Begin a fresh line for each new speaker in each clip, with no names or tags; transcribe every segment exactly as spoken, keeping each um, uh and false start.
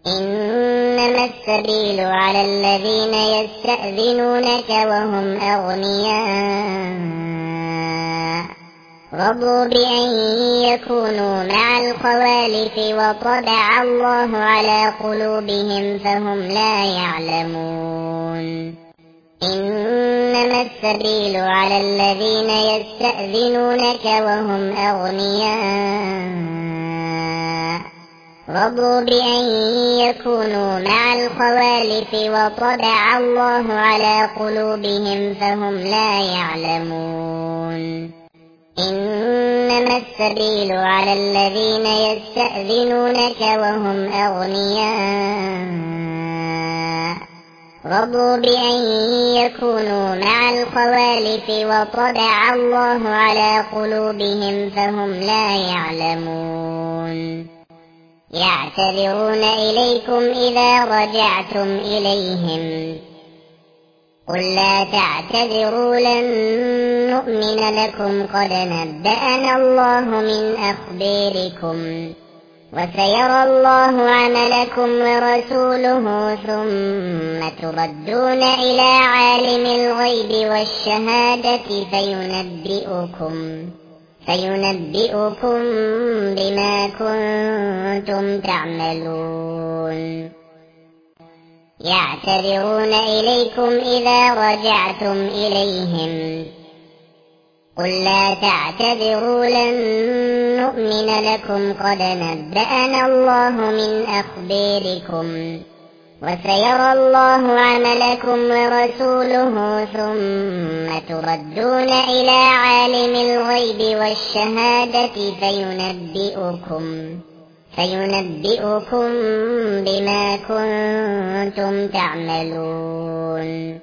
إنما السبيل على الذين يستأذنونك وهم أغنياء رضوا بأن يكونوا مع الخوالف وطبع الله على قلوبهم فهم لا يعلمون إنما السبيل على الذين يستأذنونك وهم أغنياء رضوا بأن يكونوا مع الخوالف وطبع الله على قلوبهم فهم لا يعلمون إنما السبيل على الذين يستأذنونك وهم أغنياء رضوا بأن يكونوا مع الخوالف وطبع الله على قلوبهم فهم لا يعلمون يعتذرون إليكم إذا رجعتم إليهم قل لا تعتذروا لن نؤمن لكم قد نبأنا الله من أخباركم وسيرى الله عملكم ورسوله ثم تردون إلى عالم الغيب والشهادة فينبئكم فينبئكم بما كنتم تعملون يعتذرون إليكم إذا رجعتم إليهم قل لا تعتذروا لن نؤمن لكم قد نبأنا الله من أخباركم وسيرى الله عملكم ورسوله ثم تردون إلى عالم الغيب والشهادة فينبئكم فينبئكم بما كنتم تعملون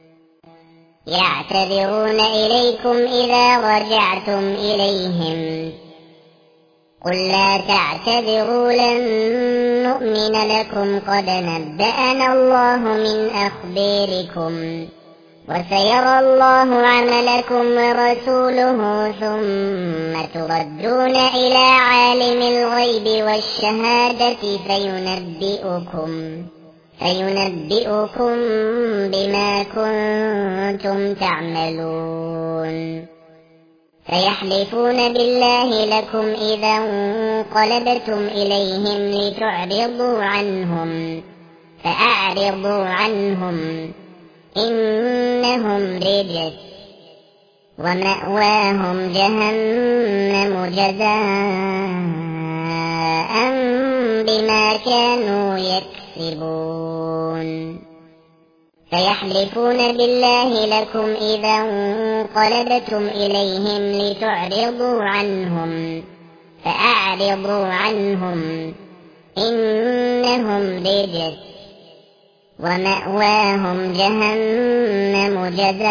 يعتذرون إليكم إذا رجعتم إليهم قل لا تعتذروا لن نؤمن لكم قد نبأنا الله من أخباركم وسيرى الله عملكم ورسوله ثم تردون إلى عالم الغيب والشهادة فينبئكم فينبئكم بما كنتم تعملون فيحلفون بالله لكم إذا انقلبتم إليهم لتعرضوا عنهم فأعرضوا عنهم إنهم رجس ومأواهم جهنم جزاء بما كانوا يكسبون فيحلفون بالله لكم إذا انقلبتم إليهم لتعرضوا عنهم فأعرضوا عنهم إنهم رجس ومأواهم جهنم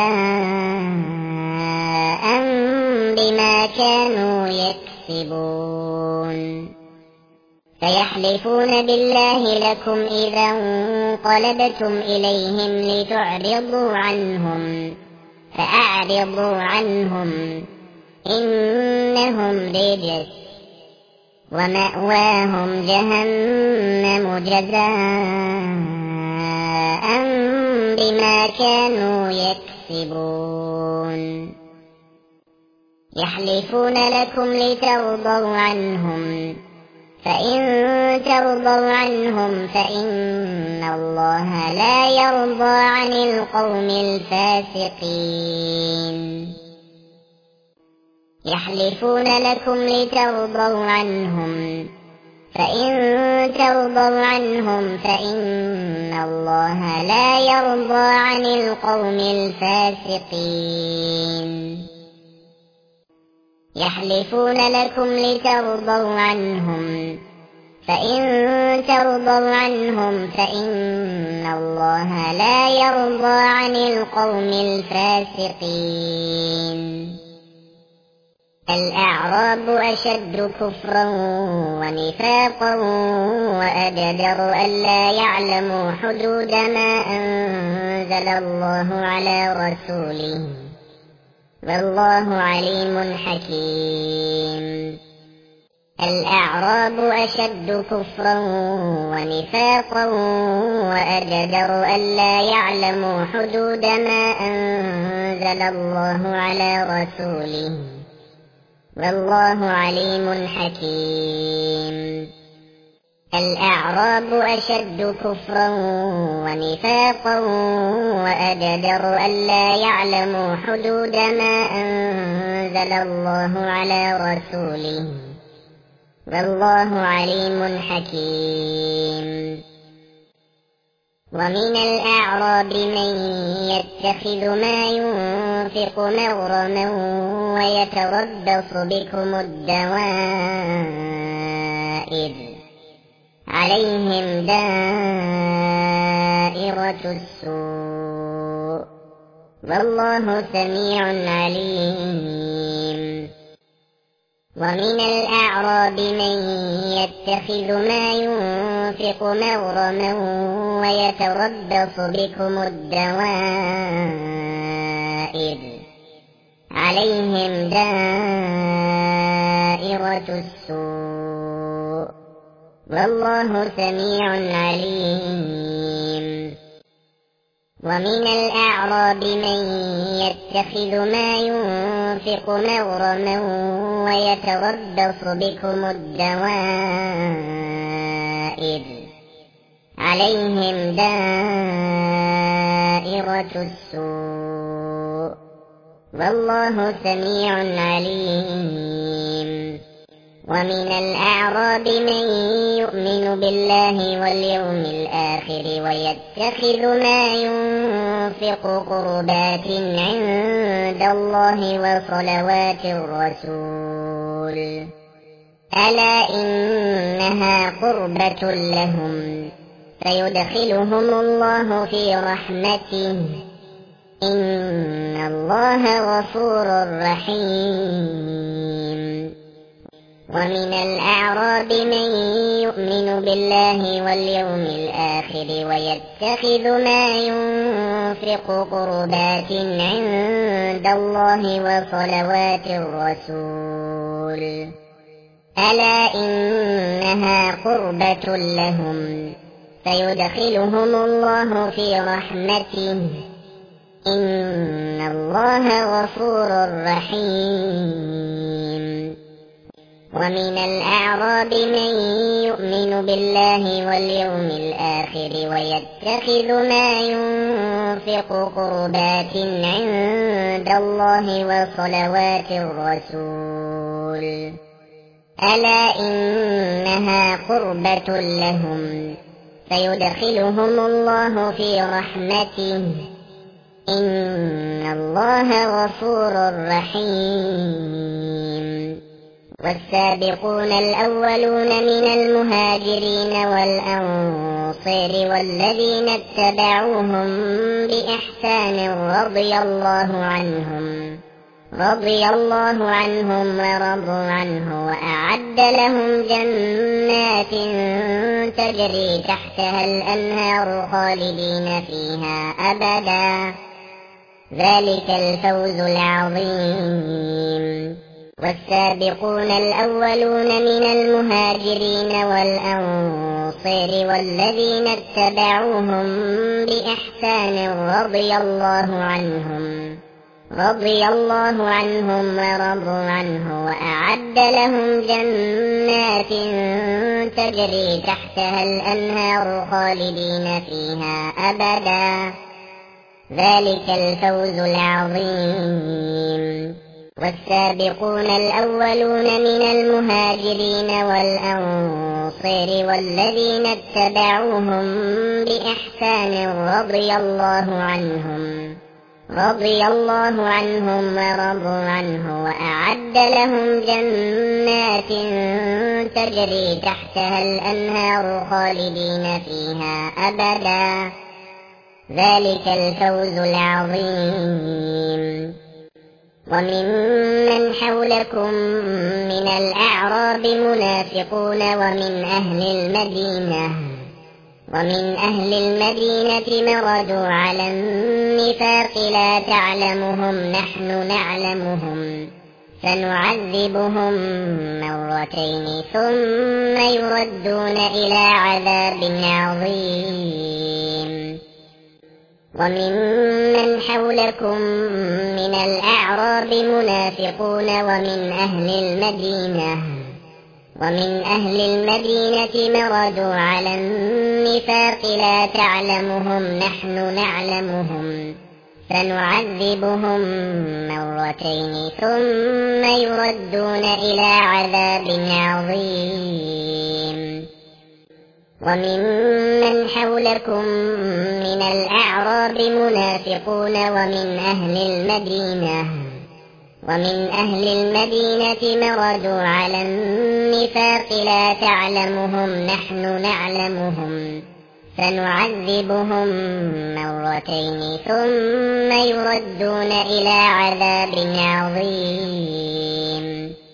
جزاء بما كانوا يكسبون فيحلفون بالله لكم إذا انقلبتم إليهم لتعرضوا عنهم فأعرضوا عنهم إنهم رجس ومأواهم جهنم جزاء بما كانوا يكسبون يحلفون لكم لترضوا عنهم فإن ترضوا عنهم فإن الله لا يرضى عن القوم الفاسقين يحلفون لكم لترضوا عنهم فإن ترضوا عنهم فإن الله لا يرضى عن القوم الفاسقين يحلفون لكم لترضوا عنهم فإن ترضوا عنهم فإن الله لا يرضى عن القوم الفاسقين الأعراب أشد كفرا ونفاقا وأجدر ألا يعلموا حدود ما أنزل الله على رسوله والله عليم حكيم الأعراب أشد كفرا ونفاقا وأجدر ألا يعلموا حدود ما أنزل الله على رسوله والله عليم حكيم. الأعراب أشد كفرا ونفاقا وأجدر ألا يعلموا حدود ما أنزل الله على رسوله والله عليم حكيم. ومن الأعراب من يتخذ ما ينفق مغرما ويتربص بكم الدوائر عليهم دائرة السوء والله سميع عليم. ومن الأعراب من يتخذ ما ينفق مغرما ويتربص بكم الدوائر عليهم دائرة السوء والله سميع عليم. ومن الأعراب من يتخذ ما ينفق مغرما ويتربص بكم الدوائر عليهم دائرة السوء والله سميع عليم. ومن الأعراب من يؤمن بالله واليوم الآخر ويتخذ ما ينفق قربات عند الله وصلوات الرسول ألا إنها قربة لهم فيدخلهم الله في رحمته إن الله غفور رحيم. ومن الأعراب من يؤمن بالله واليوم الآخر ويتخذ ما ينفق قربات عند الله وصلوات الرسول ألا إنها قربة لهم فيدخلهم الله في رحمته إن الله غفور رحيم. ومن الأعراب من يؤمن بالله واليوم الآخر ويتخذ ما ينفق قربات عند الله وصلوات الرسول ألا إنها قربة لهم فيدخلهم الله في رحمته إن الله غفور رحيم. والسابقون الأولون من المهاجرين والأنصار والذين اتبعوهم بإحسان رضي الله عنهم رضي الله عنهم ورضوا عنه وأعد لهم جنات تجري تحتها الأنهار خالدين فيها أبدا ذلك الفوز العظيم. والسابقون الأولون من المهاجرين والأنصار والذين اتبعوهم بإحسان رضي الله عنهم رضي الله عنهم ورضوا عنه وأعد لهم جنات تجري تحتها الأنهار خالدين فيها أبدا ذلك الفوز العظيم. والسابقون الأولون من المهاجرين والأنصار والذين اتبعوهم بإحسان رضي الله عنهم رضي الله عنهم ورضوا عنه وأعد لهم جنات تجري تحتها الأنهار خالدين فيها أبدا ذلك الفوز العظيم. وممن حولكم من الأعراب منافقون ومن أهل المدينة ومن أهل المدينة مردوا على النفاق لا تعلمهم نحن نعلمهم فنعذبهم مرتين ثم يردون إلى عذاب عظيم وممن حولكم من الأعراب منافقون ومن أهل المدينة ومن أهل المدينة مردوا على النفاق لا تعلمهم نحن نعلمهم فنعذبهم مرتين ثم يردون إلى عذاب عظيم وممن حولكم من الأعراب منافقون ومن أهل المدينة ومن أهل المدينة مردوا على النفاق لا تعلمهم نحن نعلمهم فنعذبهم مرتين ثم يردون إلى عذاب عظيم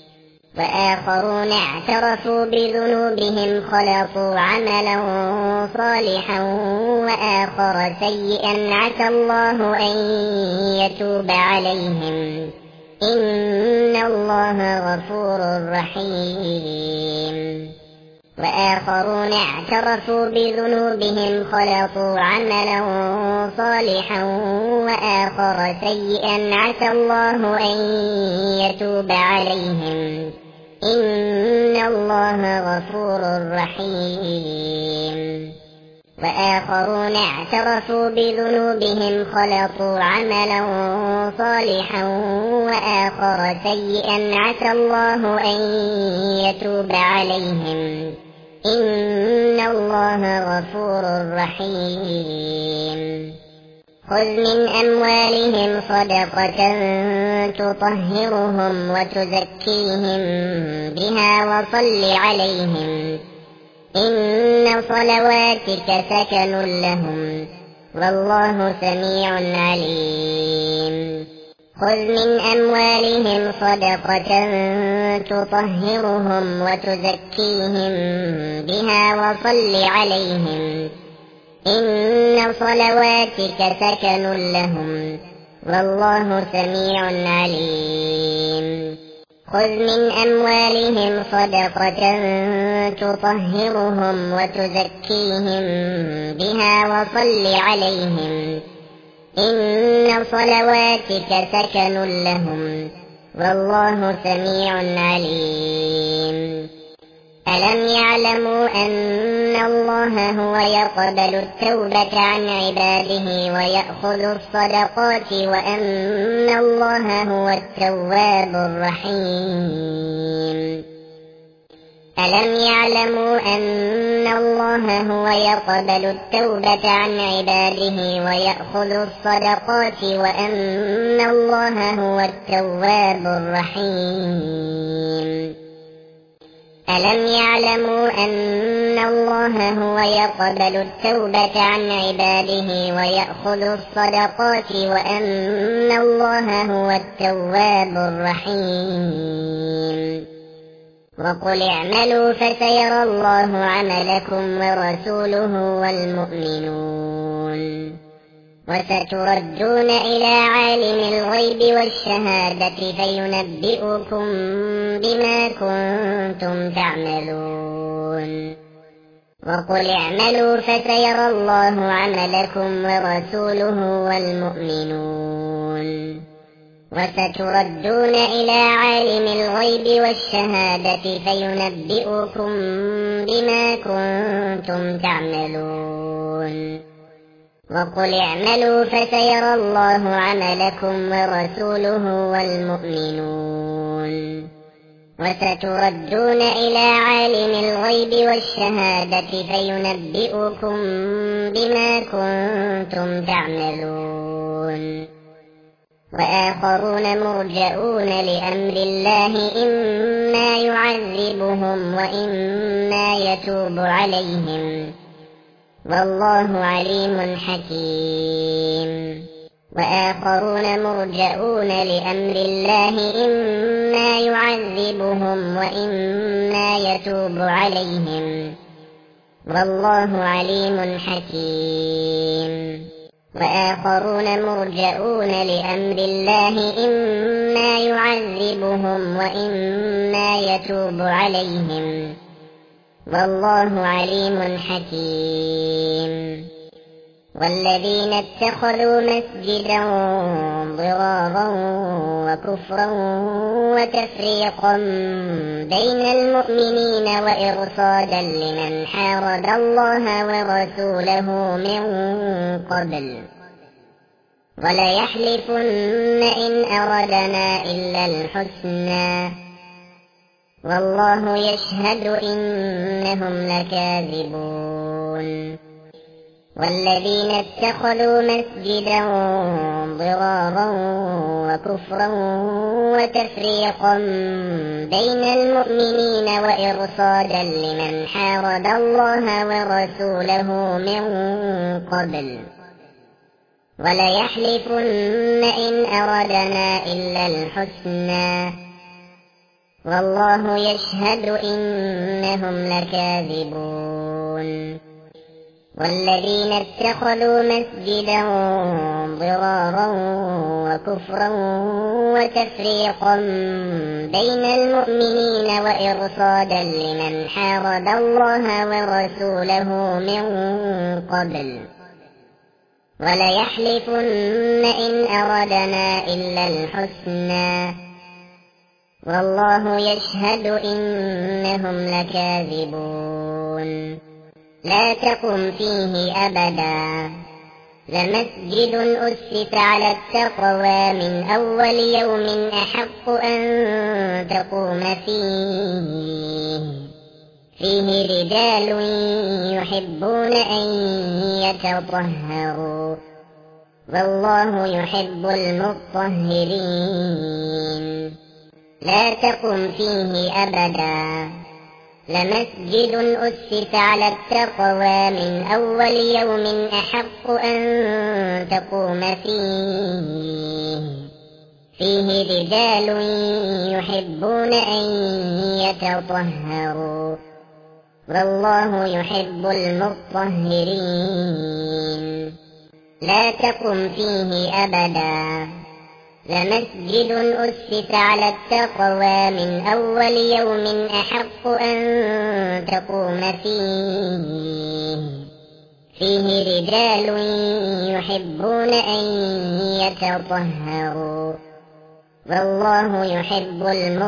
وآخرون اعترفوا بذنوبهم خلقوا عملا صالحا وآخر سيئا عسى الله أن يتوب عليهم إن الله غفور رحيم وآخرون اعترفوا بذنوبهم خلقوا عملا صالحا وآخر سيئا عسى الله أن يتوب عليهم إن الله غفور رحيم وآخرون اعترفوا بذنوبهم خلقوا عملا صالحا وآخر سيئا عسى الله أن يتوب عليهم إن الله غفور رحيم خذ من أموالهم صدقة تطهرهم وتزكيهم بها وصل عليهم إن صلواتك سكن لهم والله سميع عليم خذ من أموالهم صدقة تطهرهم وتزكيهم بها وصل عليهم إن صلواتك سكن لهم والله سميع عليم خذ من أموالهم صدقة تطهرهم وتزكيهم بها وصل عليهم إن صلواتك سكن لهم والله سميع عليم ألم يعلموا أن الله هو يقبل التوبة عن عباده ويأخذ الصدقات وأن الله هو التواب الرحيم ألم يعلموا أن الله هو يقبل التوبة عن عباده ويأخذ الصدقات وأن الله هو التواب الرحيم ألم يعلموا أن الله هو يقبل التوبة عن عباده ويأخذ الصدقات وأن الله هو التواب الرحيم وقل اعملوا فسيرى الله عملكم ورسوله والمؤمنون وستردون إلى عالم الغيب والشهادة فينبئكم بما كنتم تعملون وقل اعملوا فسيرى الله عملكم ورسوله والمؤمنون وستردون إلى عالم الغيب والشهادة فينبئكم بما كنتم تعملون وقل اعملوا فسيرى الله عملكم ورسوله والمؤمنون وستردون إلى عالم الغيب والشهادة فينبئكم بما كنتم تعملون وآخرون مرجئون لأمر الله إما يعذبهم وإما يتوب عليهم والله عليم حكيم وآخرون مرجئون لأمر الله إما يعذبهم وإما يتوب عليهم والله عليم حكيم وآخرون مرجؤون لأمر الله إما يعذبهم وإما يتوب عليهم والله عليم حكيم. والذين اتخذوا مسجدا ضرارا وكفرا وتفريقا بين المؤمنين وإرصادا لمن حارب الله ورسوله من قبل وليحلفن إن أردنا إلا الحسنى والله يشهد إنهم لكاذبون. والذين اتخذوا مسجدا ضرارا وكفرا وتفريقا بين المؤمنين وإرصادا لمن حارب الله ورسوله من قبل وليحلفن إن أردنا إلا الحسنى والله يشهد إنهم لكاذبون. والذين اتخذوا مسجدا ضرارا وكفرا وتفريقا بين المؤمنين وإرصادا لمن حارب الله ورسوله من قبل وليحلفن إن أردنا إلا الحسنى والله يشهد إنهم لكاذبون. لا تقم فيه أبدا لمسجد أسس على التقوى من أول يوم أحق أن تقوم فيه فيه رجال يحبون أن يتطهروا والله يحب المطهرين. لا تقم فيه أبدا لمسجد أسس على التقوى من أول يوم أحق أن تقوم فيه فيه رجال يحبون أن يتطهروا والله يحب المطهرين. لا تقم فيه أبدا لمسجد أسس على التقوى من أول يوم أحق أن تقوم فيه فيه رجال يحبون أن يتطهروا والله يحب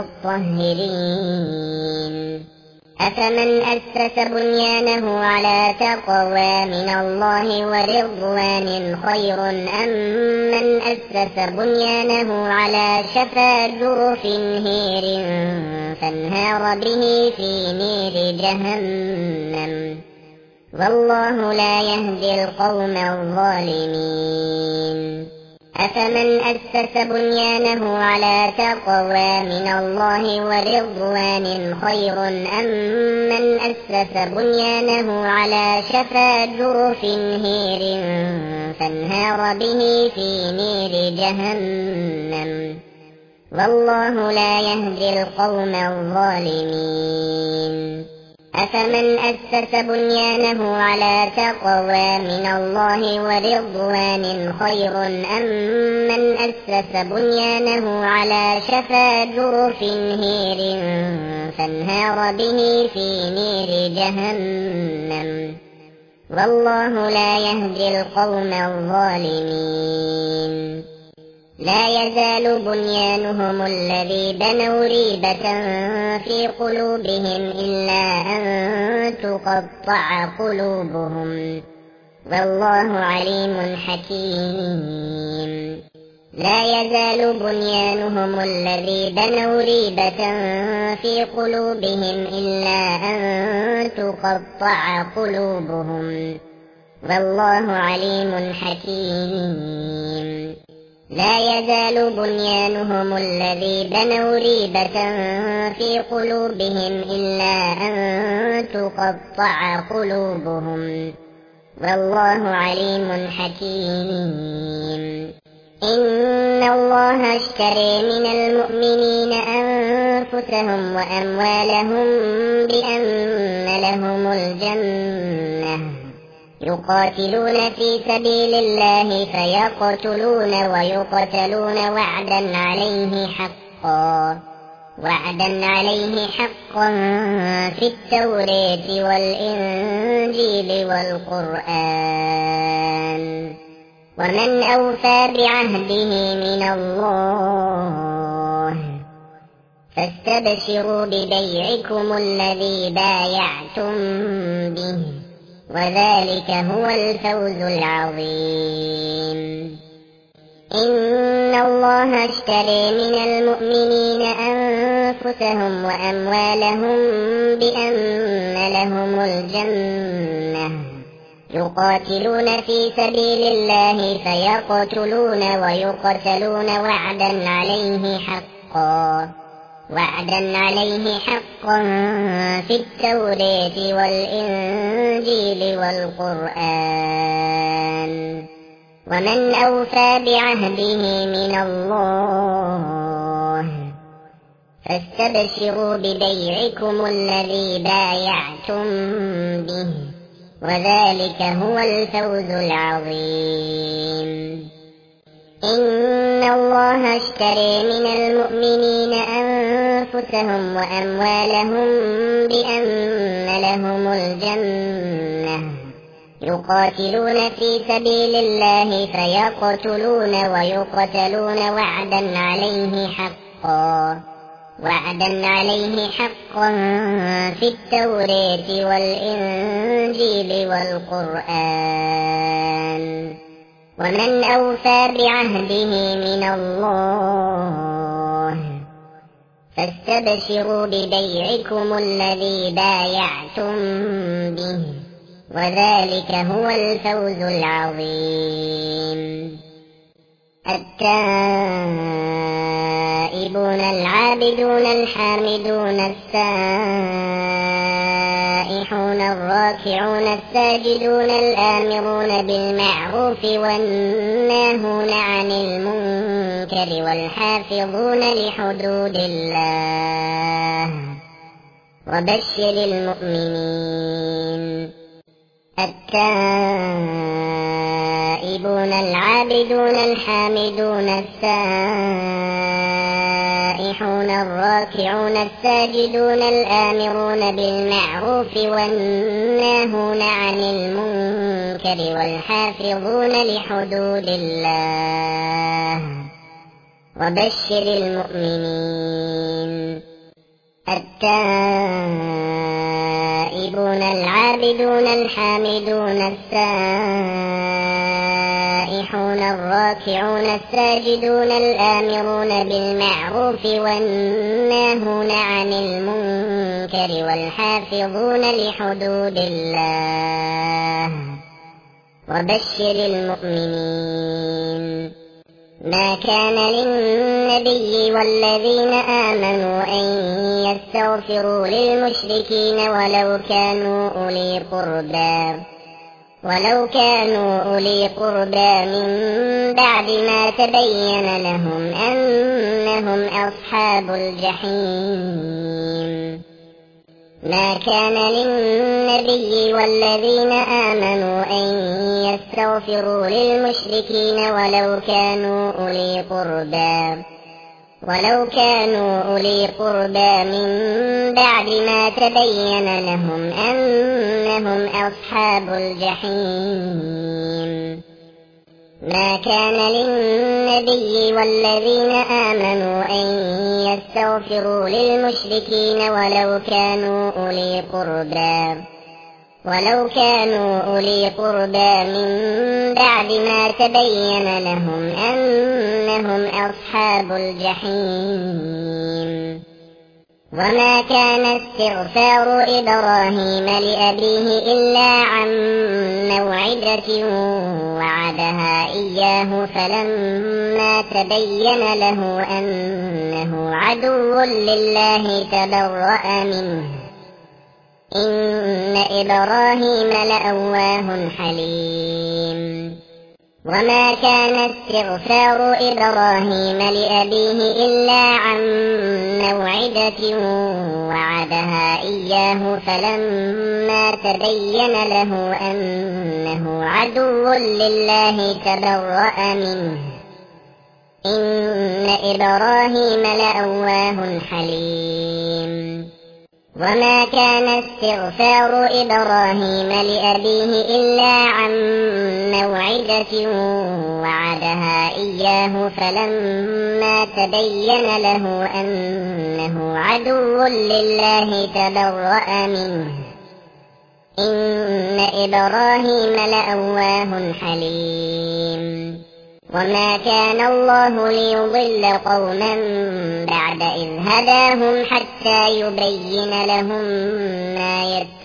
المطهرين. أفمن أسس بنيانه على تقوى من الله ورضوان خير أم من أسس بنيانه على شفا جرف هير فانهار به في نير جهنم والله لا يهدي القوم الظالمين. أفمن أسس بنيانه على تقوى من الله ورضوان خير أم من أسس بنيانه على شفا جرف هير فانهار به في نير جهنم والله لا يهدي القوم الظالمين. أفمن أسس بنيانه على تقوى من الله ورضوان خير أم من أسس بنيانه على شفا جرف هير فانهار به في نير جهنم والله لا يهدي القوم الظالمين. لا يزال بنيانهم الذي بنوا ريبة في قلوبهم إلا أن تقطع قلوبهم والله عليم حكيم. لا يزال بنيانهم الذي بنوا ريبة في قلوبهم إلا أن تقطع قلوبهم والله عليم حكيم. لا يزال بنيانهم الذي بنوا ريبة في قلوبهم إلا أن تقطع قلوبهم والله عليم حكيم. إن الله اشترى من المؤمنين أنفسهم وأموالهم بأن لهم الجنة يقاتلون في سبيل الله فيقتلون ويقتلون وعدا عليه حقا وعدا عليه حقا في التوراة والإنجيل والقرآن ومن أوفى بعهده من الله فاستبشروا ببيعكم الذي بايعتم به وذلك هو الفوز العظيم. إن الله اشترى من المؤمنين أنفسهم وأموالهم بأن لهم الجنة يقاتلون في سبيل الله فيقتلون ويقتلون وعدا عليه حقا وعدا عليه حقا في التوراة والإنجيل والقرآن ومن أوفى بعهده من الله فاستبشروا ببيعكم الذي بايعتم به وذلك هو الفوز العظيم. إن الله اشترى من المؤمنين أنفسهم وأموالهم بأن لهم الجنة يقاتلون في سبيل الله فيقتلون ويقتلون وعدا عليه حقا وعدا عليه حقا في التوراة والإنجيل والقرآن ومن أوفى بعهده من الله فاستبشروا ببيعكم الذي بايعتم به وذلك هو الفوز العظيم. التائبون العابدون الحامدون السائحون الراكعون الساجدون الآمرون بالمعروف والناهون عن المنكر والحافظون لحدود الله وبشر المؤمنين. التائبون العابدون الحامدون السائحون الراكعون الساجدون الآمرون بالمعروف والناهون عن المنكر والحافظون لحدود الله وبشر المؤمنين. التائبون العابدون الحامدون السائحون الراكعون الساجدون الآمرون بالمعروف والناهون عن المنكر والحافظون لحدود الله وبشر المؤمنين. ما كان للنبي والذين آمنوا أن يستغفروا للمشركين ولو كانوا أولي قربى ولو كانوا أولي قربى من بعد ما تبين لهم أنهم أصحاب الجحيم. ما كان للنبي والذين آمنوا أن يستغفروا للمشركين ولو كانوا أولي قربى ولو كانوا أولي قربى من بعد ما تبين لهم أنهم أصحاب الجحيم. ما كان للنبي والذين آمنوا أن يستغفروا للمشركين ولو كانوا أولي قربى ولو كانوا أولي قربى من بعد ما تبين لهم أنهم أصحاب الجحيم. وما كان استغفار إبراهيم لأبيه إلا عن موعدة وعدها إياه فلما تبين له أنه عدو لله تبرأ منه إن إبراهيم لأواه حليم. وما كان استغفار إبراهيم لأبيه إلا عن موعدة وعدها إياه فلما تبين له أنه عدو لله تبرأ منه إن إبراهيم لأواه حليم وما كان استغفار إبراهيم لأبيه إلا عن موعدة وعدها إياه فلما تبين له أنه عدو لله تبرأ منه إن إبراهيم لأواه حليم وما كان الله ليضل قوما بعد إذ هداهم حتى يبين لهم ما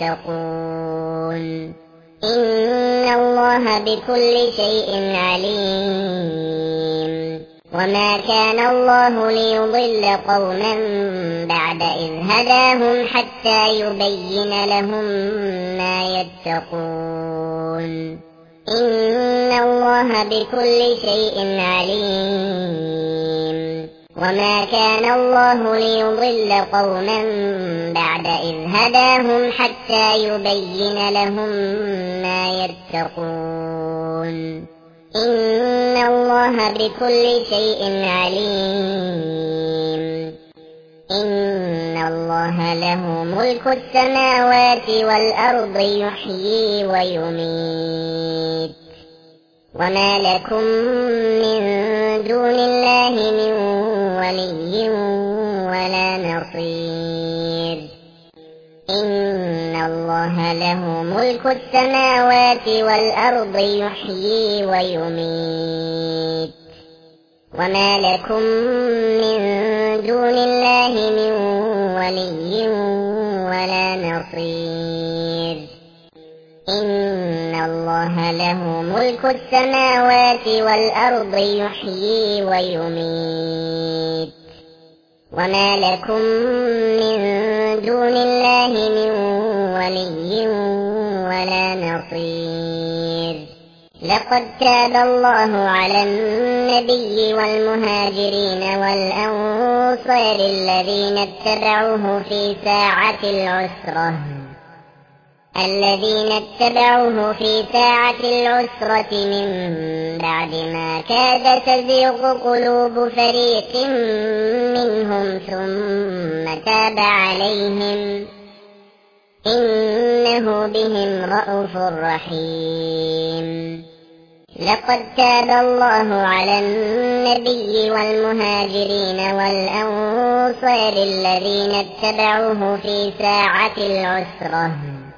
يتقون إن الله بكل شيء عليم وما كان الله ليضل قوما بعد إذ هداهم حتى يبين لهم ما يتقون إن الله بكل شيء عليم وما كان الله ليضل قوما بعد إذ هداهم حتى يبين لهم ما يتقون إن الله بكل شيء عليم إن الله له ملك السماوات والأرض يحيي ويميت وما لكم من دون الله من ولي ولا نصير إن الله له ملك السماوات والأرض يحيي ويميت وما لكم من دون الله من ولي ولا نصير إن الله له ملك السماوات والأرض يحيي ويميت وما لكم من دون الله من ولي ولا نصير لقد تاب الله على النبي والمهاجرين والأنصار الذين اتبعوه في ساعة العسرة الذين اتبعوه في ساعة العسرة من بعد ما كاد تزيغ قلوب فريق منهم ثم تاب عليهم إنه بهم رءوف رحيم لقد تاب الله على النبي والمهاجرين والأنصار الذين اتبعوه في ساعة العسرة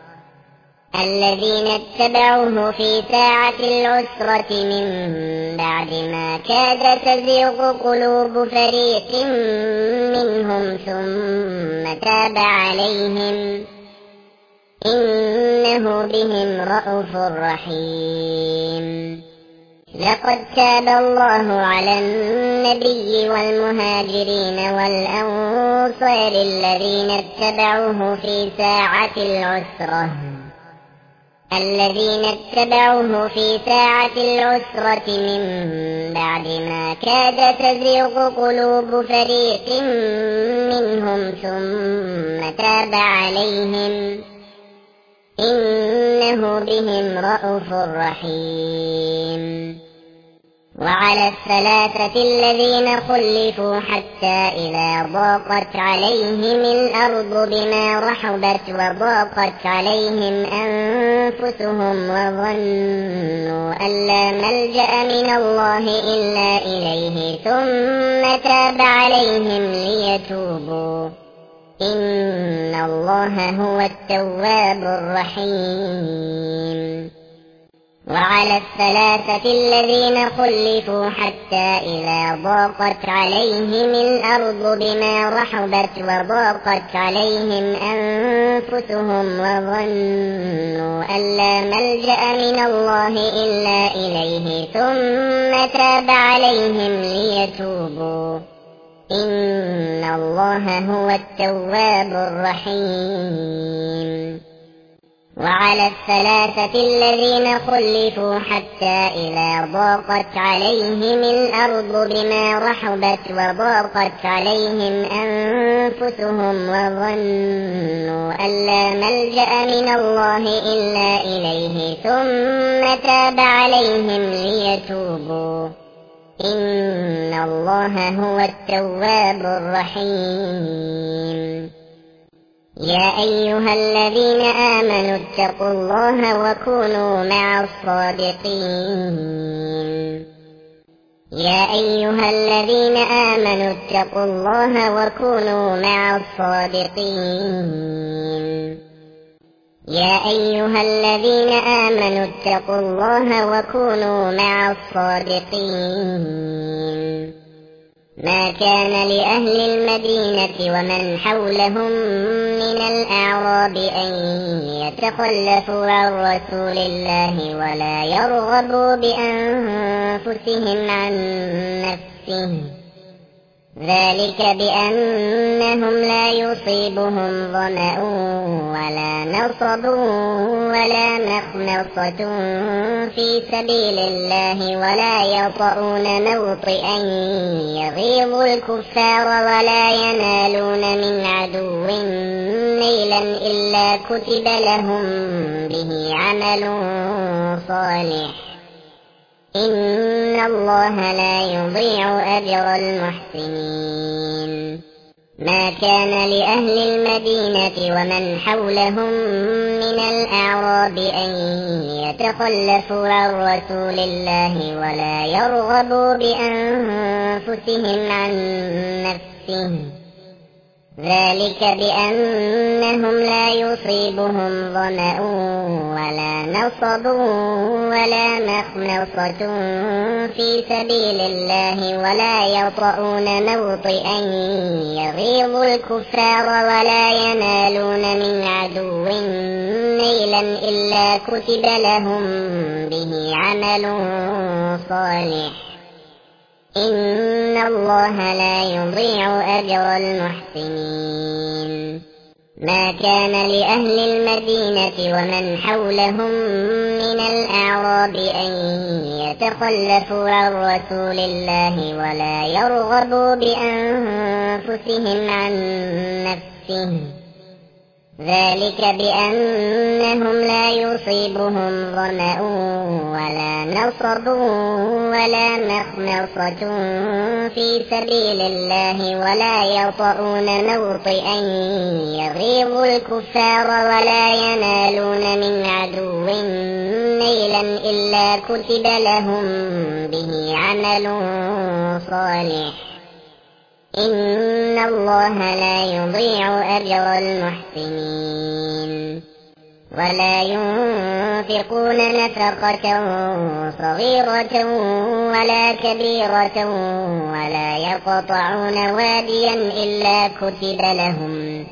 الذين اتبعوه في ساعة العسرة من بعد ما كاد تزيغ قلوب فريق منهم ثم تاب عليهم إنه بهم رءوف رحيم لقد تاب الله على النبي والمهاجرين والأنصار الذين اتبعوه في ساعة العسرة الذين اتبعوه في ساعة العسرة من بعد ما كاد تزيغ قلوب فريق منهم ثم تاب عليهم إنه بهم رءوف رحيم وعلى الثلاثة الذين خلفوا حتى إذا ضاقت عليهم الأرض بما رحبت وضاقت عليهم أنفسهم وظنوا أن لا ملجأ من الله إلا إليه ثم تاب عليهم ليتوبوا إن الله هو التواب الرحيم وعلى الثلاثة الذين خلفوا حتى إذا ضاقت عليهم الأرض بما رحبت وضاقت عليهم أنفسهم وظنوا أن لا ملجأ من الله إلا إليه ثم تاب عليهم ليتوبوا إن الله هو التواب الرحيم وعلى الثلاثة الذين خلفوا حتى إذا ضاقت عليهم الأرض بما رحبت وضاقت عليهم أنفسهم وظنوا أن لا ملجأ من الله إلا إليه ثم تاب عليهم ليتوبوا إن الله هو التواب الرحيم. يا أيها الذين آمنوا اتقوا الله وكونوا مع الصادقين يا أيها الذين آمنوا اتقوا الله وكونوا مع الصادقين يا أيها الذين آمنوا اتقوا الله وكونوا مع الصادقين ما كان لأهل المدينة ومن حولهم من الأعراب أن يتخلفوا عن رسول الله ولا يرغبوا بأنفسهم عن نفسه ذلك بأنهم لا يصيبهم ظمأ ولا نصب ولا مخمصة في سبيل الله ولا يطؤون موطئا يغيظ الكفار ولا ينالون من عدو نيلا إلا كتب لهم به عمل صالح إن الله لا يضيع أجر المحسنين. ما كان لأهل المدينة ومن حولهم من الأعراب أن يتخلفوا عن رسول الله ولا يرغبوا بأنفسهم عن نفسه ذلك بأنهم لا يصيبهم ظمأ ولا نصب ولا مخمصة في سبيل الله ولا يطؤون موطئا يغيظ الكفار ولا ينالون من عدو نيلا إلا كتب لهم به عمل صالح إن الله لا يضيع أجر المحسنين. ما كان لأهل المدينة ومن حولهم من الأعراب أن يتخلفوا عن رسول الله ولا يرغبوا بأنفسهم عن نفسه ذلك بأنهم لا يصيبهم ظمأ ولا نصب ولا مخمصة في سبيل الله ولا يطؤون موطئا يغيظ الكفار ولا ينالون من عدو نيلا إلا كتب لهم به عمل صالح إن الله لا يضيع أجر المحسنين. ولا ينفقون نفقة صغيرة ولا كبيرة ولا يقطعون واديا إلا كتب لهم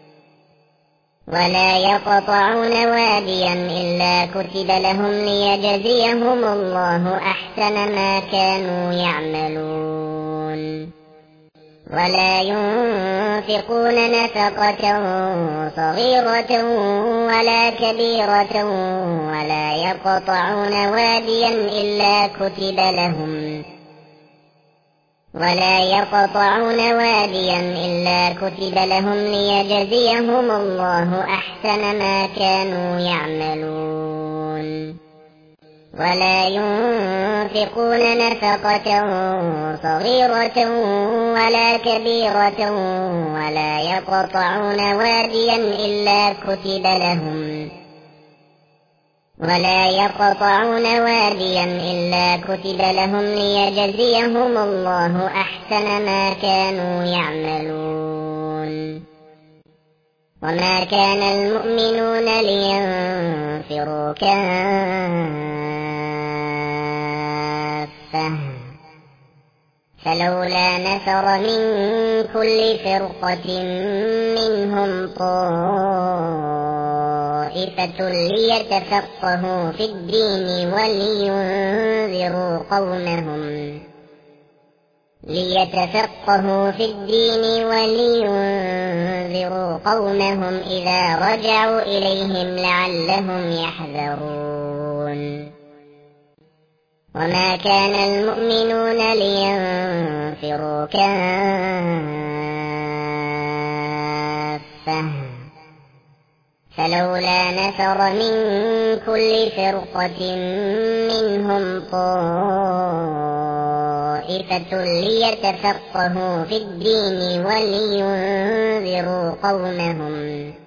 ولا يقطعون واديا إلا كتب لهم ليجزيهم الله أحسن ما كانوا يعملون. ولا ينفقون نفقة صغيرة ولا كبيرة ولا يقطعون واديا إلا كتب لهم ولا يقطعون واديا إلا كتب لهم ليجزيهم الله أحسن ما كانوا يعملون. ولا ينفقون نفقة صغيرة ولا كبيرة ولا يقطعون واديا إلا كتب لهم ولا يقطعون واديا إلا كتب لهم ليجزيهم الله أحسن ما كانوا يعملون. وما كان المؤمنون لينفروا كافة فلولا نفر من كل فرقة منهم طائفة ليتفقهوا في الدين ولينذروا قومهم ليتفقهوا في الدين ولينذروا لينذروا قومهم إذا رجعوا إليهم لعلهم يحذرون وما كان المؤمنون لينفروا كافة فلولا نفر من كل فرقة منهم طائفة ليتفقهوا في الدين ولينذروا قومهم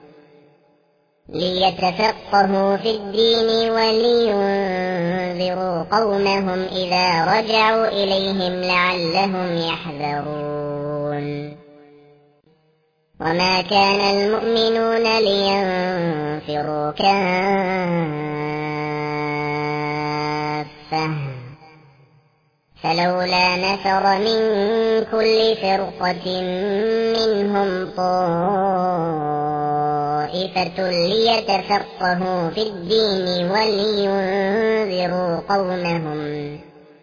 ليتفقهوا في الدين ولينذروا قومهم إذا رجعوا إليهم لعلهم يحذرون وما كان المؤمنون لينفروا كافة فلولا نفر من كل فرقة منهم طائفة ليتفقهوا في الدين ولينذروا قومهم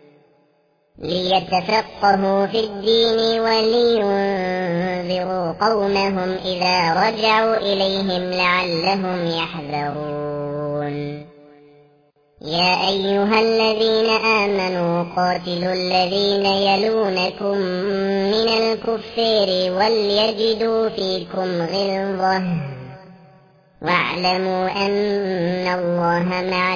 ليتفقهوا في الدين ولينذروا قومهم إذا رجعوا إليهم لعلهم يحذرون يا أيها الذين آمنوا قاتلوا الذين يلونكم من الكفار وليجدوا فيكم غلظة واعلموا أن الله مع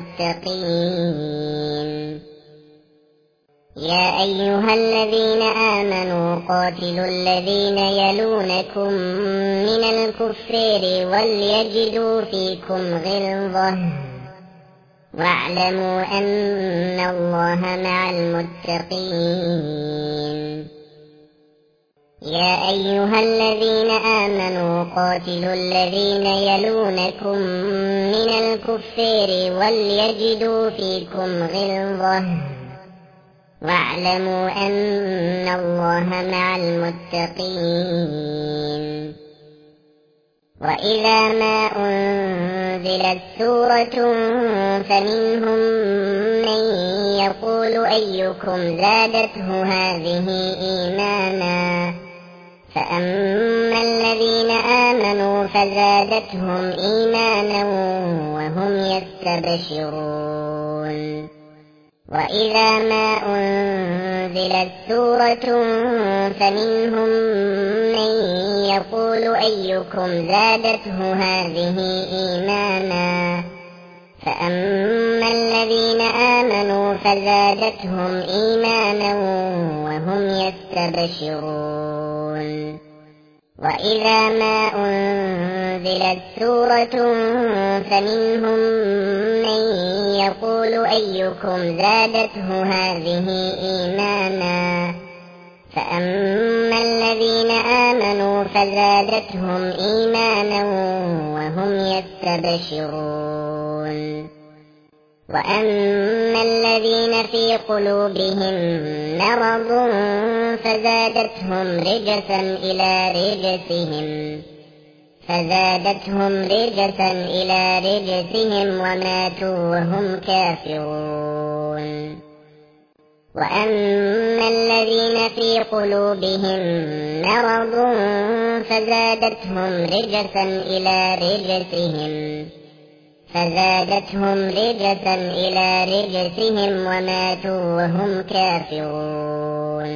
المتقين يا أيها الذين آمنوا قاتلوا الذين يلونكم من الكفار وليجدوا فيكم غلظة واعلموا أن الله مع المتقين يا أيها الذين آمنوا قاتلوا الذين يلونكم من الكفار وليجدوا فيكم غلظة واعلموا أن الله مع المتقين وإذا ما أنزلت سورة فمنهم من يقول أيكم زادته هذه إيمانا فأما الذين آمنوا فزادتهم إيمانا وهم يستبشرون وإذا ما أنزلت سورة فمنهم من يقول أيكم زادته هذه إيمانا فأما الذين آمنوا فزادتهم إيمانا وهم يستبشرون وإذا ما أنزلت سورة فمنهم من يقول أيكم زادته هذه إيمانا فأما الذين آمنوا فزادتهم إيمانا وهم يستبشرون وأما الذين في قلوبهم مرض فزادتهم رجسا إلى رجسهم فزادتهم رجسا إلى رجسهم وماتوا وهم كافرون وأما الذين في قلوبهم مرض فزادتهم رجسا إلى رجسهم فزادتهم رجسا إلى رجسهم وماتوا وهم كافرون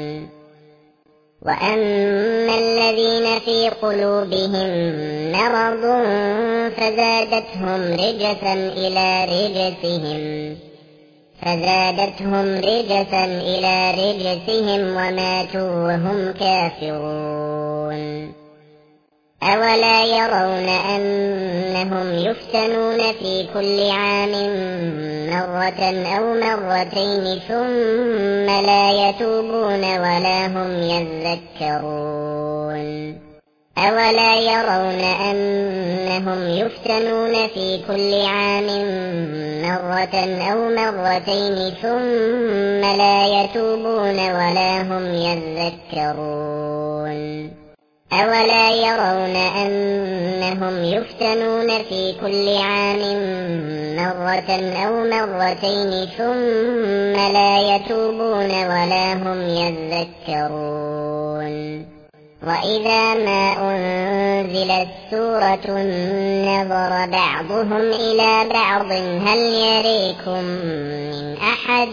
وأما الذين في قلوبهم مرض فزادتهم رجسا إلى رجسهم فزادتهم رجسا إلى رجسهم وماتوا وهم كافرون أولا يرون أنهم يفتنون في كل عام مرة أو مرتين ثم لا يتوبون ولا هم يذكرون أولا يرون أنهم يفتنون في كل عام مرة أو مرتين ثم لا يتوبون ولا هم يذكرون أولا يرون أنهم يفتنون في كل عام مرة أو مرتين ثم لا يتوبون ولا هم يذكرون وإذا ما أنزلت سورة نظر بعضهم إلى بعض هل يريكم من أحد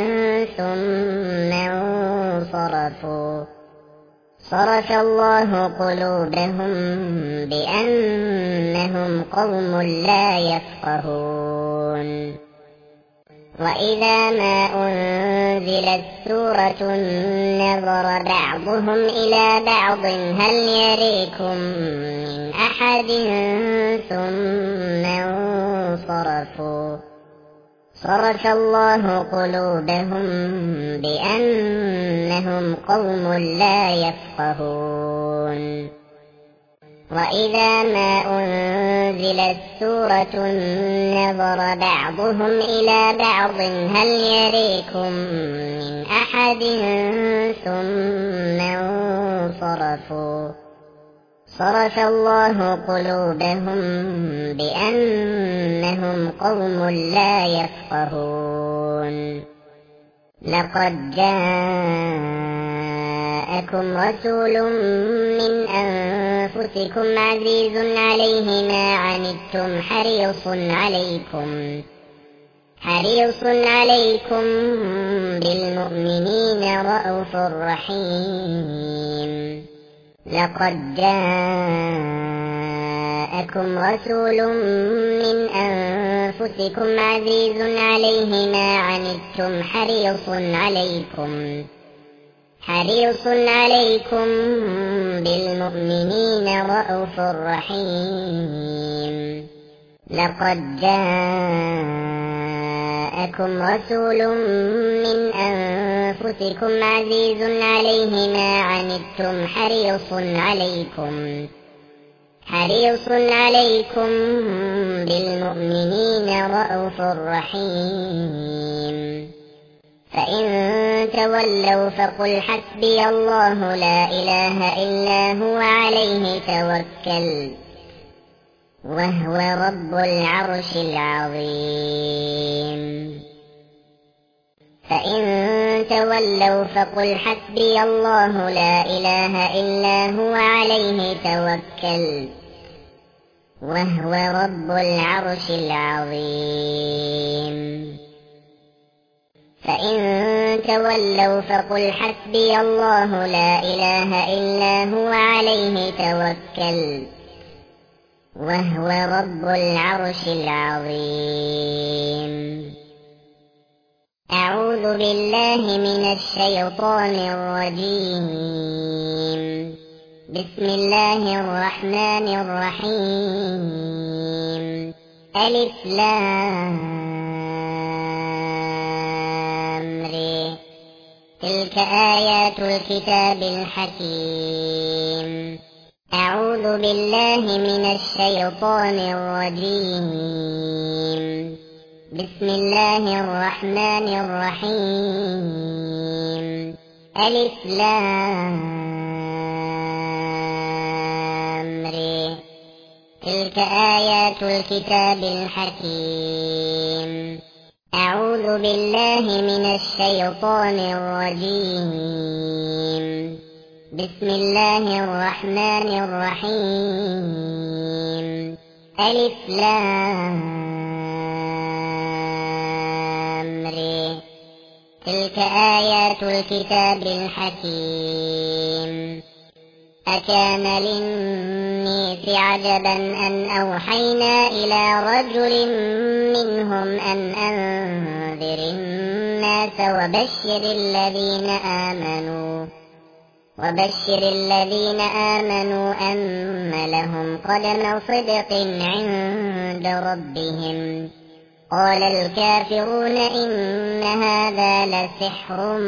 ثم انصرفوا صرف الله قلوبهم بأنهم قوم لا يفقهون وإذا ما أنزلت سورة نظر بعضهم إلى بعض هل يريكم من أحد ثم انصرفوا صرف الله قلوبهم بأنهم قوم لا يفقهون وإذا ما أنزلت سورة نظر بعضهم إلى بعض هل يريكم من أحد ثم انصرفوا صرف الله قلوبهم بأنهم قوم لا يفقهون لقد جاءكم رسول من أنفسكم عزيز عليه ما عنتم حريص عليكم حريص عليكم بالمؤمنين رءوف رحيم لقد جاءكم رسول من أنفسكم عزيز عليه ما عنتم حريص عليكم حريص عليكم بالمؤمنين رءوف رحيم لقد جاءكم رسول من أنفسكم عزيز عليه ما عنتم حريص عليكم حريص عليكم بالمؤمنين رءوف رحيم فإن تولوا فقل حسبي الله لا إله إلا هو عليه توكلت وهو رب العرش العظيم فإن تولوا فقل حسبي الله لا إله إلا هو عليه توكلت وهو رب العرش العظيم فإن تولوا فقل حسبي الله لا إله إلا هو عليه توكلت وهو رب العرش العظيم أعوذ بالله من الشيطان الرجيم بسم الله الرحمن الرحيم ألف لام ر تلك آيات الكتاب الحكيم أعوذ بالله من الشيطان الرجيم بسم الله الرحمن الرحيم ألف لام ر تلك آيات الكتاب الحكيم أعوذ بالله من الشيطان الرجيم بسم الله الرحمن الرحيم ألف لام ر تلك آيات الكتاب الحكيم أكان للناس عجبا أن أوحينا إلى رجل منهم أن أنذر الناس وبشر الذين آمنوا وبشر الذين آمنوا أن لهم قدم صدق عند ربهم قال الكافرون إن هذا لسحر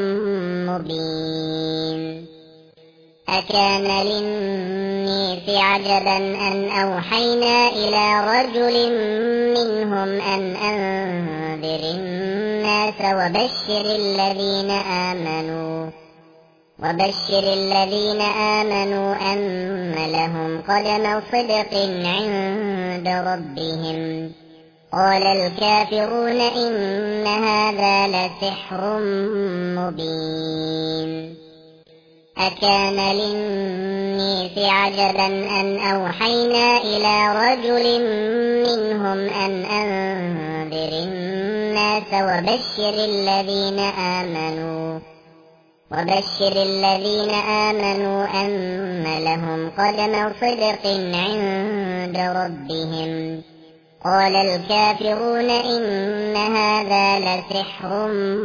مبين أكان للناس عجبا أن أوحينا إلى رجل منهم أن أنذر الناس وبشر الذين آمنوا وبشر الذين آمنوا أن لهم قدم صدق عند ربهم قال الكافرون إن هذا لسحر مبين أكان للناس عجبا أن أوحينا إلى رجل منهم أن أنذر الناس وبشر الذين آمنوا وبشر الذين آمنوا أن لهم قدم صدق عند ربهم. قال الكافرون إن هذا لسحر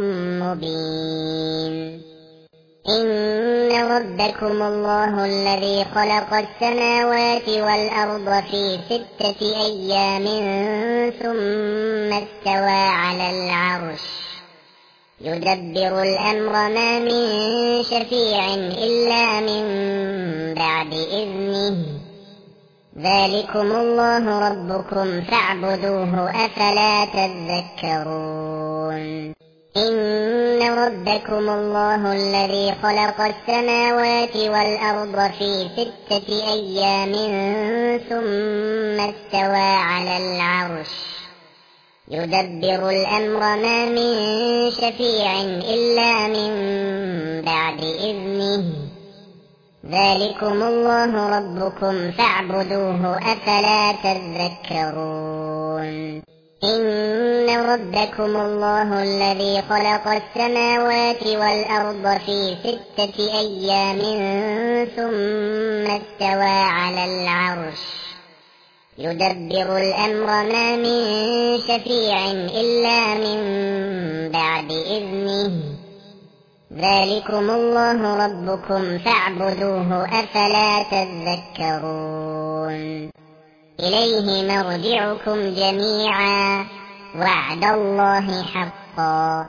مبين. إن ربكم الله الذي خلق السماوات والأرض في ستة أيام ثم استوى على العرش يدبر الأمر ما من شفيع إلا من بعد إذنه ذلكم الله ربكم فاعبدوه أفلا تذكرون. إن ربكم الله الذي خلق السماوات والأرض في ستة أيام ثم استوى على العرش يدبر الأمر ما من شفيع إلا من بعد إذنه ذلكم الله ربكم فاعبدوه أفلا تذكرون. إن ربكم الله الذي خلق السماوات والأرض في ستة أيام ثم استوى على العرش يدبر الأمر ما من شفيع إلا من بعد إذنه ذلكم الله ربكم فاعبدوه أفلا تذكرون. إليه مرجعكم جميعا وعد الله حقا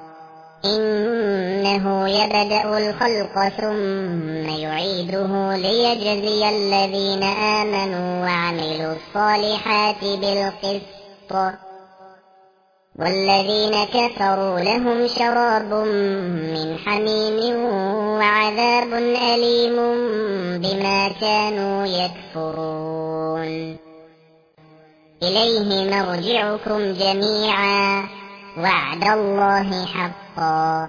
إنه يبدأ الخلق ثم يعيده ليجزي الذين آمنوا وعملوا الصالحات بالقسط والذين كفروا لهم شراب من حميم وعذاب أليم بما كانوا يكفرون. إليه مرجعكم جميعا وعد الله حقا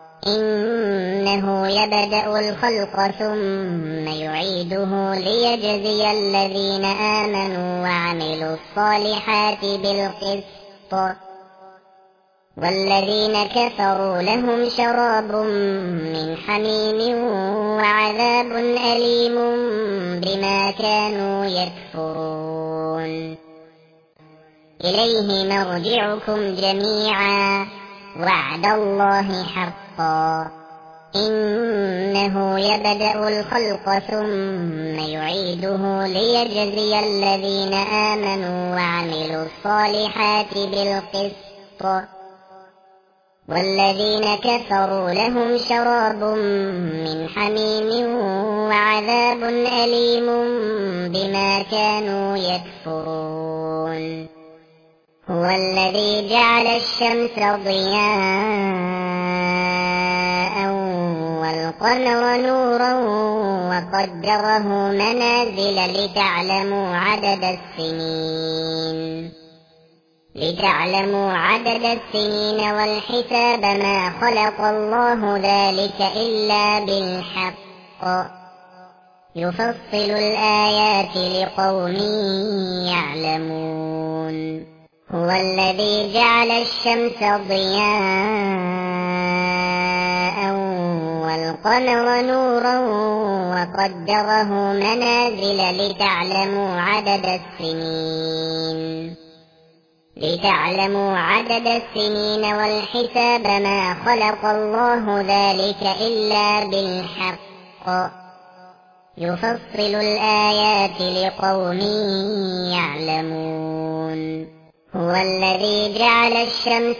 إنه يبدأ الخلق ثم يعيده ليجزي الذين آمنوا وعملوا الصالحات بالقسط والذين كفروا لهم شراب من حميم وعذاب أليم بما كانوا يكفرون. إليه مرجعكم جميعا وعد الله حقا إنه يبدأ الخلق ثم يعيده ليجزي الذين آمنوا وعملوا الصالحات بالقسط والذين كفروا لهم شراب من حميم وعذاب أليم بما كانوا يكفرون. هو الذي جعل الشمس ضياء والقمر نورا وقدره منازل لتعلموا عدد السنين لتعلموا عدد السنين والحساب ما خلق الله ذلك إلا بالحق يفصل الآيات لقوم يعلمون. هو الذي جعل الشمس ضياء والقمر نورا وقدره منازل لتعلموا عدد السنين لتعلموا عدد السنين والحساب ما خلق الله ذلك إلا بالحق يفصل الآيات لقوم يعلمون. هو الذي جعل الشمس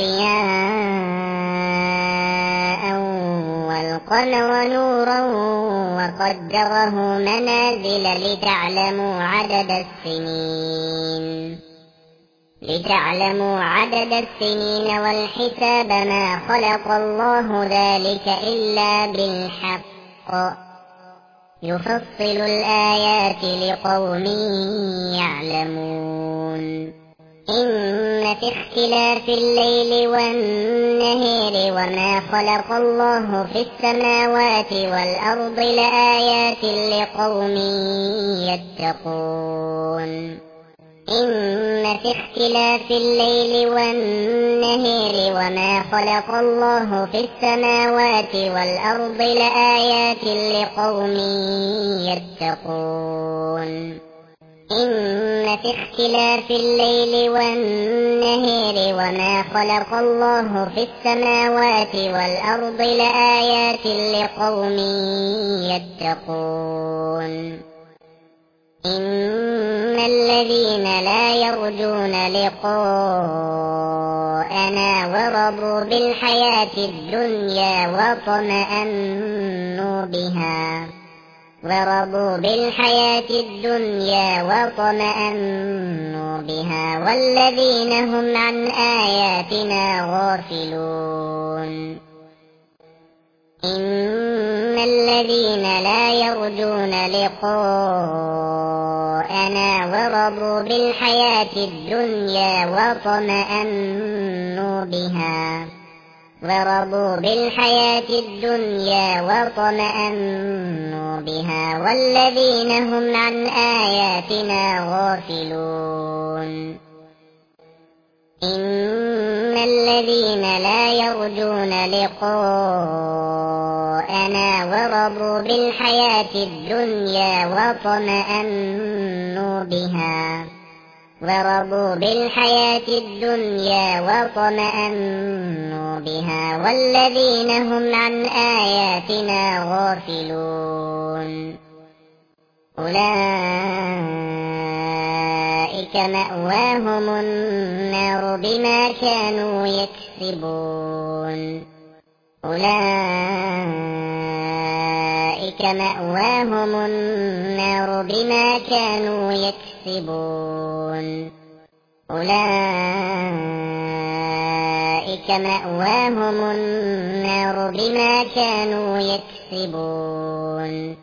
ضياء والقمر نورا وقدره منازل لتعلموا عدد السنين لتعلموا عدد السنين والحساب ما خلق الله ذلك إلا بالحق يفصل الآيات لقوم يعلمون. إن في اختلاف الليل والنهار وما خلق الله في السماوات والأرض لآيات لقوم يتقون إن في اختلاف الليل والنهار وما خلق الله في السماوات والأرض لآيات لقوم يتقون إن في اختلاف الليل والنهار وما خلق الله في السماوات والأرض لآيات لقوم يتقون إن الذين لا يرجون لقاءنا ورضوا بالحياة الدنيا وطمأنوا بها ورضوا بالحياة الدنيا وطمأنوا بها والذين هم عن آياتنا غافلون إن الذين لا يرجون لقاءنا ورضوا بالحياة الدنيا وطمأنوا بها ورضوا بالحياة الدنيا وطمأنوا بها والذين هم عن آياتنا غافلون إن الذين لا يرجون لقاءنا ورضوا بالحياة الدنيا وطمأنوا بها ورضوا بالحياة الدنيا وطمأنوا بها والذين هم عن آياتنا غافلون أولئك مأواهم النار بما كانوا يكسبون أولئك مأواهم النار بما كانوا يكسبون أولئك مأواهم النار بما كانوا يكسبون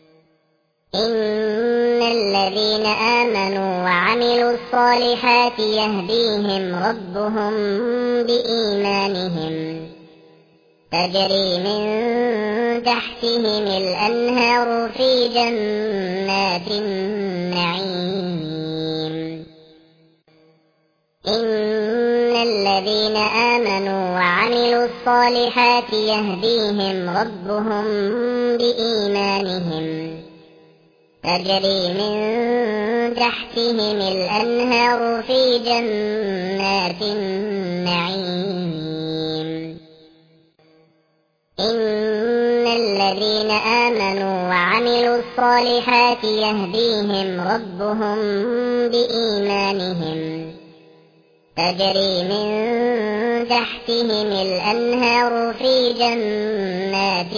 إن الذين آمنوا وعملوا الصالحات يهديهم ربهم بإيمانهم تجري من تحتهم الأنهار في جنات النعيم إن الذين آمنوا وعملوا الصالحات يهديهم ربهم بإيمانهم تجري من تحتهم الأنهار في جنات النعيم إن الذين آمنوا وعملوا الصالحات يهديهم ربهم بإيمانهم تجري من تحتهم الأنهار في جنات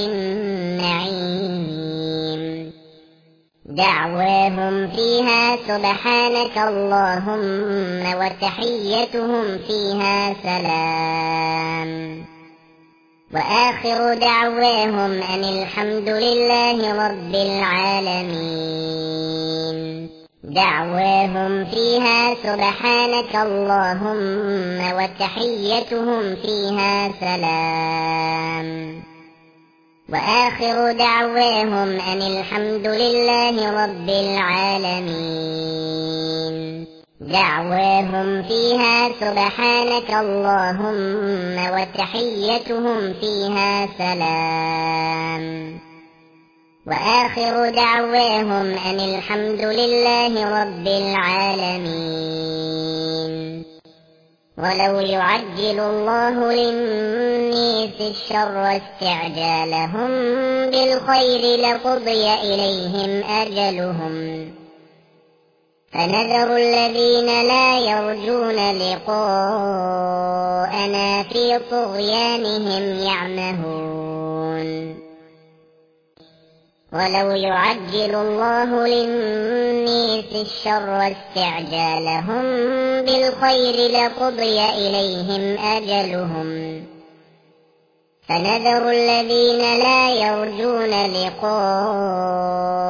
النعيم دعواهم فيها سبحانك اللهم وتحيتهم فيها سلام وآخر دعواهم أن الحمد لله رب العالمين دعواهم فيها سبحانك اللهم وتحيتهم فيها سلام وآخر دعواهم أن الحمد لله رب العالمين دعواهم فيها سبحانك اللهم وتحيتهم فيها سلام وآخر دعواهم أن الحمد لله رب العالمين ولو يعجل الله للناس الشر استعجالهم بالخير لقضي إليهم أجلهم فنذر الذين لا يرجون لقاءنا في طغيانهم يعمهون ولو يعجل الله للناس الشر استعجالهم بالخير لقضي إليهم أجلهم فنذر الذين لا يرجون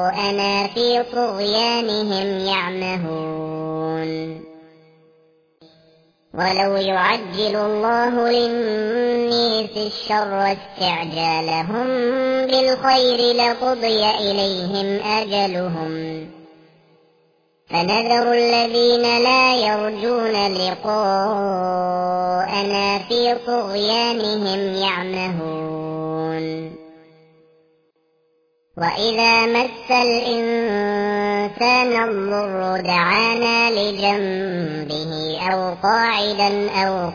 لقاءنا في طغيانهم يعمهون ولو يعجل الله للناس الشر استعجالهم بالخير لقضي إليهم أجلهم فنذر الذين لا يرجون لقاءنا في طغيانهم يعمهون وإذا مس الإنسان الضر دعانا لجنبه أو قاعدا أو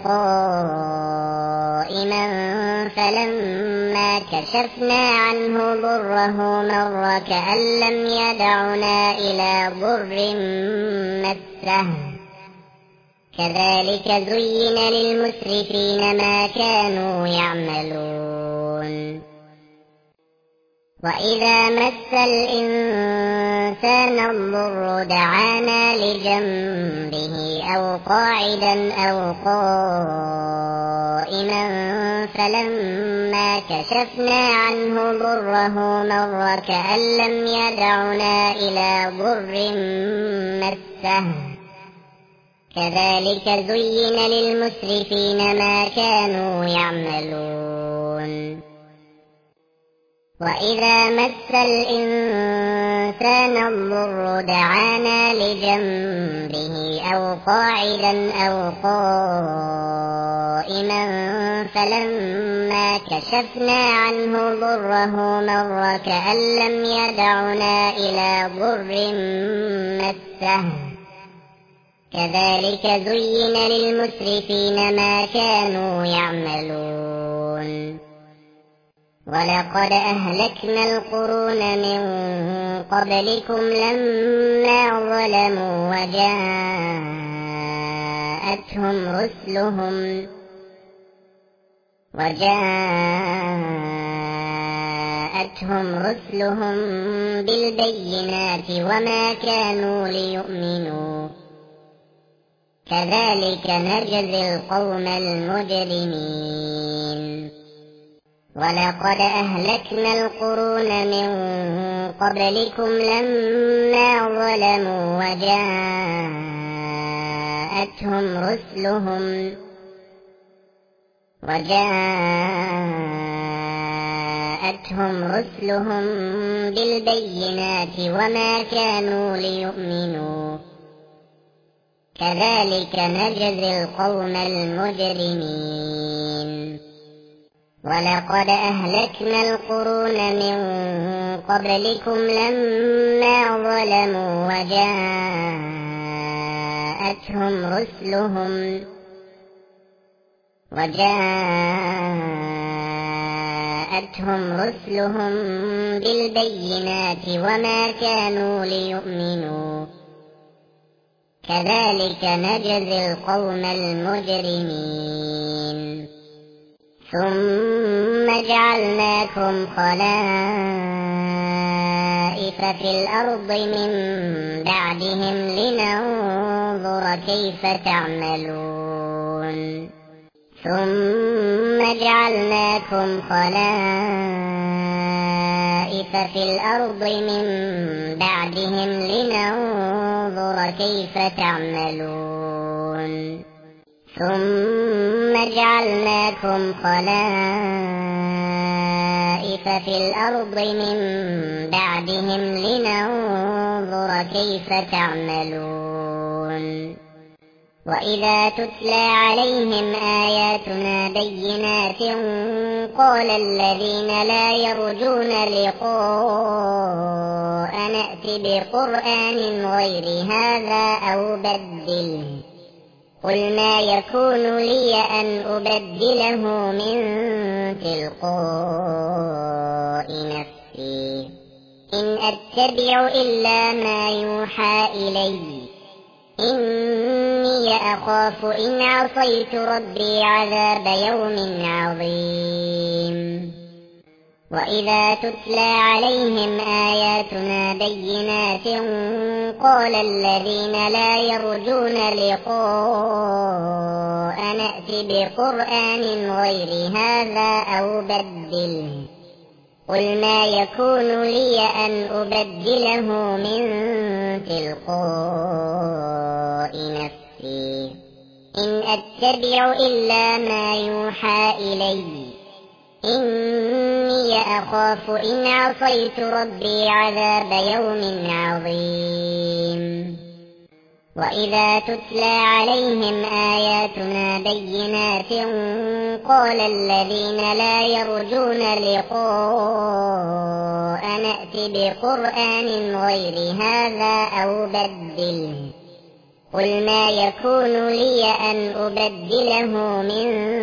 قائما فلما كشفنا عنه ضره مر كأن لم يدعنا إلى ضر مسه كذلك زين للمسرفين ما كانوا يعملون وإذا مس الإنسان الضر دعانا لجنبه أو قاعدا أو قائما فلما كشفنا عنه ضره مر كأن لم يدعنا إلى ضر مسه كذلك زين للمسرفين ما كانوا يعملون وإذا مس الإنسان الضر دعانا لجنبه أو قاعدا أو قائما فلما كشفنا عنه ضره مر كأن لم يدعنا إلى ضر مسه كذلك زين للمسرفين ما كانوا يعملون ولقد أهلكنا القرون من قبلكم لما ظلموا وجاءتهم رسلهم وجاءتهم رسلهم بالبينات وما كانوا ليؤمنوا كذلك نجزي القوم المجرمين ولقد أهلكنا القرون من قبلكم لما ظلموا وجاءتهم رسلهم وجاءتهم رسلهم بالبينات وما كانوا ليؤمنوا كذلك نجزي القوم المجرمين ولقد أهلكنا القرون من قبلكم لما ظلموا وجاءتهم رسلهم وجاءتهم رسلهم بالبينات وما كانوا ليؤمنوا كذلك نجزي القوم المجرمين ثم جعلناكم خلائف في الأرض من بعدهم لننظر كيف تعملون ثم جعلناكم خلائف في الأرض من بعدهم لننظر كيف تعملون ثم جعلناكم خلائف في الأرض من بعدهم لننظر كيف تعملون وإذا تتلى عليهم آياتنا بينات قال الذين لا يرجون لقاء نأت بقرآن غير هذا أو بدله قل ما يكون لي أن أبدله من تلقاء نفسي إن أتبع إلا ما يوحى إلي إني أخاف إن عصيت ربي عذاب يوم عظيم وإذا تتلى عليهم آياتنا بينات قال الذين لا يرجون لقاء نأت بقرآن غير هذا أو بدله قل ما يكون لي أن أبدله من تلقاء نفسي إن أتبع إلا ما يوحى إلي إني أخاف إن عصيت ربي عذاب يوم عظيم وإذا تتلى عليهم آياتنا بينات قال الذين لا يرجون لقاء نأت بقرآن غير هذا أو بدله قل ما يكون لي أن أبدله من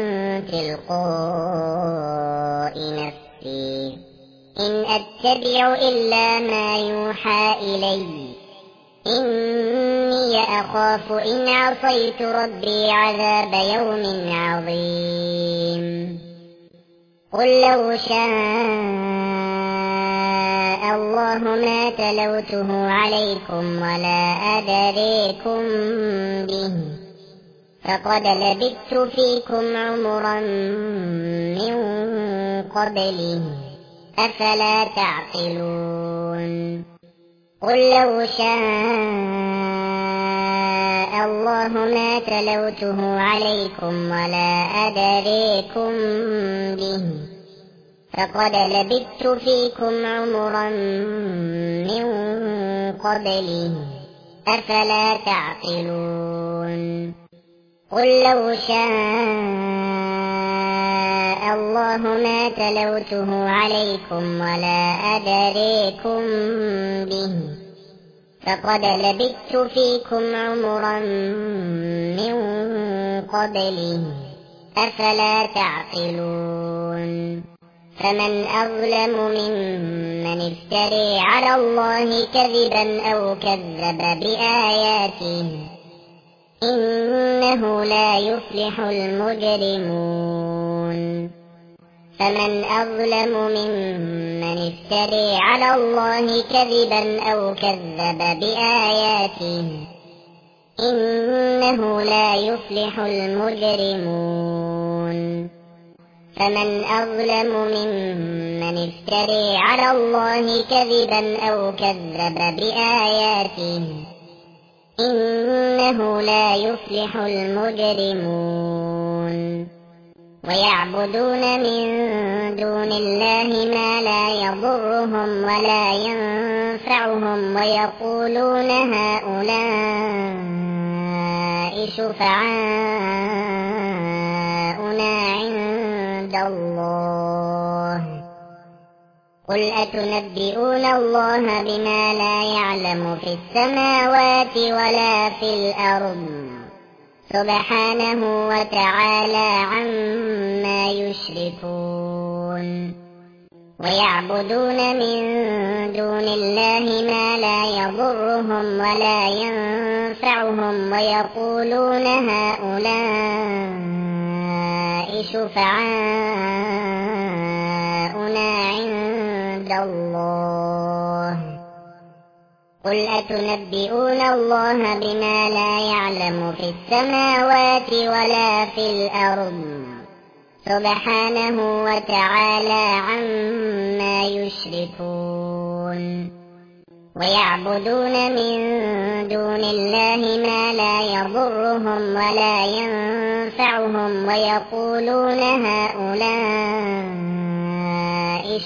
تلقاء نفسي إن أتبع إلا ما يوحى إلي إني أخاف إن عصيت ربي عذاب يوم عظيم قل لو شاء الله ما تلوته عليكم ولا أدريكم به فقد لبثت فيكم عمرا من قبله أفلا تعقلون قل لو شاء الله ما تلوته عليكم ولا أدريكم به فقد لبثت فيكم عمرا من قبله أفلا تعقلون قل لو شاء الله ما تلوته عليكم ولا أدريكم به فقد لبثت فيكم عمرا من قبله أفلا تعقلون فمن أظلم ممن افتري على الله كذبا أو كذب بآياته إنه لا يفلح المجرمون فمن أظلم ممن افتري على الله كذبا أو كذب بآياته إنه لا يفلح المجرمون فمن أظلم ممن افتري على الله كذبا أو كذب بآياته إنه لا يفلح المجرمون ويعبدون من دون الله ما لا يضرهم ولا ينفعهم ويقولون هؤلاء شفعاؤنا عند الله قل أتنبئون الله بما لا يعلم في السماوات ولا في الأرض سبحانه وتعالى عما يشركون ويعبدون من دون الله ما لا يضرهم ولا ينفعهم ويقولون هؤلاء شفعاؤنا عند الله قل أتنبئون الله بما لا يعلم في السماوات ولا في الأرض سبحانه وتعالى عما يشركون ويعبدون من دون الله ما لا يضرهم ولا ينفعهم ويقولون هؤلاء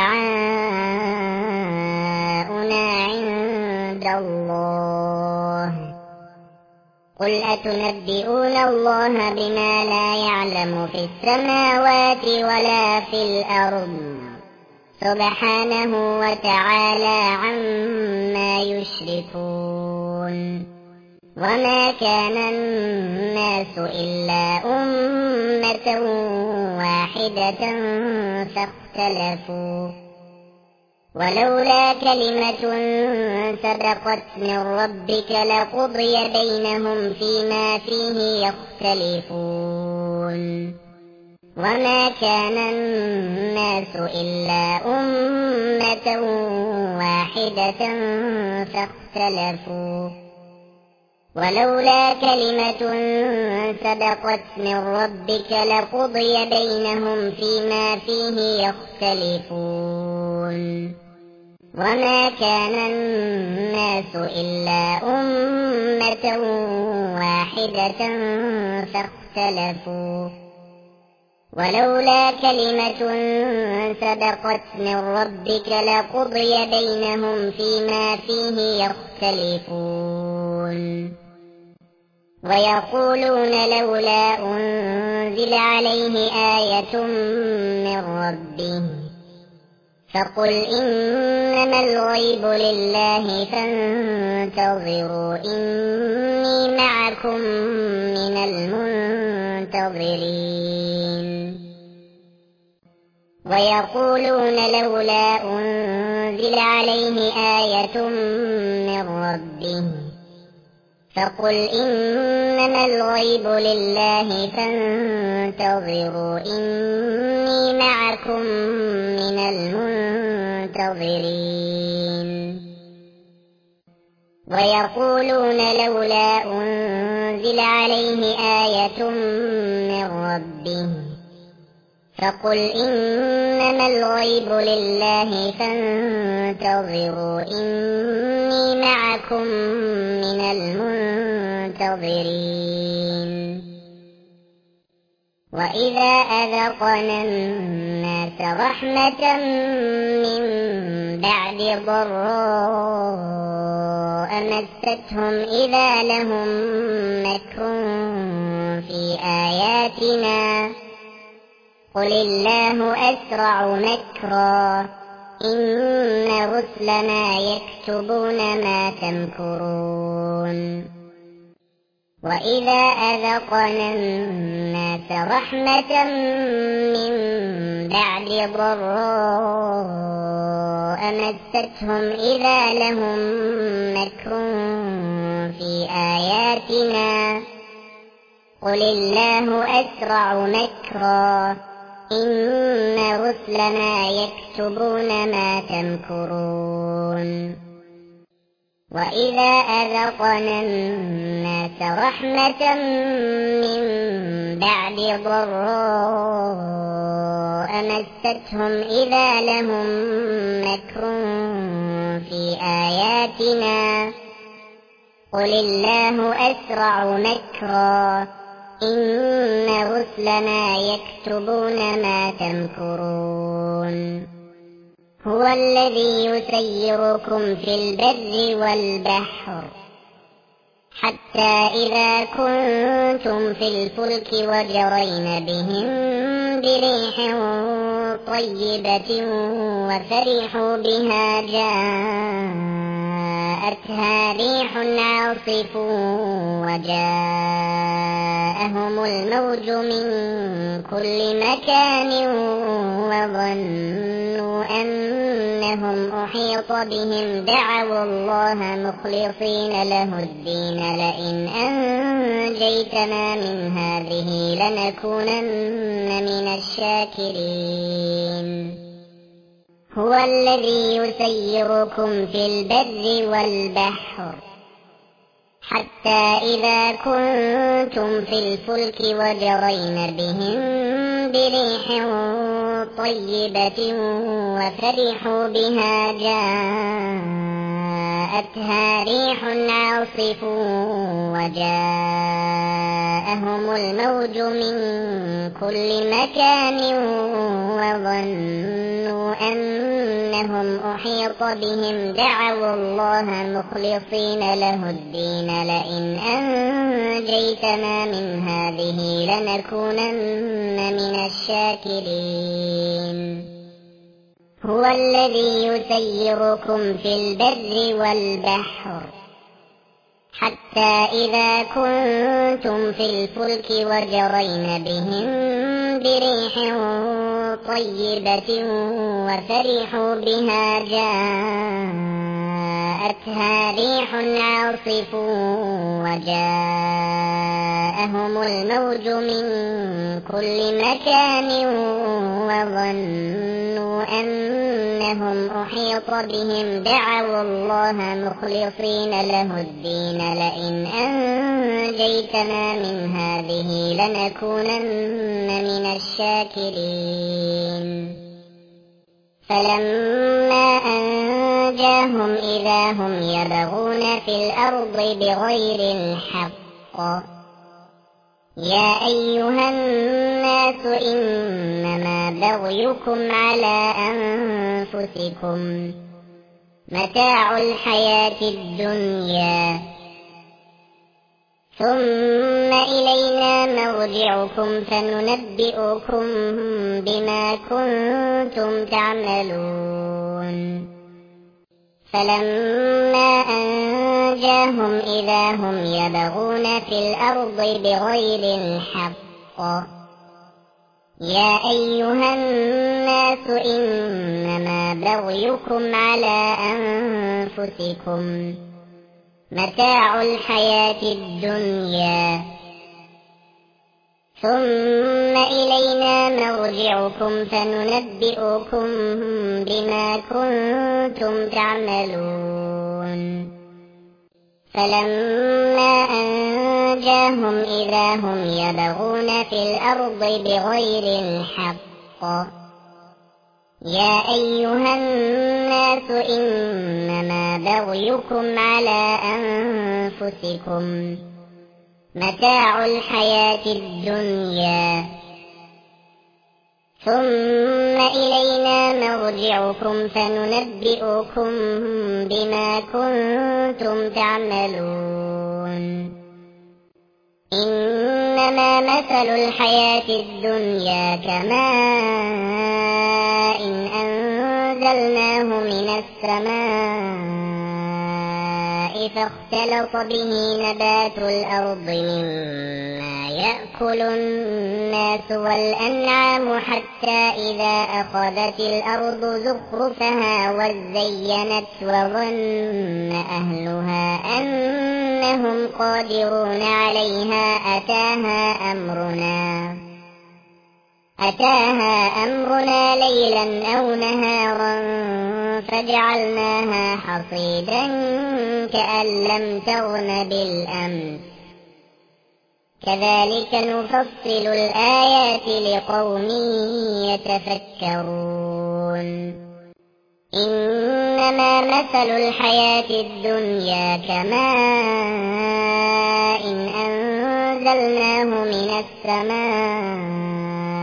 شفعاؤنا عند الله قل أتنبئون الله بما لا يعلم في السماوات ولا في الأرض سبحانه وتعالى عما يشركون وما كان الناس إلا أمة واحدة فاختلفوا ولولا كلمة سبقت من ربك لقضي بينهم فيما فيه يختلفون وما كان الناس إلا أمة واحدة فاختلفوا ولولا كلمة سبقت من ربك لقضي بينهم فيما فيه يختلفون وما كان الناس إلا أمة واحدة فاختلفوا ولولا كلمة سبقت من ربك لقضي بينهم فيما فيه يختلفون ويقولون لولا أنزل عليه آية من ربه فقل إنما الغيب لله فانتظروا إني معكم من المنتظرين ويقولون لولا أنزل عليه آية من ربه فقل إنما الغيب لله فانتظروا إني معكم من المنتظرين ويقولون لولا أنزل عليه آية من ربه فقل إنما الغيب لله فانتظروا إني معكم من المنتظرين وإذا أذقنا الناس رحمة من بعد ضراء مستهم إذا لهم مكر في آياتنا قل الله أسرع مكرا إن رسلنا يكتبون ما تمكرون وإذا أذقنا الناس رحمة من بعد ضراء مستهم إذا لهم مكر في آياتنا قل الله أسرع مكرا إن رسلنا يكتبون ما تمكرون وإذا أذقنا الناس رحمة من بعد ضراء مستهم إذا لهم مكر في آياتنا قل الله أسرع مكرا إن رسلنا يكتبون ما تمكرون هو الذي يسيركم في البر والبحر حتى إذا كنتم في الفلك وجرين بهم بريح طيبة وفرحوا بها جاءتها ريح عاصف وجاءهم الموج من كل مكان وظنوا أنهم أحيط بهم دعوا الله مخلصين له الدين لئن أنجيتنا من هذه لنكونن من الشاكرين هو الذي يسيركم في البر والبحر حتى إذا كنتم في الفلك وجرين بهم بريح طيبة وفرحوا بها جاءتها ريح عاصف وجاءهم الموج من كل مكان وظنوا أنهم أحيط بهم دعوا الله مخلصين له الدين لئن أنجيتنا من هذه لنكونن من الشاكرين هو الذي يسيركم في البر والبحر حتى إذا كنتم في الفلك وجرين بهم بريح طيبة وفرحوا بها جاءتها ريح عاصف وجاءهم الموج من كل مكان وظنوا أنهم أحيط بهم دعوا الله مخلصين له الدين لئن أنجيتنا من هذه لنكونن من الشاكرين فلما أنجاهم إذا هم يبغون في الأرض بغير الحق. يا أيها الناس إنما بغيكم على أنفسكم متاع الحياة الدنيا ثم إلينا مرجعكم فننبئكم بما كنتم تعملون. فلما أنجاهم إذا هم يبغون في الأرض بغير الحق. يا أيها الناس إنما بغيكم على أنفسكم متاع الحياة الدنيا ثم إلينا مرجعكم فننبئكم بما كنتم تعملون. فلما أنجاهم إذا هم يبغون في الأرض بغير الحق. يا أيها الناس إنما بغيكم على أنفسكم متاع الحياة الدنيا ثم إلينا مرجعكم فننبئكم بما كنتم تعملون. إنما مثل الحياة الدنيا كماء أنزلناه من السماء فاختلط به نبات الأرض مما يأكل الناس والأنعام حتى إذا أخذت الأرض زخرفها وزينت وظن أهلها أنهم قادرون عليها أتاها أمرنا أتاها أمرنا ليلا أو نهارا فجعلناها حصيدا كأن لم تغن بالأمس. كذلك نفصل الآيات لقوم يتفكرون. إنما مثل الحياة الدنيا كماء أنزلناه من السماء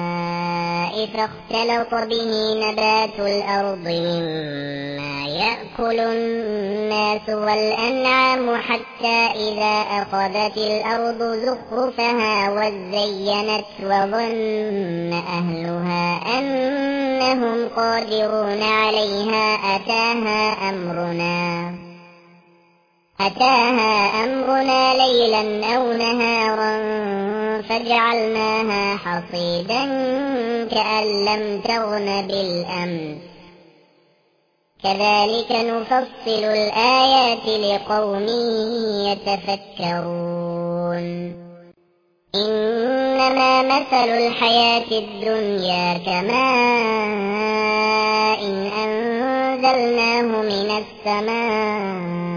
فاختلط به نبات الأرض مما يأكل الناس والأنعام حتى إذا أخذت الأرض زخرفها وزينت وظن أهلها أنهم قادرون عليها أتاها أمرنا أتاها أمرنا ليلا أو نهارا فجعلناها حصيدا كأن لم تغن بالأمس. كذلك نفصل الآيات لقوم يتفكرون. إنما مثل الحياة الدنيا كماء أنزلناه من السماء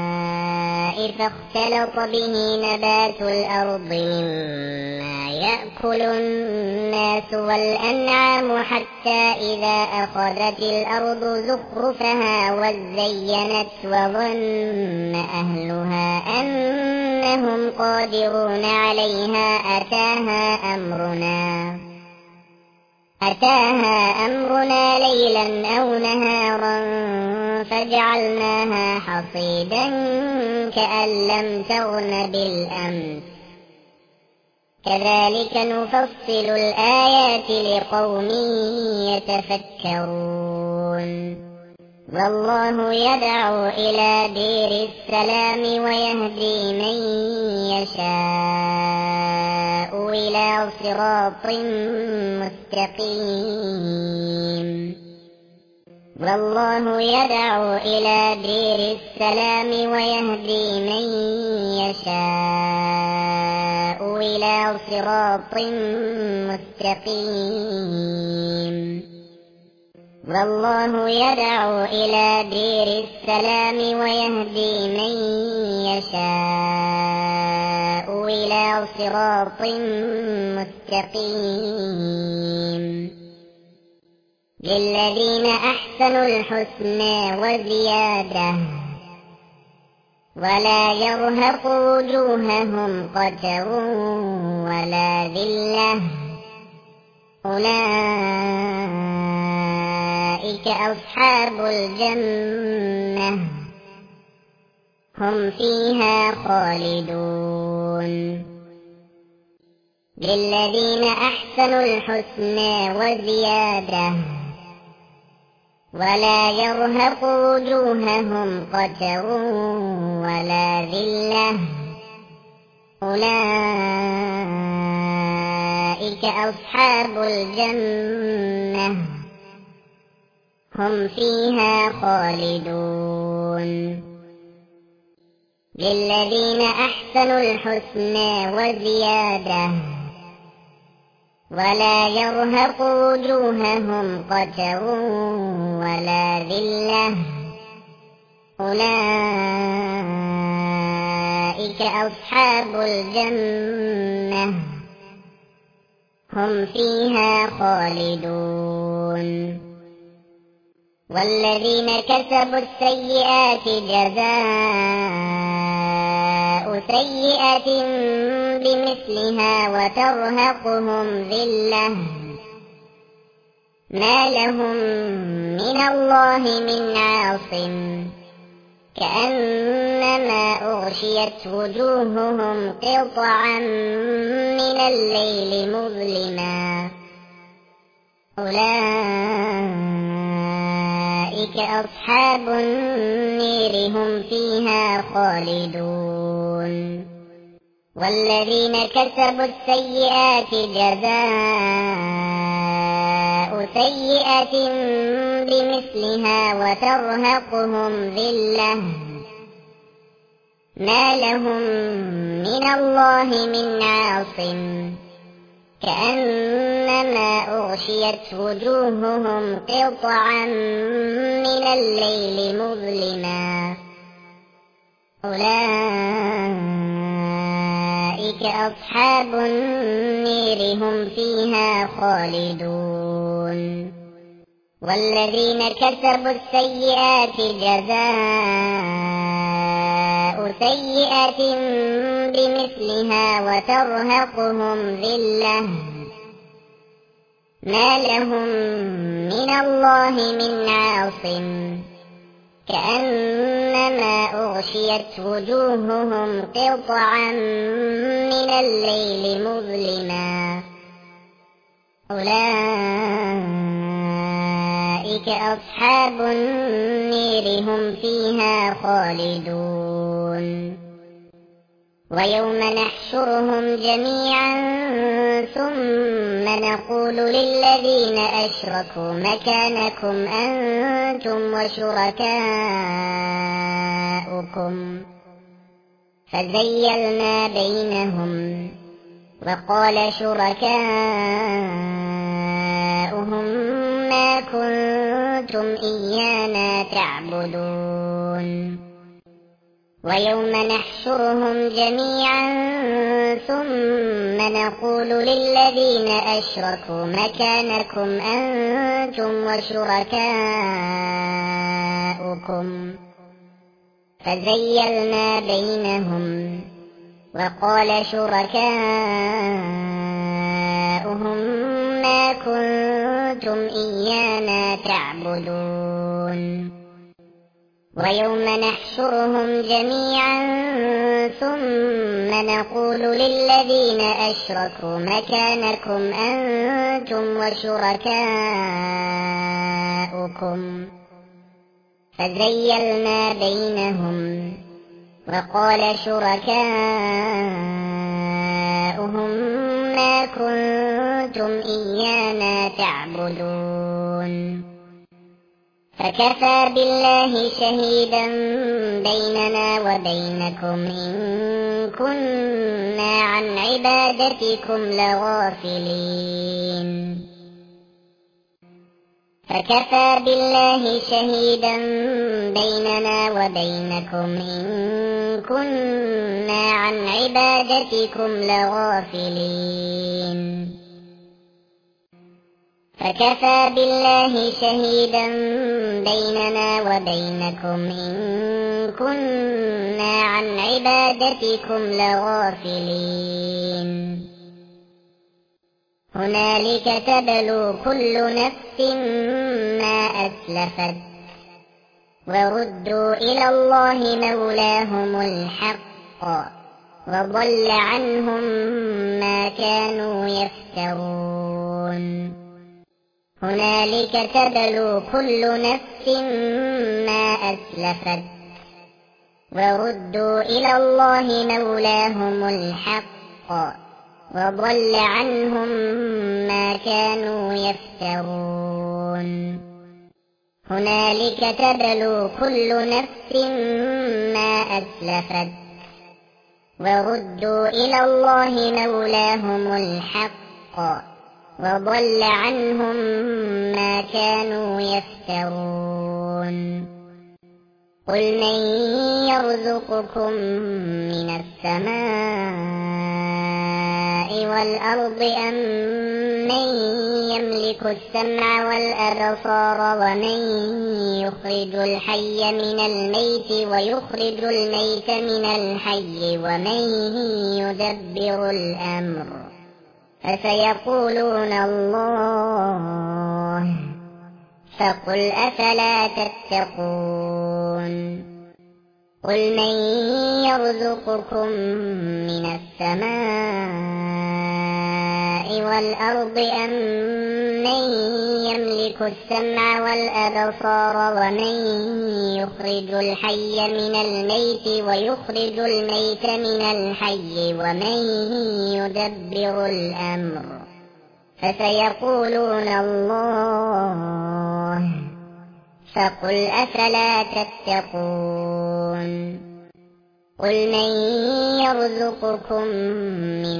فاختلط به نبات الأرض مما يأكل الناس والأنعام حتى إذا أخذت الأرض زخرفها وزينت وظن أهلها أنهم قادرون عليها أتاها أمرنا أتاها أمرنا ليلا أو نهارا فجعلناها حصيدا كأن لم تغن بالأمس. كذلك نفصل الآيات لقوم يتفكرون. والله يدعو إلى دير السلام ويهدي من يشاء إلى صراط مستقيم. والله يدعو إلى دير السلام ويهدي من يشاء إلى صراط مستقيم. والله يدعو إلى دير السلام ويهدي من يشاء إلى صراط مستقيم. للذين أحسنوا الحسنى وزيادة ولا يرهق وجوههم قتر ولا ذلة أولئك أصحاب الجنة هم فيها خالدون للذين أحسنوا الحسنى وزيادة ولا يرهق وجوههم قتر ولا ذلة أولئك أصحاب الجنة هم فيها خالدون للذين أحسنوا الحسنى وزيادة ولا يرهق وجوههم قتر ولا ذلة أولئك أصحاب الجنة هم فيها خالدون والذين كسبوا السيئات جزاء سيئة بمثلها وترهقهم ذلة ما لهم من الله من عاصم كأنما أغشيت وجوههم قطعا من الليل مظلما أولئك أصحاب النير هم فيها خالدون والذين كسبوا السيئات جزاء سيئة بمثلها وترهقهم ذلة ما لهم من الله من عاصم كأنما أغشيت وجوههم قطعا من الليل مظلما أولئك أصحاب النير هم فيها خالدون والذين كسبوا السيئات جزاء سيئة بمثلها وترهقهم ذلة ما لهم من الله من عاصم كأنما أغشيت وجوههم قطعا من الليل مظلما أولئك أصحاب النير هم فيها خالدون ويوم نحشرهم جميعا ثم نقول للذين أشركوا مكانكم أنتم وشركاؤكم فزيلنا بينهم وقال شركاؤهم ما كنتم إيانا تعبدون ويوم نحشرهم جميعا ثم نقول للذين أشركوا مكانكم أنتم وشركاؤكم فزيلنا بينهم وقال شركاؤهم ما كنتم إيانا تعبدون ويوم نحشرهم جميعا ثم نقول للذين أشركوا مكانكم أنتم وشركاؤكم فزيلنا بينهم وقال شركاؤهم ما كنتم إيانا تعبدون فكفى بالله شهيدا بيننا وبينكم إن كنا عن عبادتكم لغافلين فكفى بالله شهيدا بيننا وبينكم إن كنا عن عبادتكم لغافلين فكفى بالله شهيدا بيننا وبينكم إن كنا عن عبادتكم لغافلين هنالك تبلو كل نفس ما أسلفت وردوا إلى الله مولاهم الحق وضل عنهم ما كانوا يفترون هنالك تبلو كل نفس ما أسلفت وردوا إلى الله مولاهم الحق وضل عنهم ما كانوا يفترون هنالك تبلو كل نفس ما أسلفت وردوا إلى الله مولاهم الحق وضل عنهم ما كانوا يفترون قل من يرزقكم من السماء والأرض أم من يملك السمع والأبصار ومن يخرج الحي من الميت ويخرج الميت من الحي ومن يدبر الأمر فسيقولون الله فقل أفلا تتقون قل من يرزقكم من السماء والأرض أم من يملك السمع والأبصار ومن يخرج الحي من الميت ويخرج الميت من الحي ومن يدبر الأمر فسيقولون الله فقل أفلا تتقون قل من يرزقكم من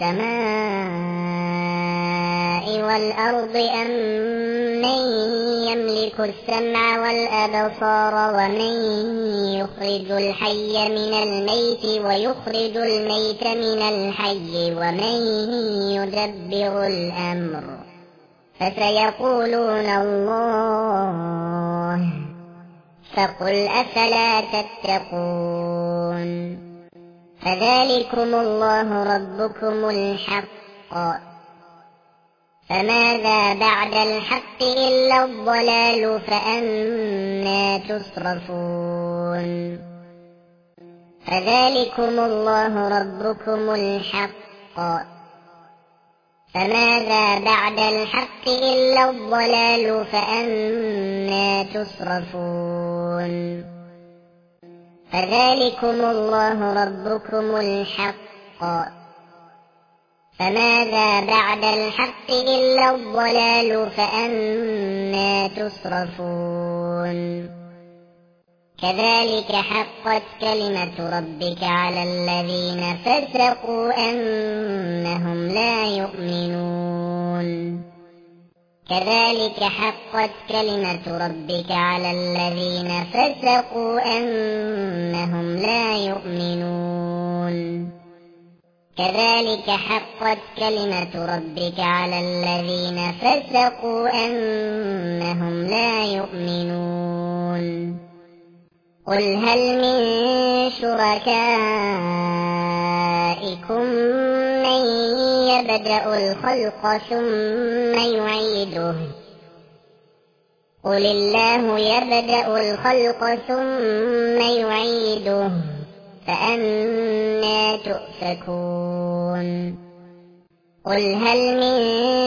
السماء والأرض أم من يملك السمع والأبصار ومن يخرج الحي من الميت ويخرج الميت من الحي ومن يدبر الأمر فسيقولون الله فقل أفلا تتقون فذلكم الله ربكم الحق فماذا بعد الحق إلا الضلال فأنى تصرفون فذلكم الله ربكم الحق فماذا بعد الحق إلا الضلال فأنى تصرفون فذلكم الله ربكم الحق فماذا بعد الحق إلا الضلال فأنى تصرفون كذلك حقت كلمة ربك على الذين فسقوا أنهم لا يؤمنون كذلك حقت كلمة ربك على الذين فسقوا أنهم لا يؤمنون كذلك حقت كلمة ربك على الذين فسقوا أنهم لا يؤمنون قل هل من شركائكم من يبدأ الخلق ثم يعيده قل الله يبدأ الخلق ثم يعيده فأنى تؤفكون قل هل من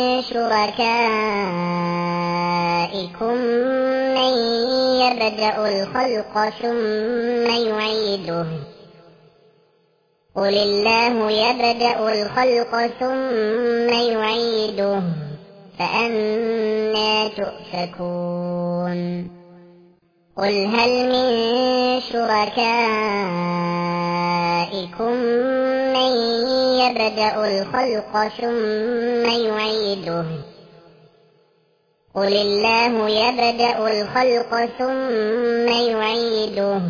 شركائكم من يبدأ الخلق ثم يعيده قل الله يبدأ الخلق ثم يعيده فأنى تؤفكون قل هل من شركائكم من يبدأ الخلق ثم يعيده قل الله يبدأ الخلق ثم يعيده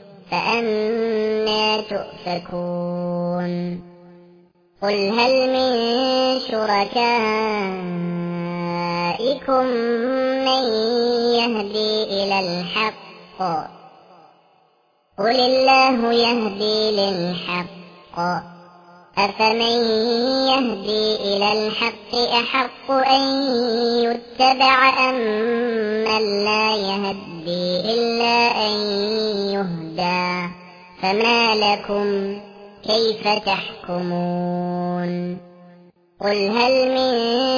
فأنى تؤفكون قل هل من شركائكم شُرَكَائِكُم مَّن يَهْدِي إِلَى الْحَقِّ قُلِ اللَّهُ يَهْدِي لِلْحَقِّ أَفَمَن يَهْدِي إِلَى الْحَقِّ أَحَقُّ أَن يُتَّبَعَ أَمَّن لَّا يَهْدِي إِلَّا أَن يُهْدَىٰ فَمَا لَكُمْ كَيْفَ تَحْكُمُونَ قُلْ هَلْ مِن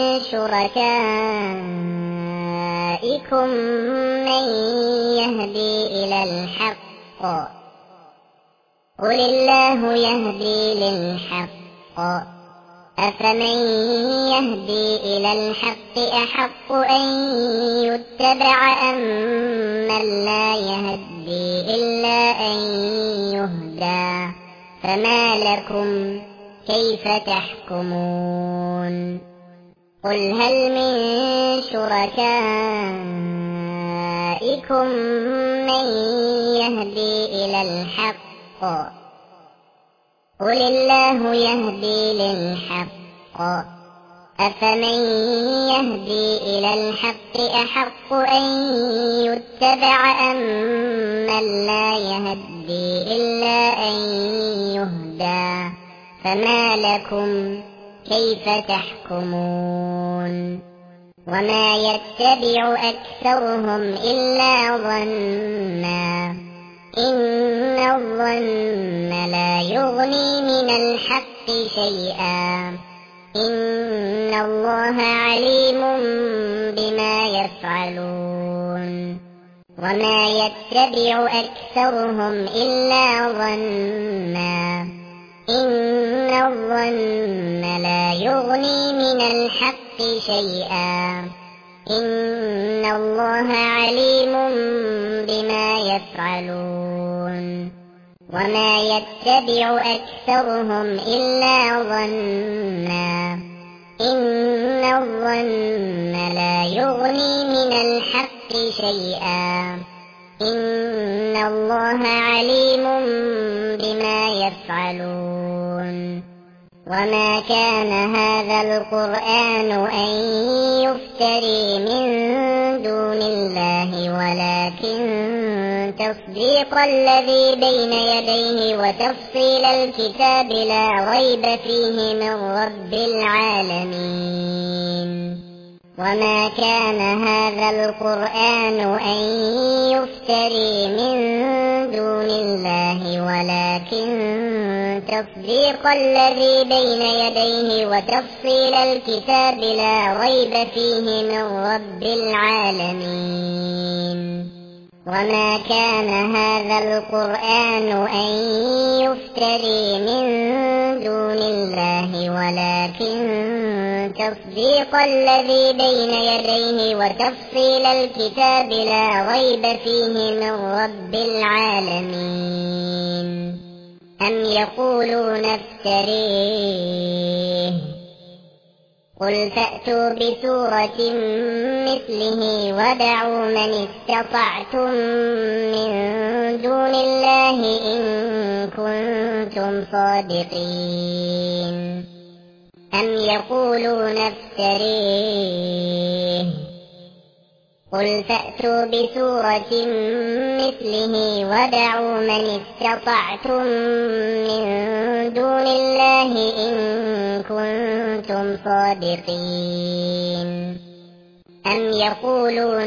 شُرَكَائِكُم مَّن يَهْدِي إِلَى الْحَقِّ قُلِ اللَّهُ يَهْدِي لِلْحَقِّ أَفَمَن يَهْدِي إِلَى الْحَقِّ أَحَقُّ أَن يُتَّبَعَ أَمَّن لَّا يَهْدِي إِلَّا أَن يُهْدَىٰ فَمَا لَكُمْ كَيْفَ تَحْكُمُونَ قُلْ هَلْ مِن شُرَكَائِكُم مَّن يَهْدِي إِلَى الْحَقِّ قُلِ اللَّهُ يَهْدِي لِلْحَقِّ أَفَمَن يَهْدِي إِلَى الْحَقِّ أَحَقُّ أَن يُتَّبَعَ أَمَّن لَّا يَهْدِي إِلَّا أَن يُهْدَىٰ فَمَا لَكُمْ كَيْفَ تَحْكُمُونَ وَمَا يَتَّبِعُ أَكْثَرُهُمْ إِلَّا ظَنًّا إِنَّ الظَّنَّ لَا يُغْنِي مِنَ الْحَقِّ شَيْئًا إِنَّ اللَّهَ عَلِيمٌ بِمَا يَفْعَلُونَ وَمَا يَتَّبِعُ أَكْثَرُهُمْ إِلَّا ظَنًّا إِنَّ الظَّنَّ لَا يُغْنِي مِنَ الْحَقِّ شَيْئًا إِنَّ اللَّهَ عَلِيمٌ بِمَا يَفْعَلُونَ وَمَا يَتَّبِعُ أَكْثَرُهُمْ إِلَّا ظَنًّا إِنَّ الظَّنَّ لَا يُغْنِي مِنَ الْحَقِّ شَيْئًا إِنَّ اللَّهَ عَلِيمٌ بِمَا يَفْعَلُونَ وَمَا كَانَ هَٰذَا الْقُرْآنُ أَن يُفْتَرَىٰ مِن دُونِ اللَّهِ وَلَٰكِن تَصْدِيقَ الَّذِي بَيْنَ يَدَيْهِ وَتَفْصِيلَ الْكِتَابِ لَا رَيْبَ فِيهِ مِن رَّبِّ الْعَالَمِينَ وَمَا كَانَ هَٰذَا الْقُرْآنُ أَن يُفْتَرَىٰ مِن دُونِ اللَّهِ وَلَٰكِن تَصْدِيقَ الَّذِي بَيْنَ يَدَيْهِ وَتَفْصِيلَ الْكِتَابِ لَا رَيْبَ فِيهِ مِن رَّبِّ الْعَالَمِينَ وَمَا كَانَ هَٰذَا الْقُرْآنُ أَن يُفْتَرَىٰ مِن دُونِ اللَّهِ وَلَٰكِن تَصْدِيقَ الَّذِي بَيْنَ يَدَيْهِ وَتَفْصِيلَ الْكِتَابِ لَا رَيْبَ فِيهِ مِن رَّبِّ الْعَالَمِينَ أَمْ يَقُولُونَ افْتَرَيْهِ قُلْ فَأْتُوا بِسُورَةٍ مِّثْلِهِ وَادْعُوا مَنِ اسْتَطَعْتُم مِّن دُونِ اللَّهِ إِن كُنتُمْ صَادِقِينَ أَمْ يَقُولُونَ افْتَرَيْهِ قُلْ فَأْتُوا بِسُورَةٍ مِّثْلِهِ وَادْعُوا مَنِ اسْتَطَعْتُم مِّن دُونِ اللَّهِ إِن كُنتُمْ صَادِقِينَ أَمْ يَقُولُونَ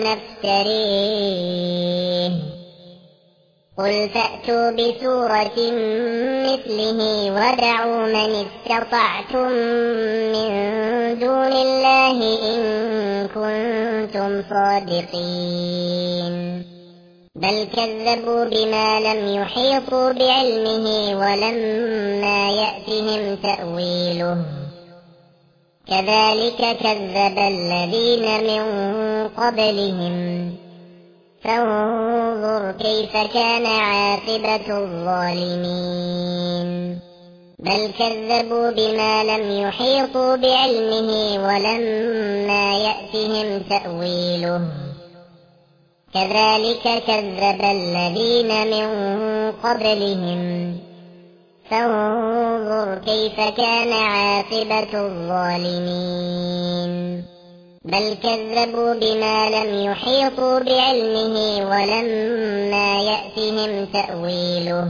افْتَرَيْهِ قُلْ فَأْتُوا بِسُورَةٍ مِّثْلِهِ وَادْعُوا مَنِ اسْتَطَعْتُم مِّن دُونِ اللَّهِ إِن كُنتُمْ صَادِقِينَ بَلْ كَذَّبُوا بِمَا لَمْ يُحِيطُوا بِعِلْمِهِ وَلَمَّا يَأْتِهِمْ تَأْوِيلُهُ كَذَٰلِكَ كَذَّبَ الَّذِينَ مِن قَبْلِهِمْ فَانظُرْ كَيْفَ كَانَ عَاقِبَةُ الظَّالِمِينَ بَلْ كَذَّبُوا بِمَا لَمْ يُحِيطُوا بِعِلْمِهِ وَلَمَّا يَأْتِهِمْ تَأْوِيلُهُ كَذَٰلِكَ كَذَّبَ الَّذِينَ مِن قَبْلِهِمْ فَانظُرْ كَيْفَ كَانَ عَاقِبَةُ الظَّالِمِينَ بل كذبوا بما لم يحيطوا بعلمه ولما يأتهم تأويله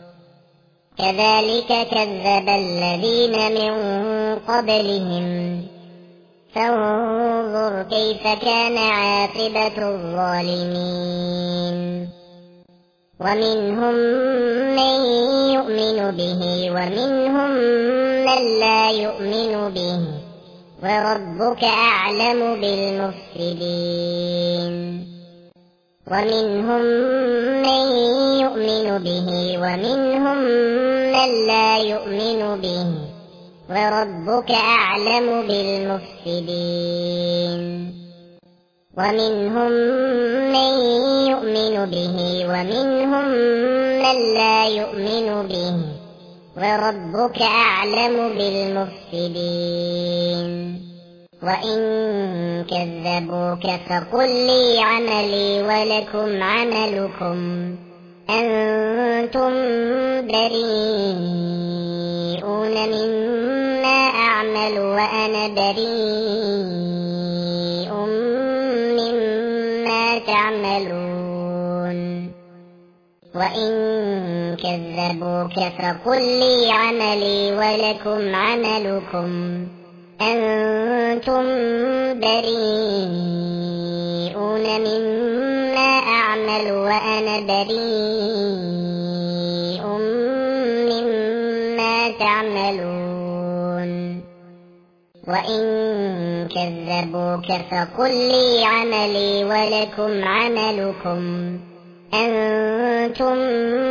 كذلك كذب الذين من قبلهم فانظر كيف كان عاقبة الظالمين ومنهم من يؤمن به ومنهم من لا يؤمن به وربك أعلم بالمفسدين ومنهم من يؤمن به ومنهم من لا يؤمن به وربك أعلم بالمفسدين ومنهم من يؤمن به ومنهم من لا يؤمن به وربك أعلم بالمفسدين وإن كذبوك فقل لي عملي ولكم عملكم أنتم بريئون مما أعمل وأنا بريء مما تعملون وإن كذبوك فقل لي عملي ولكم عملكم أنتم بريئون مما أعمل وأنا بريء مما تعملون وإن كذبوك فقل لي عملي ولكم عملكم أنتم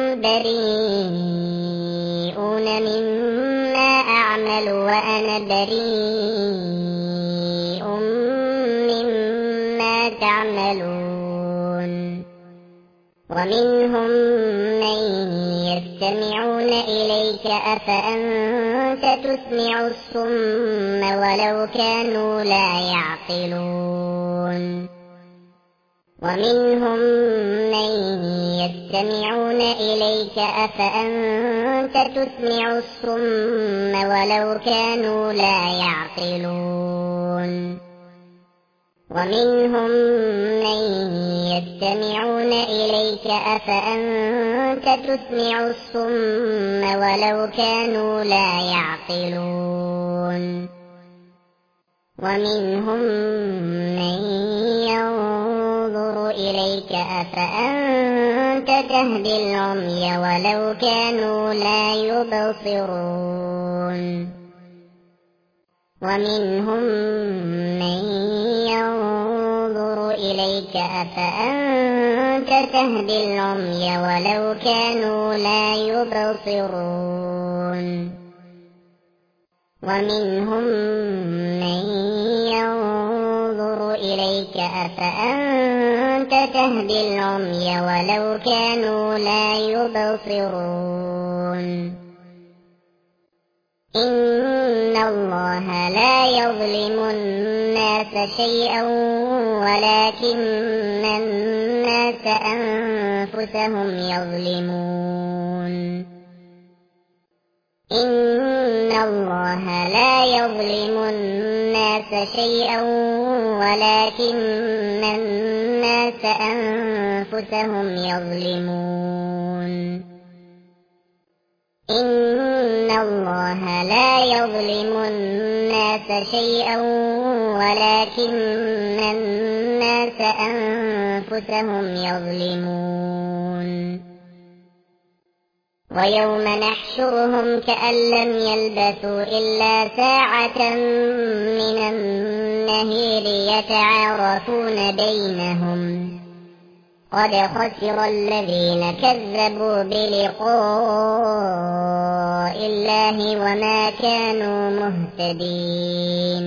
بريئون مما أعمل وأنا بريء مما تعملون ومنهم من يستمعون إليك أفأنت تسمع الصم ولو كانوا لا يعقلون ومنهم من يستمعون إليك أفأنت تسمع الصم ولو كانوا لا يعقلون ومنهم من يستمعون إليك أفأنت تسمع الصم ولو كانوا لا يعقلون ومنهم من ينظر إليك أفأنت تهدي العمي ولو كانوا لا يبصرون ومنهم من ينظر إليك أفأنت تهدي العمي ولو كانوا لا يبصرون ومنهم من ينظر إليك أفأنت تهدي العمي ولو كانوا لا يبصرون إن الله لا يظلم الناس شيئا ولكن الناس أنفسهم يظلمون إن الله لا يظلم الناس شيئا ولكن الناس أنفسهم يظلمون إن الله لا يظلم الناس شيئا ولكن الناس أنفسهم يظلمون ويوم نحشرهم كأن لم يلبثوا إلا ساعة من النهار يتعارفون بينهم قد خسر الذين كذبوا بلقاء الله وما كانوا مهتدين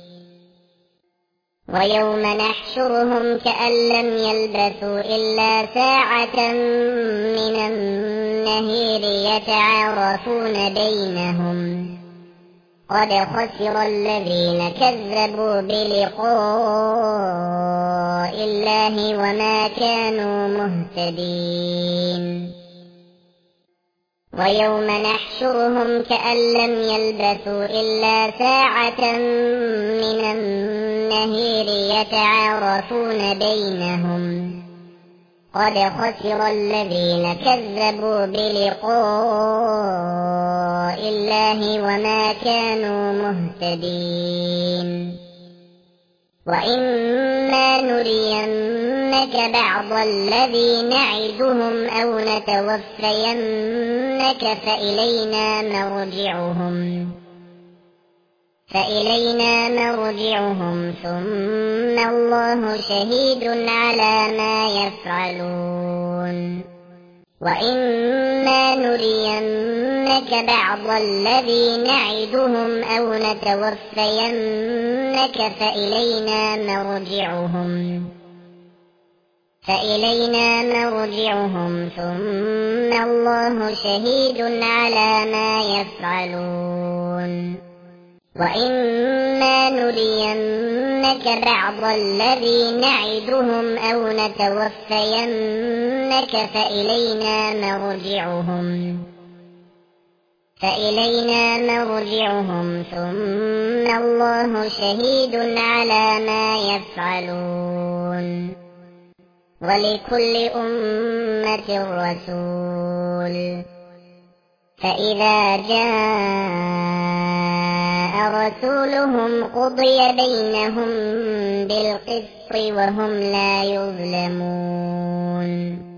ويوم نحشرهم كأن لم يلبثوا إلا ساعة من النهار يتعارفون بينهم قد خسر الذين كذبوا بلقاء الله وما كانوا مهتدين ويوم نحشرهم كأن لم يلبثوا إلا ساعة من النهار النهير يتعارفون بينهم قد خسر الذين كذبوا بلقاء الله وما كانوا مهتدين وإما نرينك بعض الذي نعدهم أو نتوفينك فإلينا مرجعهم فإلينا مرجعهم ثم الله شهيد على ما يفعلون وإما نرينك بعض الذي نعدهم أو نتوفينك فإلينا مرجعهم فإلينا مرجعهم ثم الله شهيد على ما يفعلون وإما نرينك بعض الذي نعدهم أو نتوفينك فإلينا مرجعهم فإلينا مرجعهم ثم الله شهيد على ما يفعلون ولكل أمة رسول فإذا جاء رسولهم قضي بينهم بالقسط وهم لا يظلمون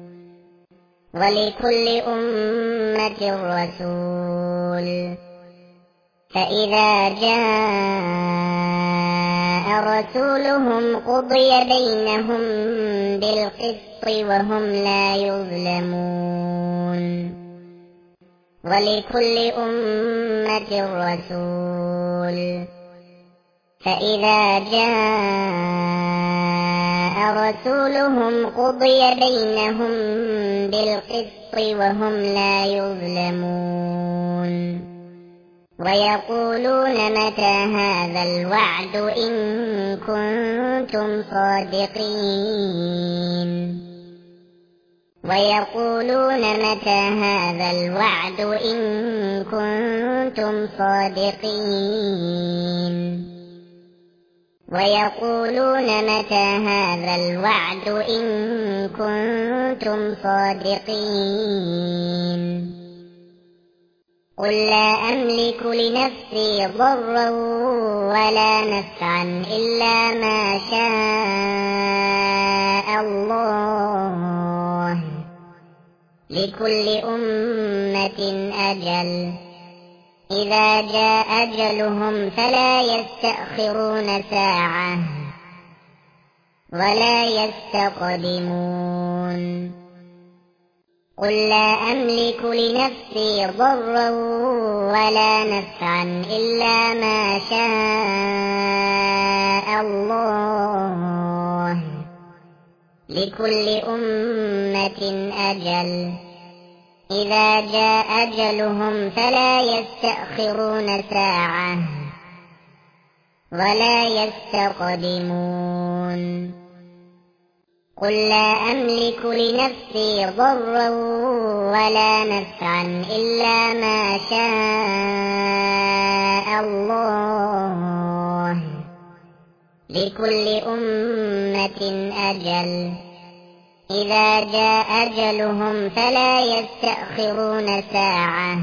ولكل أمة رسول فإذا جاء رسولهم قضي بينهم بالقسط وهم لا يظلمون ولكل أمة رسول فإذا جاء رسولهم قضي بينهم بالقسط وهم لا يظلمون ويقولون متى هذا الوعد إن كنتم صادقين ويقولون متى هذا الوعد إن كنتم صادقين ويقولون متى هذا الوعد إن كنتم صادقين قل لا أملك لنفسي ضرا ولا نفعا إلا ما شاء الله لكل أمة أجل إذا جاء أجلهم فلا يستأخرون ساعة ولا يستقدمون قل لا أملك لنفسي ضرا ولا نفعا إلا ما شاء الله لكل أمة أجل إذا جاء أجلهم فلا يستأخرون ساعة ولا يستقدمون قل لا أملك لنفسي ضرا ولا نفعا إلا ما شاء الله لكل أمة أجل إذا جاء أجلهم فلا يستأخرون ساعة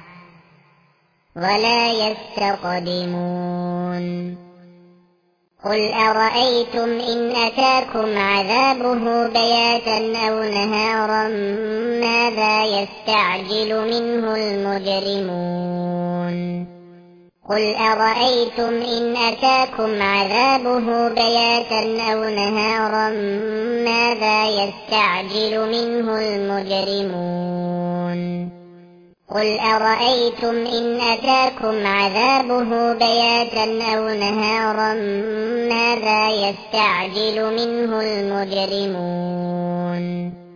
ولا يستقدمون قل أرأيتم إن أتاكم عذابه بياتا أو نهارا ماذا يستعجل منه المجرمون قل أرأيتم إن أتاكم عذابه بياتا أو نهارا ماذا يستعجل منه المجرمون قل أرأيتم إن أتاكم عذابه بياتا أو نهارا ماذا يستعجل منه المجرمون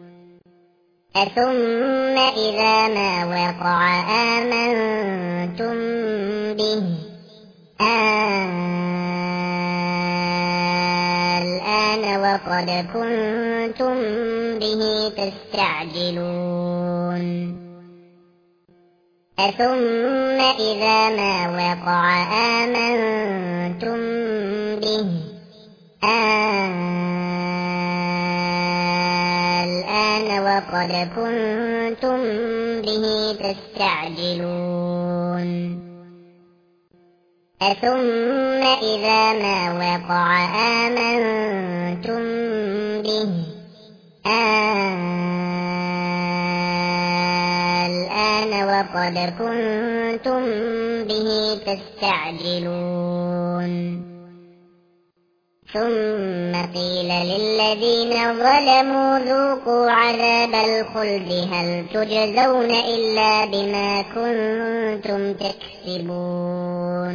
أثم إذا ما وقع آمنتم به الآن وقد كنتم به تستعجلون أثم إذا ما وقع آمنتم به الآن وقد كنتم به تستعجلون أثم إذا ما وقع آمنتم به الآن وقد كنتم به تستعجلون ثم قيل للذين ظلموا ذوقوا عذاب الخلد هل تجزون إلا بما كنتم تكسبون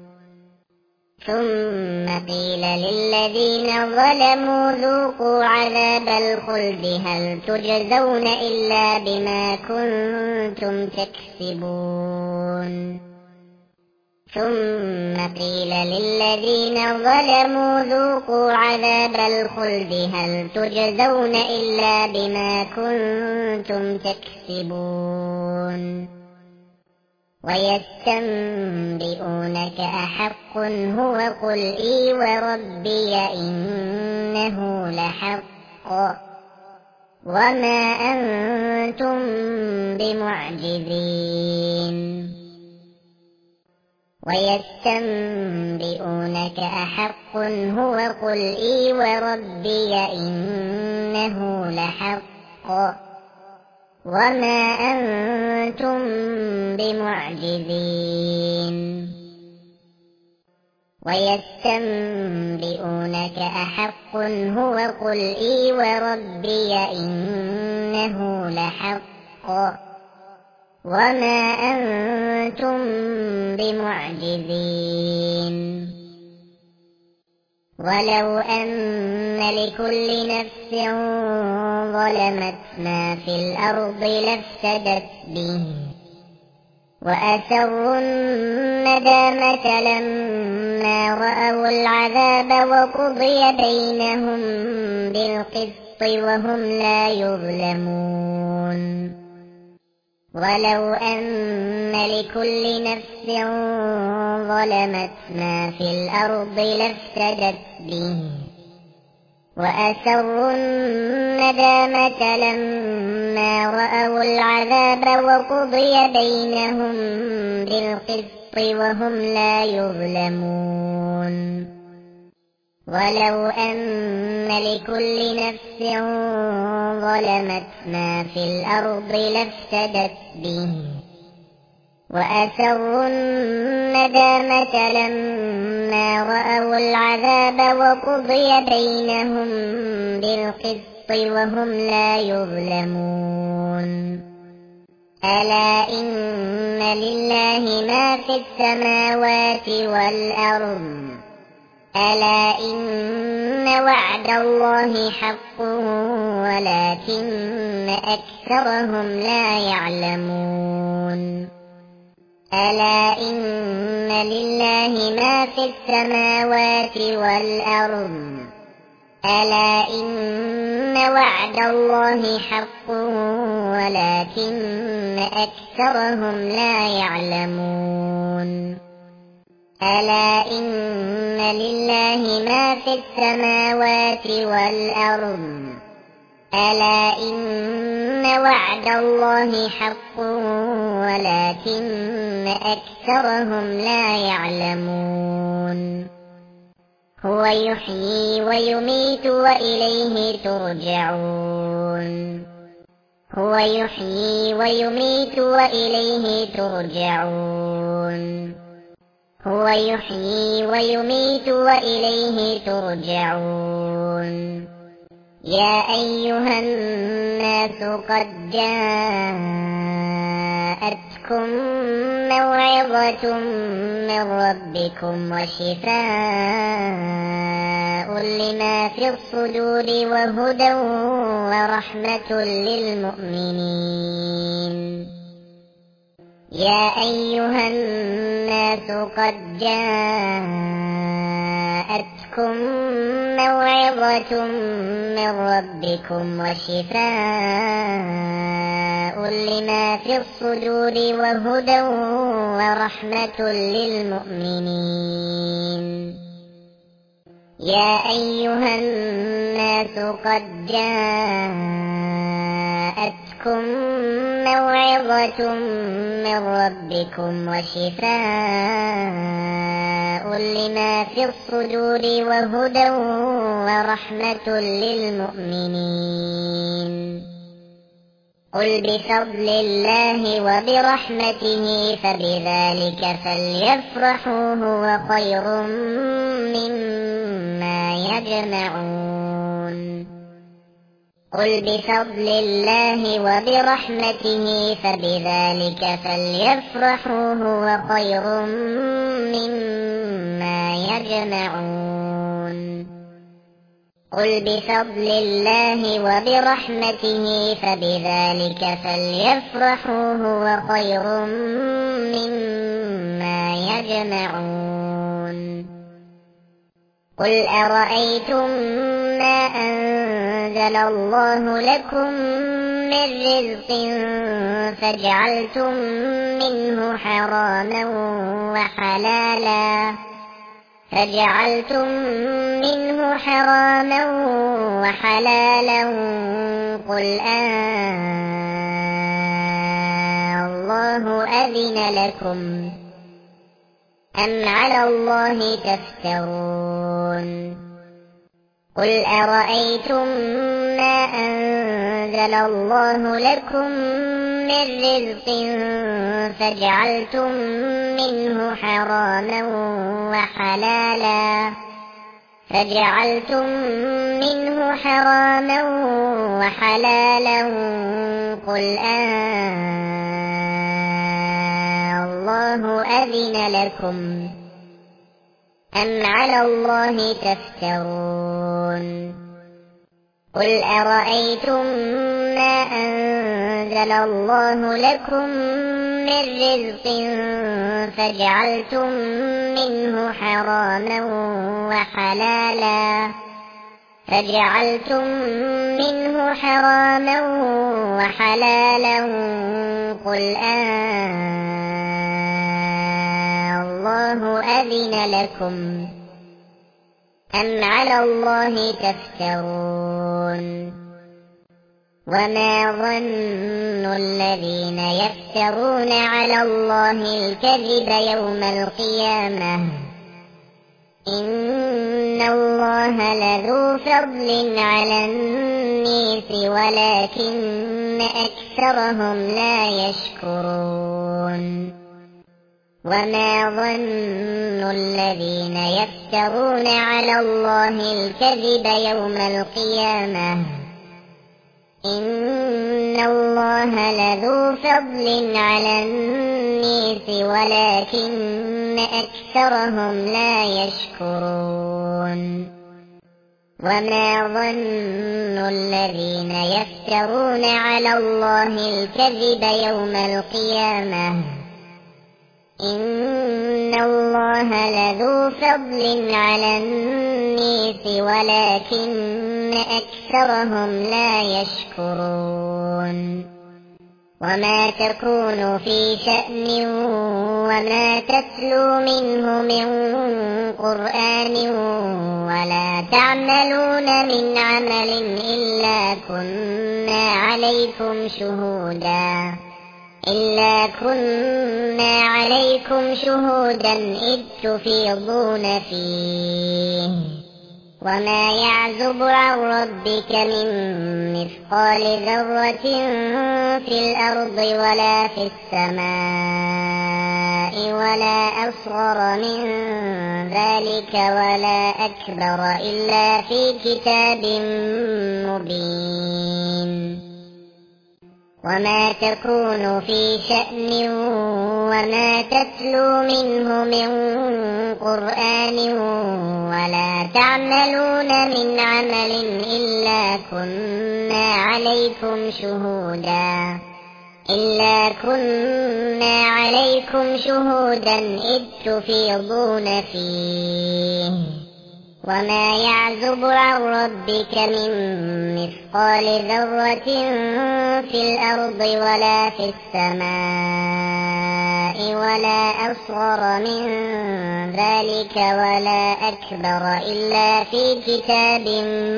ثم قيل للذين ظلموا ذوقوا عذاب الخلد هل تجزون إلا بما كنتم تكسبون ثم قيل للذين ظلموا ذوقوا عذاب الخلد هل تجزون إلا بما كنتم تكسبون ويستنبئونك أحق هو قل إي وربي إنه لحق وما أنتم بمعجزين ويستنبئونك أحق هو قل إي وربي إنه لحق وما أنتم بمعجزين ويستنبئونك أحق هو قل إي وربي إنه لحق وما أنتم بمعجزين ولو أن لكل نفس ظلمت ما في الأرض لافتدت به وأسروا الندامة لما رأوا العذاب وقضي بينهم بالقسط وهم لا يظلمون ولو أن لكل نفس ظلمت ما في الأرض لافتدت به وأسروا الندامة لما رأوا العذاب وقضي بينهم بالقسط وهم لا يظلمون ولو أن لكل نفس ظلمت ما في الأرض لافتدت به وأسروا الندامة لما رأوا العذاب وقضي بينهم بالقسط وهم لا يظلمون ألا إن لله ما في السماوات والأرض ألا إن وعد الله حق ولكن أكثرهم لا يعلمون ألا إن لله ما في السماوات والأرض ألا إن وعد الله حق ولكن أكثرهم لا يعلمون ألا إن لله ما في السماوات والأرض ألا إن وعد الله حق ولكن أكثرهم لا يعلمون هو يحيي ويميت وإليه ترجعون هو يحيي ويميت وإليه ترجعون هو يحيي ويميت وإليه ترجعون يا أيها الناس قد جاءتكم موعظة من ربكم وشفاء لما في الصدور وهدى ورحمة للمؤمنين يا أيها الناس قد جاءتكم موعظة من ربكم وشفاء لما في الصدور وهدى ورحمة للمؤمنين يا أيها الناس قد جاءتكم موعظة من ربكم وشفاء لما في الصدور وهدى ورحمة للمؤمنين قل بفضل الله وبرحمته فبذلك فليفرحوا هو خير مما يجمعون قل بفضل الله وبرحمته فبذلك فليفرحوا هو خير مما يجمعون قل بفضل الله وبرحمته فبذلك فليفرحوا هو خير مما يجمعون قل أرأيتم ما أنزل الله لكم من رزق فجعلتم منه حراما وحلالا فجعلتم منه حراما وحلالا قل الله أذن لكم أم على الله تفترون قل أرأيتم ما أنزل الله لكم من رزق فجعلتم منه حراما وحلالا فجعلتم منه حراما وحلالا قل الله أذن لكم أم على الله تفترون قل أرأيتم ما أنزل الله لكم من رزق فجعلتم منه حراما وحلالا فجعلتم منه حراما وحلالا قل الله أذن لكم أم على الله تفترون وما ظن الذين يفترون على الله الكذب يوم القيامة إن الله لذو فضل على الناس ولكن أكثرهم لا يشكرون وما ظن الذين يفترون على الله الكذب يوم القيامة إن الله لذو فضل على الناس ولكن أكثرهم لا يشكرون وما ظن الذين يفترون على الله الكذب يوم القيامة إن الله لذو فضل على الناس ولكن أكثرهم لا يشكرون وما تكون في شأن وما تتلو منه من قرآن ولا تعملون من عمل إلا كنا عليكم شهودا إلا كنا عليكم شهودا إذ تفيضون فيه وما يعزب عن ربك من مثقال ذرة في الأرض ولا في السماء ولا أصغر من ذلك ولا أكبر إلا في كتاب مبين وما تكون في شأن وما تتلو منه من قرآن ولا تعملون من عمل إلا كنا عليكم شهودا إلا كنا عليكم شهودا إذ تفيضون فيه وما يعزب عن ربك من مثقال ذرة في الأرض ولا في السماء ولا أصغر من ذلك ولا أكبر إلا في كتاب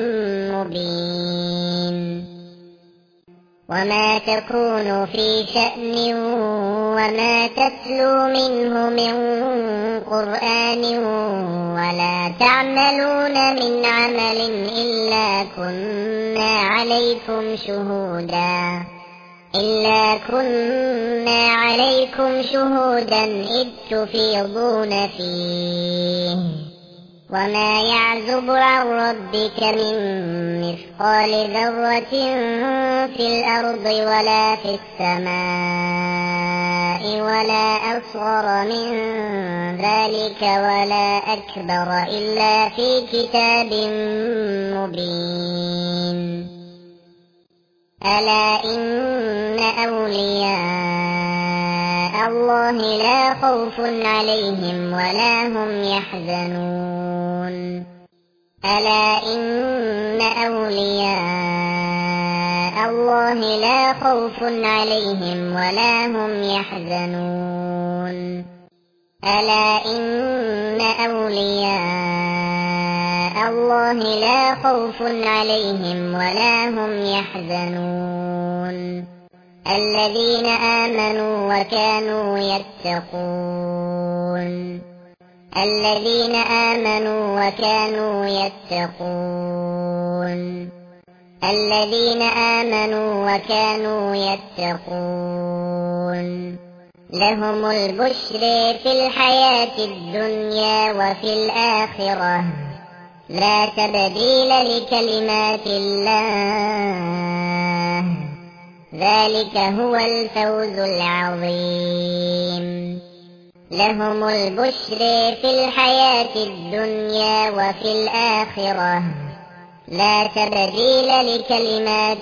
مبين وما تكون في شأن وما تتلو منه من قرآن ولا تعملون من عمل إلا كنا عليكم شهودا إلا كنا عليكم شهودا إذ تفيضون فيه وما يعزب عن ربك من مثقال ذرة في الأرض ولا في السماء ولا أصغر من ذلك ولا أكبر إلا في كتاب مبين ألا إن أولياء الله لا خوف عليهم ولا هم يحزنون ألا إن أولياء الله لا خوف عليهم ولا هم يحزنون ألا إن أولياء الله لا خوف عليهم ولا هم يحزنون الذين آمنوا وكانوا يتقون الذين آمنوا وكانوا يتقون الذين آمنوا وكانوا يتقون لهم البشر في الحياة الدنيا وفي الآخرة لا تبديل لكلمات الله ذلك هو الفوز العظيم لهم البشر في الحياة الدنيا وفي الآخرة لا تبديل لكلمات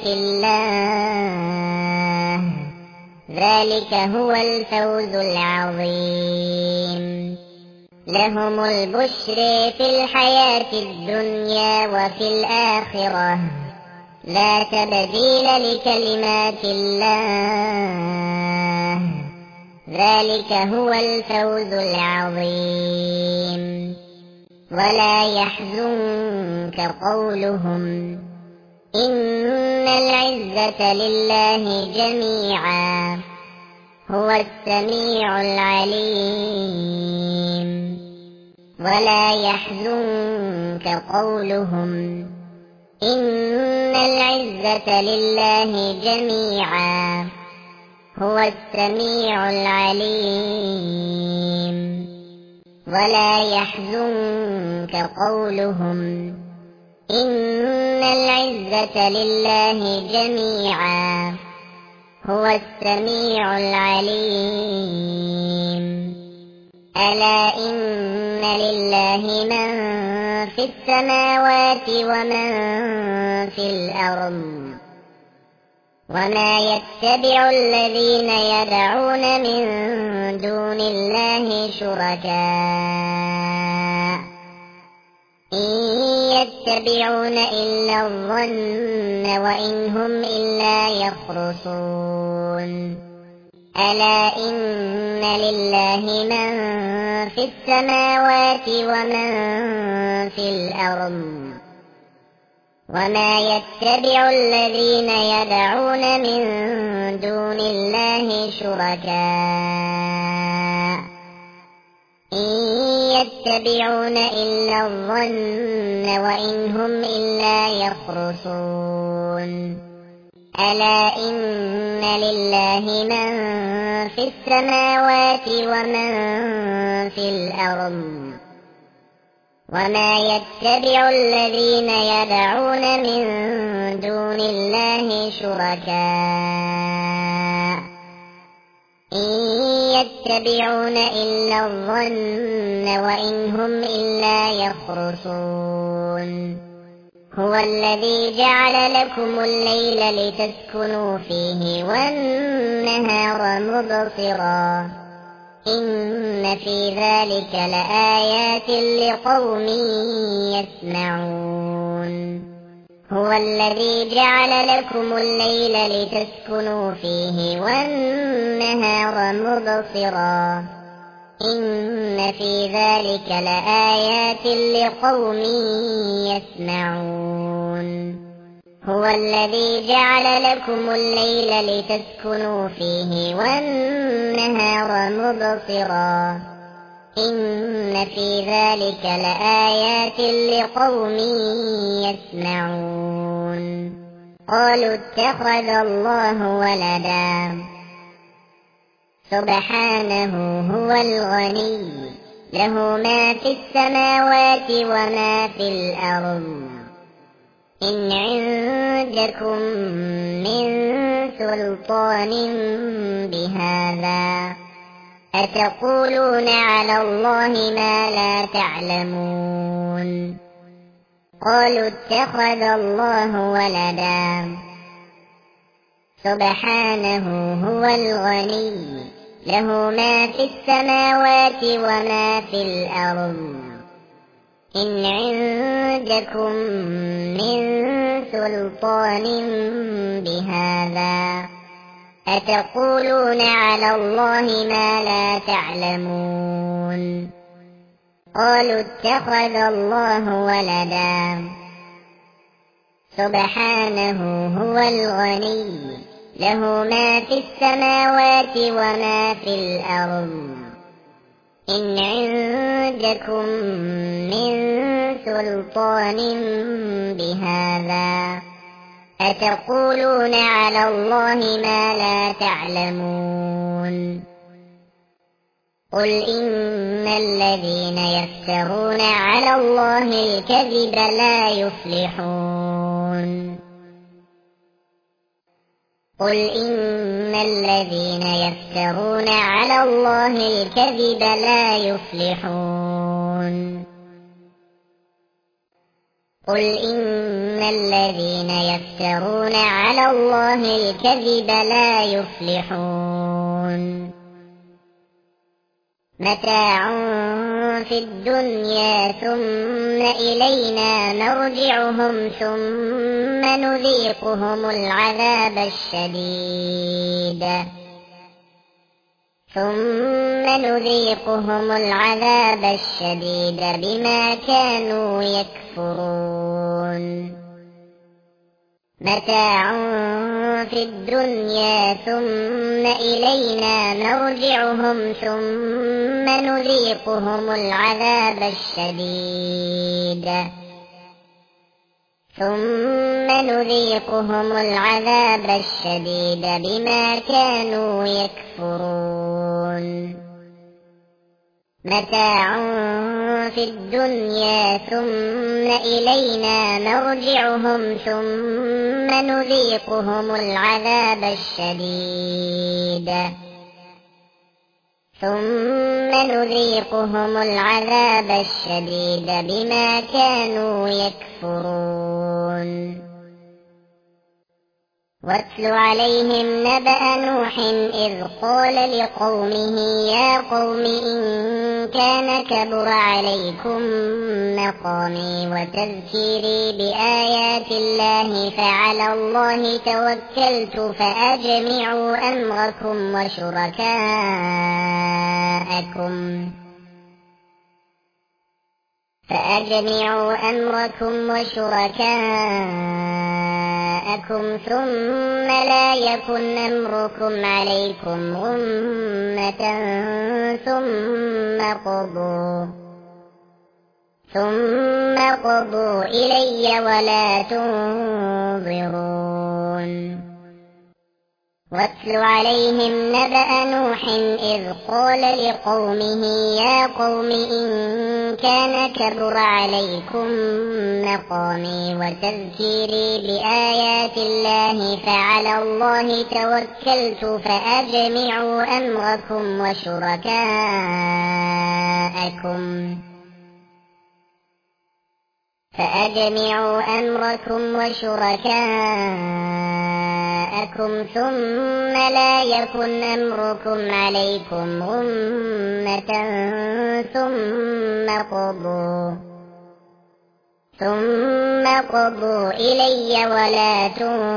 الله ذلك هو الفوز العظيم لهم البشر في الحياة الدنيا وفي الآخرة لا تبديل لكلمات الله ذلك هو الفوز العظيم ولا يحزنك قولهم إن العزة لله جميعا هو السميع العليم ولا يحزنك قولهم إن العزة لله جميعا هو السميع العليم ولا يحزنك قولهم إن العزة لله جميعا هو السميع العليم ألا إن لله من في السماوات ومن في الأرض وما يتبع الذين يدعون من دون الله شركاء إن يتبعون إلا الظن وإن هم إلا يخرصون ألا إن لله من في السماوات ومن في الأرض وما يتبع الذين يدعون من دون الله شركاء إن يتبعون إلا الظن وإن هم إلا يخرصون ألا إن لله من في السماوات ومن في الأرض وما يتبع الذين يدعون من دون الله شركاء إن يتبعون إلا الظن وإن هم إلا يخرصون هو الذي جعل لكم الليل لتسكنوا فيه والنهار مبصرا إن في ذلك لآيات لقوم يسمعون هو الذي جعل لكم الليل لتسكنوا فيه والنهار مبصرا إن في ذلك لآيات لقوم يسمعون هو الذي جعل لكم الليل لتسكنوا فيه والنهار مبصرا إن في ذلك لآيات لقوم يسمعون قالوا اتخذ الله ولدا سبحانه هو الغني له ما في السماوات وما في الأرض إن عندكم من سلطان بهذا أتقولون على الله ما لا تعلمون قالوا اتخذ الله ولدا سبحانه هو الغني له ما في السماوات وما في الأرض إن عندكم من سلطان بهذا أتقولون على الله ما لا تعلمون قالوا اتخذ الله ولدا سبحانه هو الغني له ما في السماوات وما في الأرض إن عندكم من سلطان بهذا أتقولون على الله ما لا تعلمون قل إن الذين يفترون على الله الكذب لا يفلحون قل إن الذين يفترون على الله الكذب لا يفلحون قل إن الذين يفترون على الله الكذب لا يفلحون متاع في الدنيا ثم إلينا مرجعهم ثم نذيقهم العذاب الشديد ثم نذيقهم العذاب الشديد بما كانوا يكفرون متاع في الدنيا ثم إلينا مرجعهم ثم نذيقهم العذاب الشديد ثم نذيقهم العذاب الشديد بما كانوا يكفرون متاع في الدنيا ثم إلينا مرجعهم ثم نذيقهم العذاب الشديد ثم نذيقهم العذاب الشديد بما كانوا يكفرون واتل عليهم نبأ نوح إذ قال لقومه يا قوم إن كان كبر عليكم مقامي وتذكيري بآيات الله فعلى الله توكلت فأجمعوا أمركم وشركاءكم فأجمعوا أمركم وشركاءكم ثم لا يكن أمركم عليكم غمة ثم قضوا ثم قضوا إلي ولا تنظرون واتل عليهم نبأ نوح إذ قال لقومه يا قوم إن كان كبر عليكم مقامي وتذكيري بآيات الله فعلى الله توكلت فأجمعوا أمركم وشركاءكم فأجمعوا أمركم وشركاءكم ثم لا يكن أمركم عليكم غمة ثم قضوا ثم قضوا إلي ولا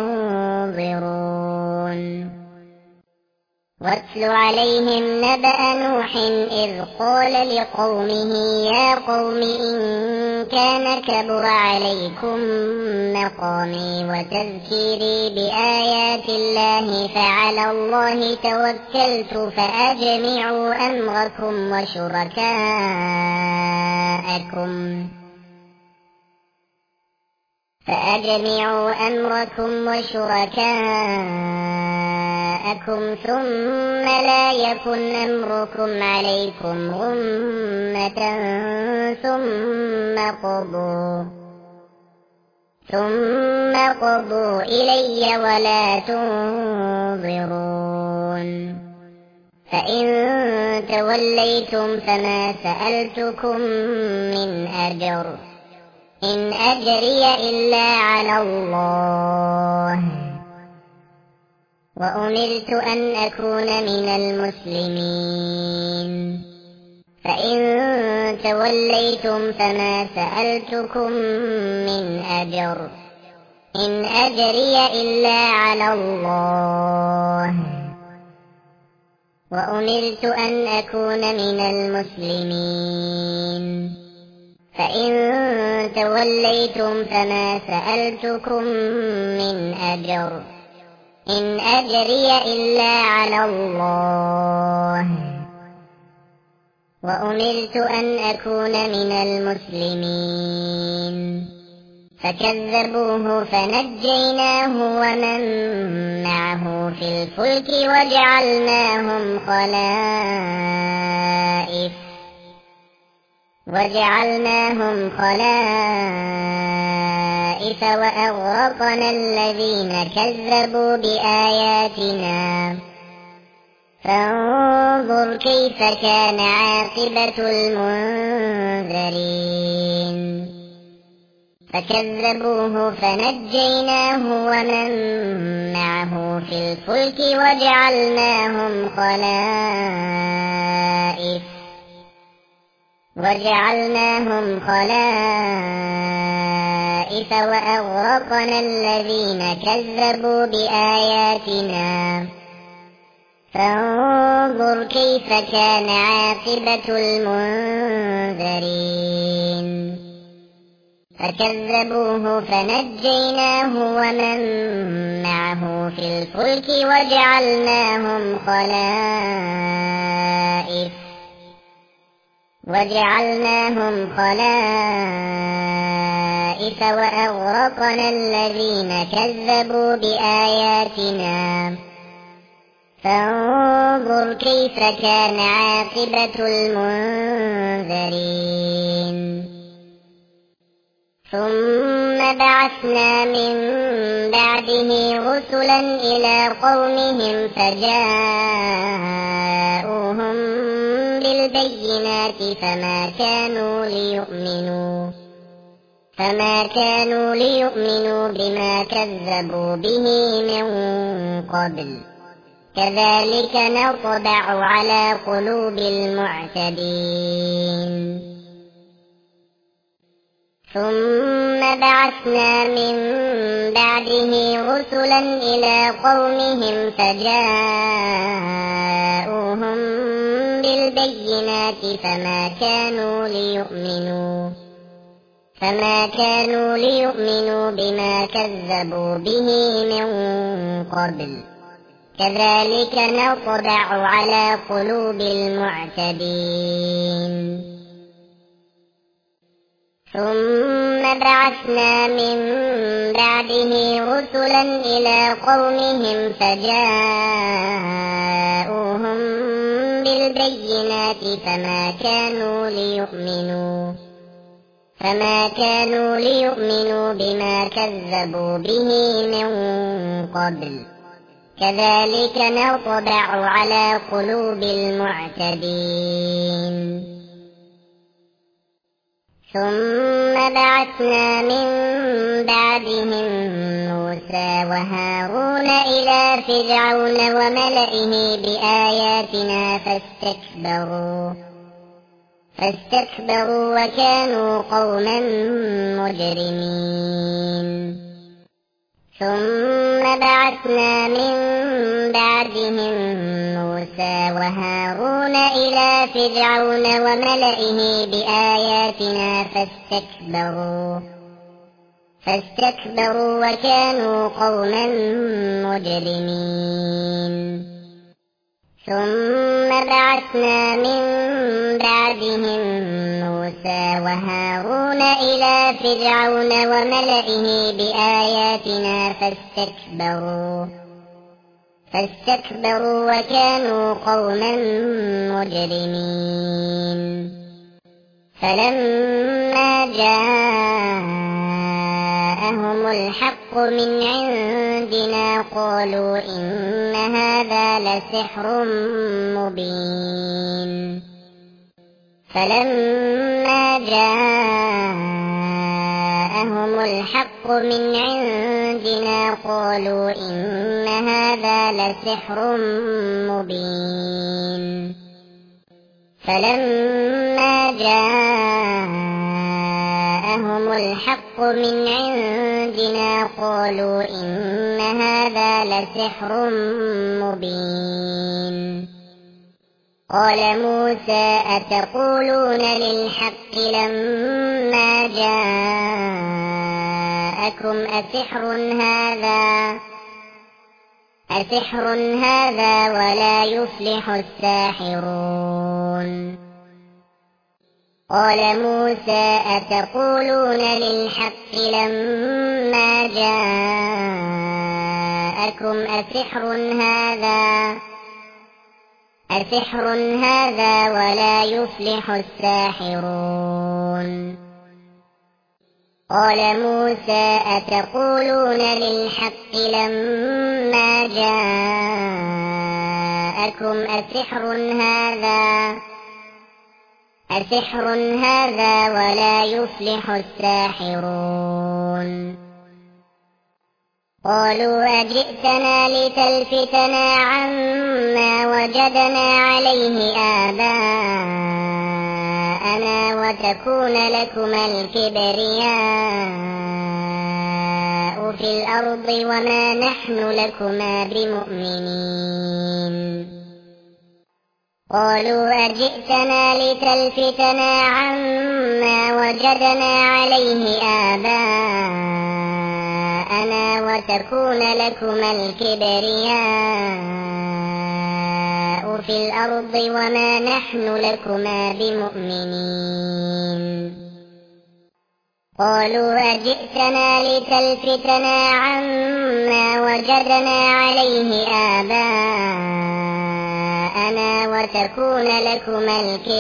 تنظرون واتل عليهم نبأ نوح إذ قال لقومه يا قوم إن كان كبر عليكم مقامي وتذكيري بآيات الله فعلى الله توكلت فأجمعوا أمركم وشركاءكم فأجمعوا أمركم وشركاءكم ثم لا يكن أمركم عليكم غمة ثم قضوا ثم قضوا إلي ولا تنظرون فإن توليتم فما سألتكم من أجر إن أجري إلا على الله وأمرت أن أكون من المسلمين فإن توليتم فما سألتكم من أجر إن أجري إلا على الله وأمرت أن أكون من المسلمين فإن توليتم فما سألتكم من أجر إن أجري إلا على الله وأمرت أن أكون من المسلمين فكذبوه فنجيناه ومن معه في الفلك وجعلناهم خلائف وجعلناهم خلائف وأغرقنا الذين كذبوا بآياتنا فانظر كيف كان عاقبة المنذرين فكذبوه فنجيناه ومن معه في الفلك وجعلناهم خلائف وجعلناهم خلائف وأغرقنا الذين كذبوا بآياتنا فانظر كيف كان عاقبة المنذرين فكذبوه فنجيناه ومن معه في الفلك وجعلناهم خلائف وجعلناهم خلائف وأغرقنا الذين كذبوا بآياتنا فانظر كيف كان عاقبة المنذرين ثم بعثنا من بعده رسلا إلى قومهم فجاءوهم بالبينات فما كانوا ليؤمنوا فما كانوا ليؤمنوا بما كذبوا به من قبل كذلك نطبع على قلوب المعتدين ثم بعثنا من بعده رسلا إلى قومهم فجاءوهم بالبينات فما كانوا ليؤمنوا فما كانوا ليؤمنوا بما كذبوا به من قبل كذلك نطبع على قلوب المعتدين ثم بعثنا من بعده رسلا إلى قومهم فجاءوهم بالبينات فما كانوا ليؤمنوا فما كانوا ليؤمنوا بما كذبوا به من قبل كذلك نطبع على قلوب المعتدين ثم بعثنا من بعدهم موسى وهارون إلى فرعون وملئه بآياتنا فاستكبروا فاستكبروا وكانوا قوما مجرمين ثم بعثنا من بعدهم موسى وهارون إلى فرعون وملئه بآياتنا فاستكبروا فاستكبروا وكانوا قوما مجرمين ثم بعثنا من بعدهم موسى وهارون إلى فرعون وملئه بآياتنا فاستكبروا فاستكبروا وكانوا قوما مجرمين فلما جاءهم الحق من عندنا قالوا إن هذا لسحر مبين فلما جاءهم الحق من عندنا قالوا إن هذا لسحر مبين فلما جاءهم الحق من عندنا قالوا إن هذا لسحر مبين قال موسى أتقولون للحق لما جاءكم أسحر هذا أسحر هذا ولا يفلح الساحرون قال موسى أتقولون للحق لما جاءكم أسحر هذا أسحر هذا ولا يفلح الساحرون قال موسى أتقولون للحق لما جاءكم أسحر هذا أسحر هذا ولا يفلح الساحرون قالوا أجئتنا لتلفتنا عما وجدنا عليه آباءنا وتكون لكما الكبرياء في الأرض وما نحن لكما بمؤمنين قالوا أجئتنا لتلفتنا عما وجدنا عليه آباءنا وتكون لكما الكبرياء في الأرض وما نحن لكما بمؤمنين قالوا أجئتنا لتلفتنا عما وجدنا عليه آباءنا وتكون لكما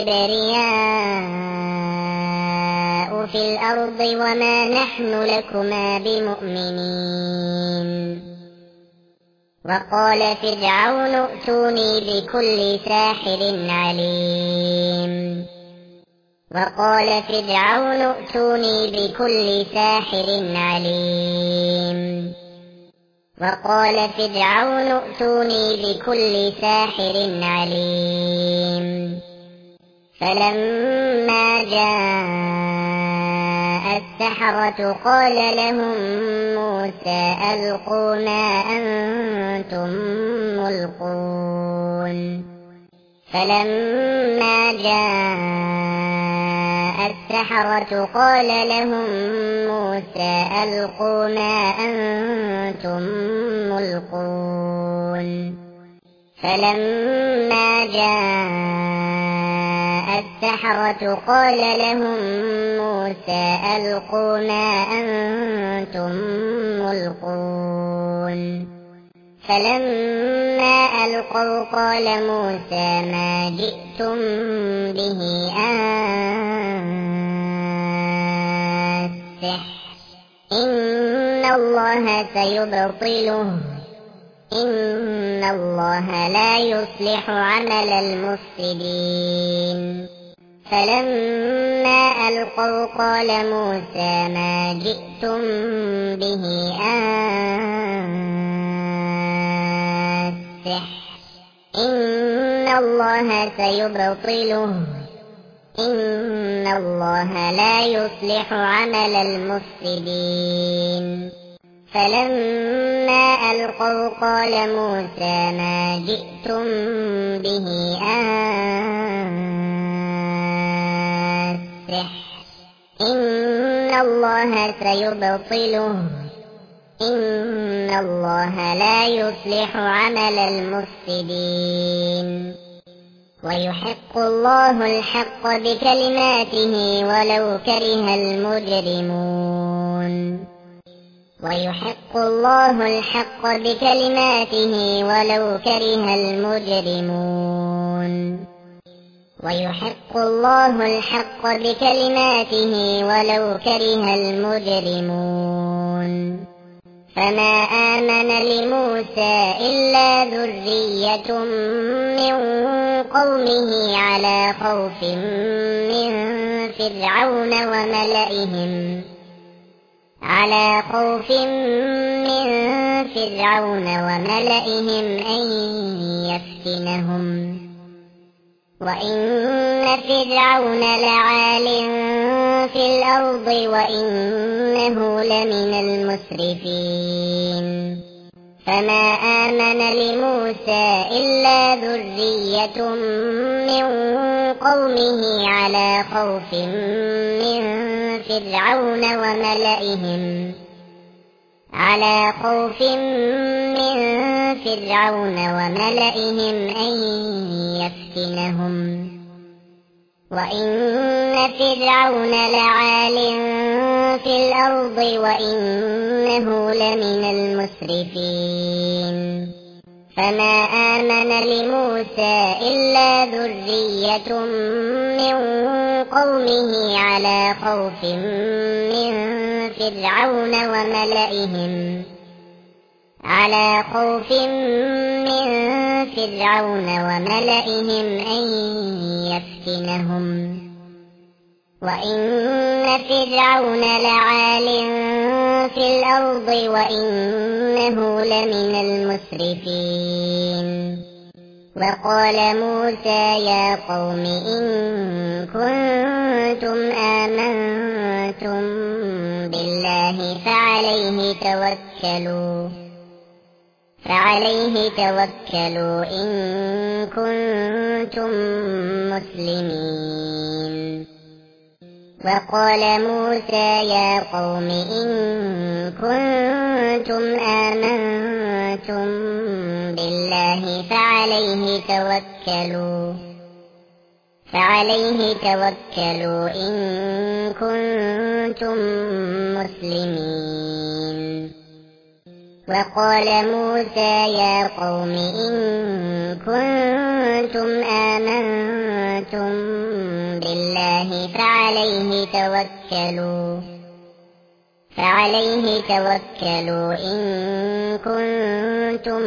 الكبرياء في الأرض وما نحن لكما بمؤمنين وقال فرعون ائتوني بكل ساحر عليم وقال فرعون ائتوني بكل ساحر عليم وقال فرعون ائتوني بكل ساحر عليم فلما جاء السحرة قال لهم موسى ألقوا ما أنتم ملقون فلما جاء السحرة قال لهم موسى ألقوا ما أنتم ملقون فلما جاء السحرة قال لهم موسى ألقوا ما أنتم ملقون فلما ألقوا قال موسى ما جئتم به السحر إن الله سيبطله إن الله لا يصلح عمل المفسدين فلما ألقوا قال موسى ما جئتم به السحر إن الله سيبطله إن الله لا يصلح عمل المفسدين فلما ألقوا قال موسى ما جئتم به السحر إن الله سيبطله إن الله لا يصلح عمل المفسدين ويحق الله الحق بكلماته ولو كره المجرمون ويحق الله الحق بكلماته ولو كره المجرمون ويحق الله الحق بكلماته ولو كره المجرمون فما آمن لموسى إلا ذرية من قومه على خوف من فرعون وملئهم على خوف من فرعون وملئهم أن يفتنهم وإن فرعون لعال في الأرض وإنه لمن المسرفين فما آمن لموسى إلا ذرية من قومه على خوف من فرعون وملئهم على خوف من فرعون وملئهم أن يفتنهم وإن فرعون لعال في الأرض وإنه لمن المسرفين فما آمن لموسى إلا ذرية من قومه على خوف من فرعون وملئهم على خوف من فرعون وملئهم أن يفتنهم وإن فرعون لعال في الأرض وإنه لمن المسرفين وقال موسى يا قوم إن كنتم آمنتم بالله فعليه توكلوا فعليه توكلوا إن كنتم مسلمين وقال موسى يا قوم إن كنتم آمنتم بالله فعليه توكلوا فعليه توكلوا إن كنتم مسلمين وقال موسى يا قوم إن كنتم آمنتم بالله فعليه توكلوا فعليه توكلوا إن كنتم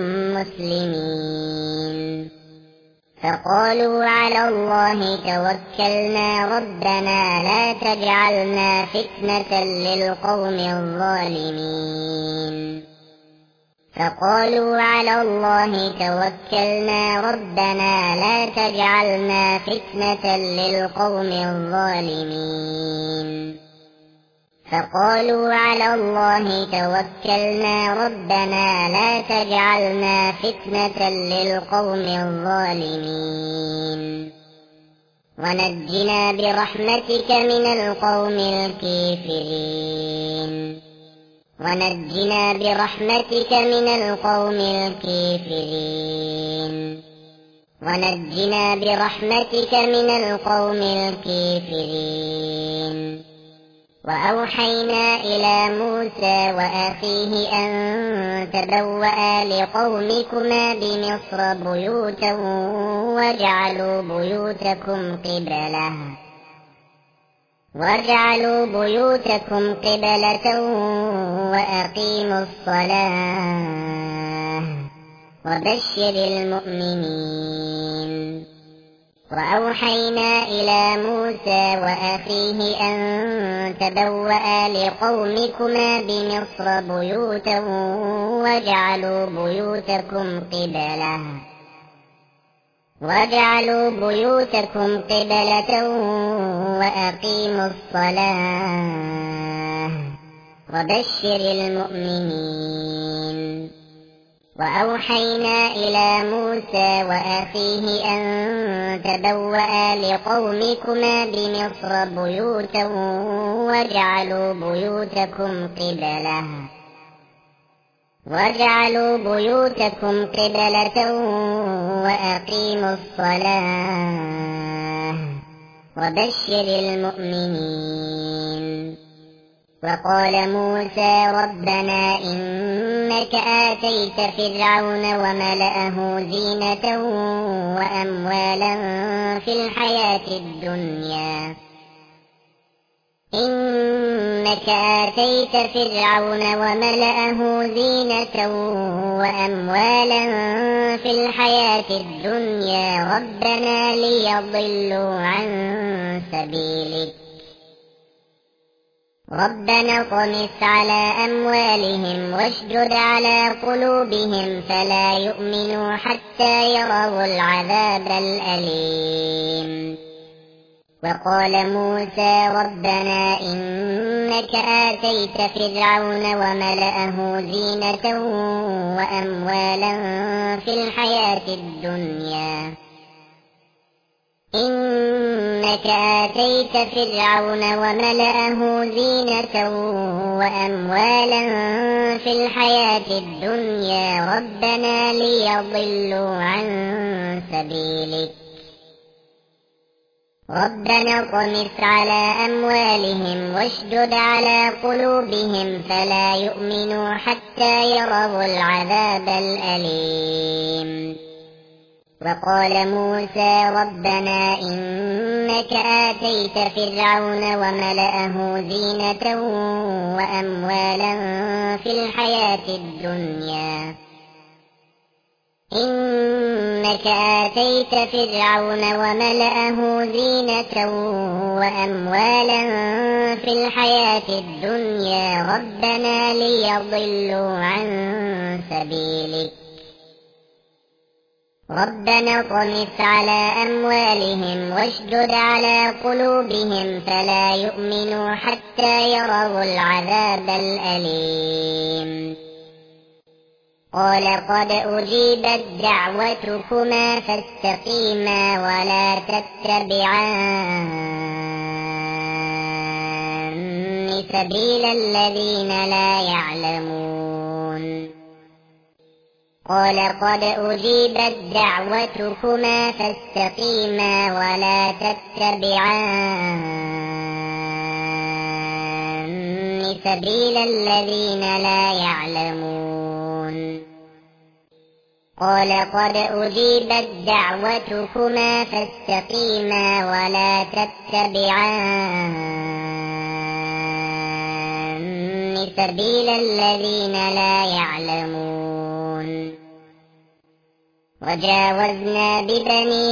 مسلمين فقالوا على الله توكلنا ربنا لا تجعلنا فتنة للقوم الظالمين فقالوا على الله توكلنا ربنا لا تجعلنا فتنة للقوم الظالمين فقالوا على الله توكلنا ربنا لا تجعلنا فتنة للقوم الظالمين ونجنا برحمتك من القوم الكافرين ونجنا برحمتك من القوم الكافرين ونجنا برحمتك من القوم الكافرين وأوحينا إلى موسى وأخيه أن تبوأ لقومكما بمصر بيوتا واجعلوا بيوتكم قبلة واجعلوا بيوتكم قبلة وأقيموا الصلاة وبشر المؤمنين وأوحينا إلى موسى وأخيه أن تبوأ لقومكما بمصر بيوتا واجعلوا بيوتكم قبلة واجعلوا بيوتكم قبلة وأقيموا الصلاة وبشر المؤمنين. وأوحينا إلى موسى وأخيه أن تبوأ لقومكما بمصر بيوتا واجعلوا بيوتكم قبلة واجعلوا بيوتكم قبلة وأقيموا الصلاة وبشر المؤمنين. وقال موسى ربنا إنك آتيت فرعون وملأه زينة وأموالا في الحياة الدنيا إنك آتيت فرعون وملأه زينة وأموالا في الحياة الدنيا ربنا ليضلوا عن سبيلك ربنا اطمس على أموالهم واشدد على قلوبهم فلا يؤمنوا حتى يروا العذاب الأليم. وقال موسى ربنا إنك آتيت فرعون وملأه زينة وأموالا في الحياة الدنيا إنك آتيت فرعون وملأه زينة وأموالا في الحياة الدنيا ربنا ليضلوا عن سبيلك ربنا اطمس على أموالهم واشدد على قلوبهم فلا يؤمنوا حتى يروا العذاب الأليم. وقال موسى ربنا إنك آتيت فرعون وملأه زينة وأموالا في الحياة الدنيا إنك آتيت فرعون وملأه زينة وأموالا في الحياة الدنيا ربنا ليضلوا عن سبيلك ربنا اطمس على أموالهم واشدد على قلوبهم فلا يؤمنوا حتى يروا العذاب الأليم. قال قد أجيبت دعوتكما فاستقيما ولا تتبعان سبيل الذين لا يعلمون. قال قد أجيبت دعوتكما فاستقيما ولا تتبعان سبيل الذين لا يعلمون. قال قد أجيبت دعوتكما فاستقيما ولا تتبعان سبيل الذين لا يعلمون. وجاوزنا ببني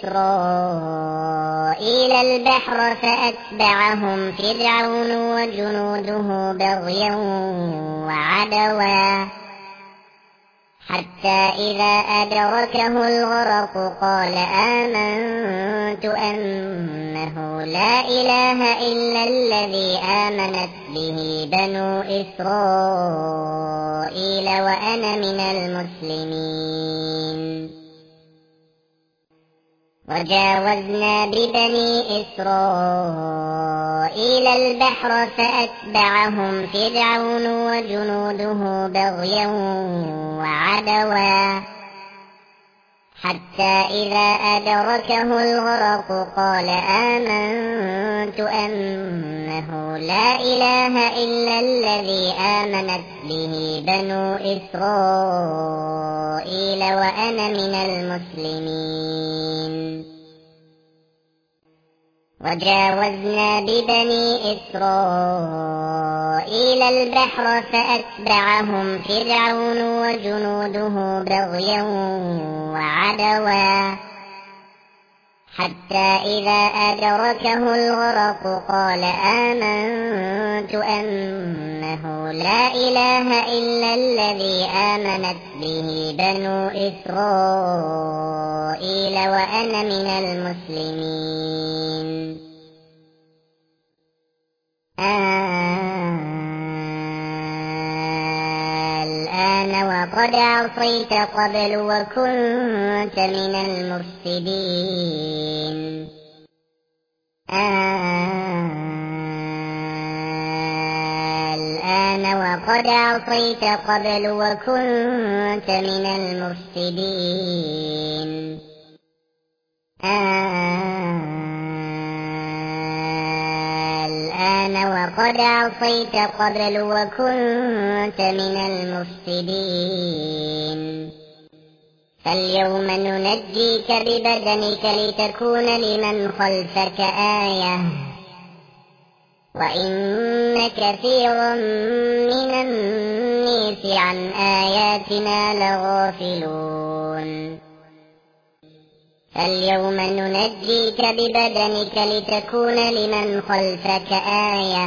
إسرائيل البحر فأتبعهم فرعون وجنوده بغيا وعدوا حتى إذا أدركه الغرق قال آمنت أنه لا إله إلا الذي آمنت به بنو إسرائيل وأنا من المسلمين. وجاوزنا ببني إسرائيل البحر فأتبعهم فرعون وجنوده بغيا وعدوا حتى إذا أدركه الغرق قال آمنت أنه لا إله إلا الذي آمنت به بنو إسرائيل وأنا من المسلمين. وجاوزنا ببني إسرائيل البحر فأتبعهم فرعون وجنوده بغيا وعدوا حتى إذا أدركه الغرق قال آمنت أنه لا إله إلا الذي آمنت به بنو إسرائيل وأنا من المسلمين. الآن وقد عصيت قبل وكنت من المفسدين. الآن وقد عصيت قبل وكنت من المفسدين. الآن وقد عصيت قبل وكنت من المفسدين. فاليوم ننجيك ببدنك لتكون لمن خلفك آية وإن كثيرا من الناس عن آياتنا لغافلون. فاليوم ننجيك ببدنك لتكون لمن خلفك آية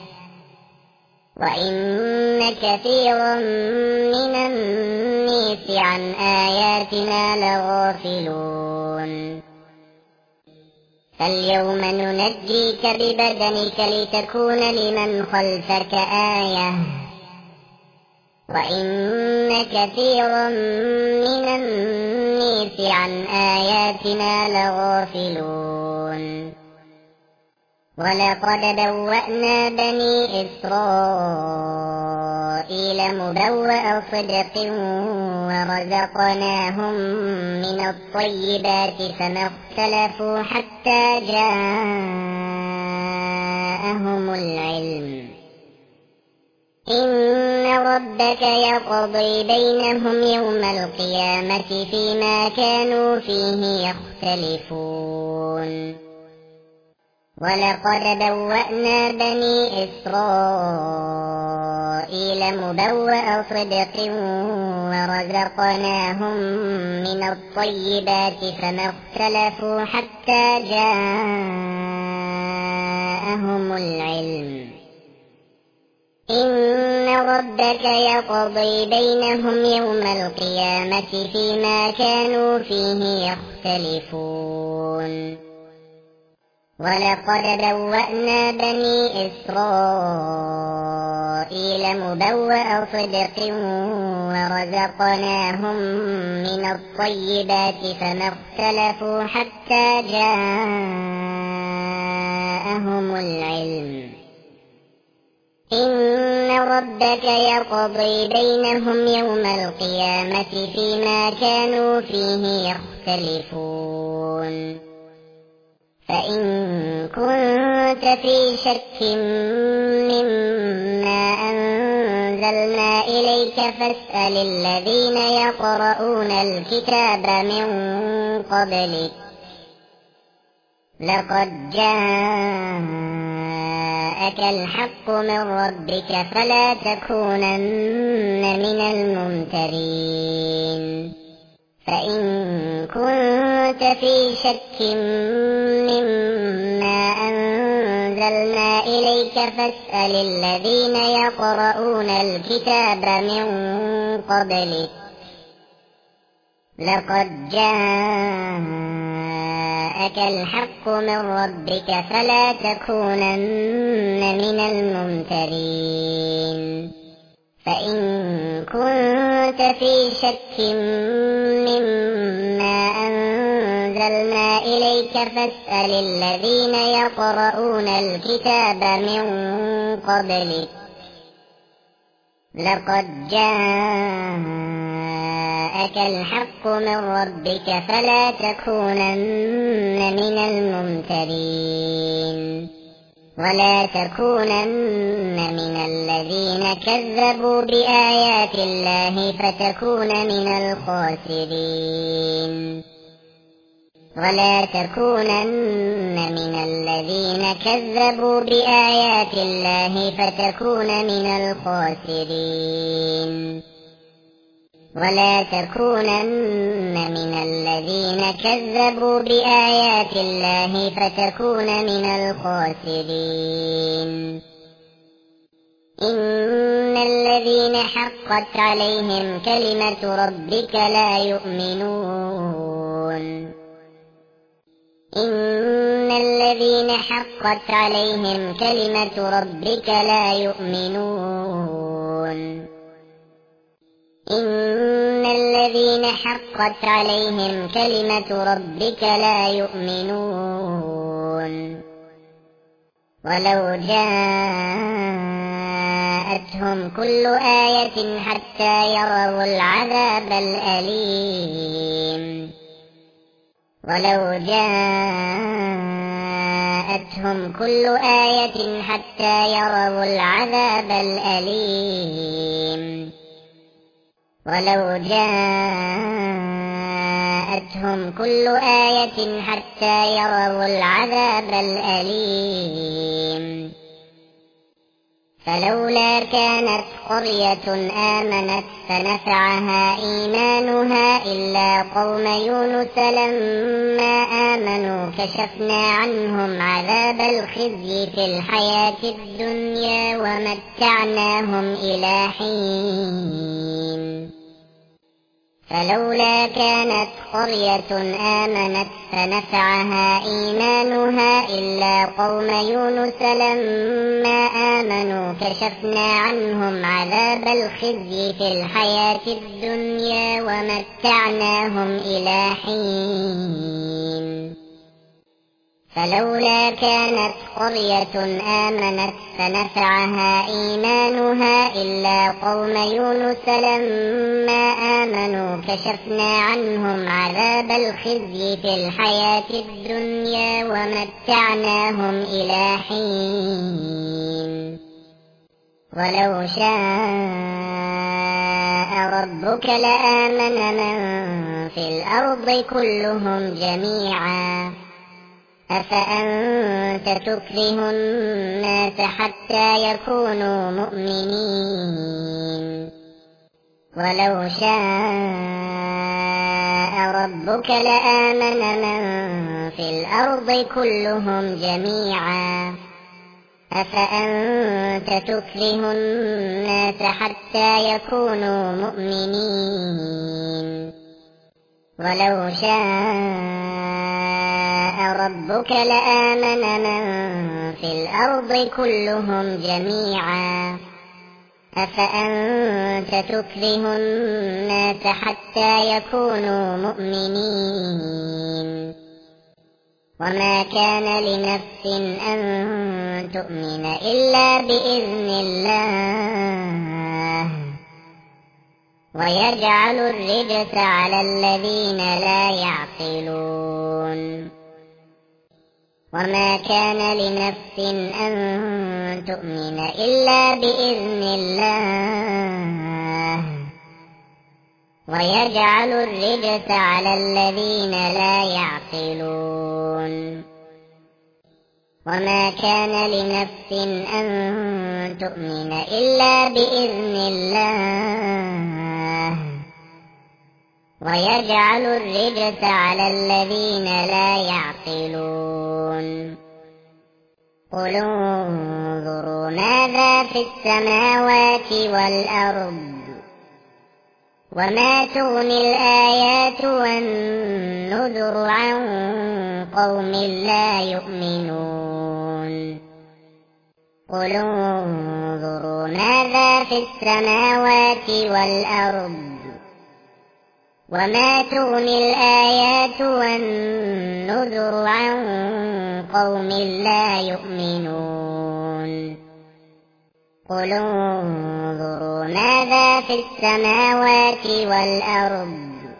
وإن كثيرا من الناس عن آياتنا لغافلون. فاليوم ننجيك ببدنك لتكون لمن خلفك آية وإن كثيرا من الناس عن آياتنا لغافلون. ولقد بوأنا بني إسرائيل مبوأ صدق ورزقناهم من الطيبات فما اختلفوا حتى جاءهم العلم. إن ربك يقضي بينهم يوم القيامة فيما كانوا فيه يختلفون. ولقد بوأنا بني إسرائيل مبوأ صدق ورزقناهم من الطيبات فما اختلفوا حتى جاءهم العلم. إن ربك يقضي بينهم يوم القيامة فيما كانوا فيه يختلفون. ولقد بوأنا بني إسرائيل مبوأ صدق ورزقناهم من الطيبات فما اختلفوا حتى جاءهم العلم. إن ربك يقضي بينهم يوم القيامة فيما كانوا فيه يختلفون. فإن كنت في شك مما أنزلنا إليك فاسأل الذين يقرؤون الكتاب من قبلك لقد جاءك الحق من ربك فلا تكونن من الممترين. فإن كنت في شك مما أنزلنا إليك فاسأل الذين يقرؤون الكتاب من قبلك لقد جاءك الحق من ربك فلا تكونن من الممترين. فإن كنت في شك مما أنزلنا إليك فاسأل الذين يقرؤون الكتاب من قبلك لقد جاءك الحق من ربك فلا تكونن من الممترين. ولا تكونن من الذين كذبوا بآيات الله فتكون من الخاسرين. ولا تكونن من الذين كذبوا بآيات الله فتكون من الخاسرين. ولا تكونن من الذين كذبوا بآيات الله فتكون من الخاسرين إن الذين حقت عليهم كلمة ربك لا يؤمنون إن الذين حقت عليهم كلمة ربك لا يؤمنون إن الذين حقت عليهم كلمة ربك لا يؤمنون ولو جاءتهم كل آية حتى يروا العذاب الأليم ولو جاءتهم كل آية حتى يروا العذاب الأليم ولو جاءتهم كل آية حتى يروا العذاب الأليم فلولا كانت قرية آمنت فنفعها إيمانها إلا قوم يونس لما آمنوا كشفنا عنهم عذاب الخزي في الحياة الدنيا ومتعناهم إلى حين فلولا كانت قرية آمنت فنفعها إيمانها إلا قوم يونس لما آمنوا كشفنا عنهم عذاب الخزي في الحياة الدنيا ومتعناهم إلى حين فلولا كانت قرية آمنت فنفعها إيمانها إلا قوم يونس لما آمنوا كشفنا عنهم عذاب الخزي في الحياة الدنيا ومتعناهم إلى حين ولو شاء ربك لآمن من في الأرض كلهم جميعا أفأنت تكره الناس حتى يكونوا مؤمنين ولو شاء ربك لآمن من في الأرض كلهم جميعا أفأنت تكره الناس حتى يكونوا مؤمنين ولو شاء ربك لآمن من في الأرض كلهم جميعا أفأنت تكره الناس حتى يكونوا مؤمنين وما كان لنفس أن تؤمن إلا بإذن الله ويجعل الرجس على الذين لا يعقلون وما كان لنفس أن تؤمن إلا بإذن الله ويجعل الرجس على الذين لا يعقلون وما كان لنفس أن تؤمن إلا بإذن الله ويجعل الرجس على الذين لا يعقلون قل انظروا ماذا في السماوات والأرض وما تغني الآيات والنذر عن قوم لا يؤمنون قل انظروا ماذا في السماوات والأرض وما تغني الآيات والنذر عن قوم لا يؤمنون قل انظروا ماذا في السماوات والأرض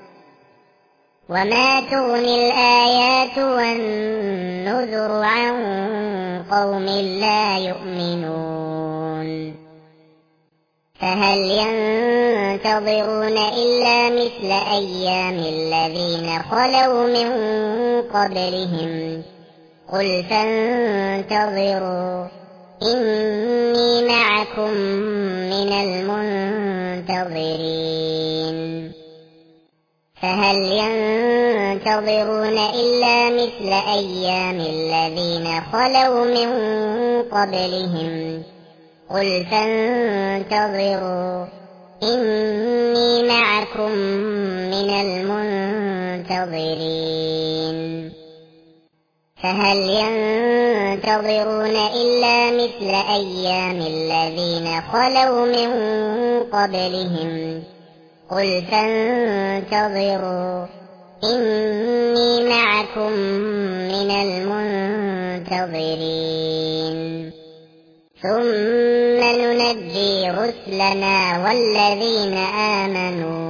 وما تغني الآيات والنذر عن قوم لا يؤمنون فهل ينتظرون إلا مثل أيام الذين خلوا من قبلهم قل فانتظروا إني معكم من المنتظرين فهل ينتظرون إلا مثل أيام الذين خلوا من قبلهم قل فانتظروا إني معكم من المنتظرين فهل ينتظرون إلا مثل أيام الذين خلوا من قبلهم قل فانتظروا إني معكم من المنتظرين ثم ننجي رسلنا والذين آمنوا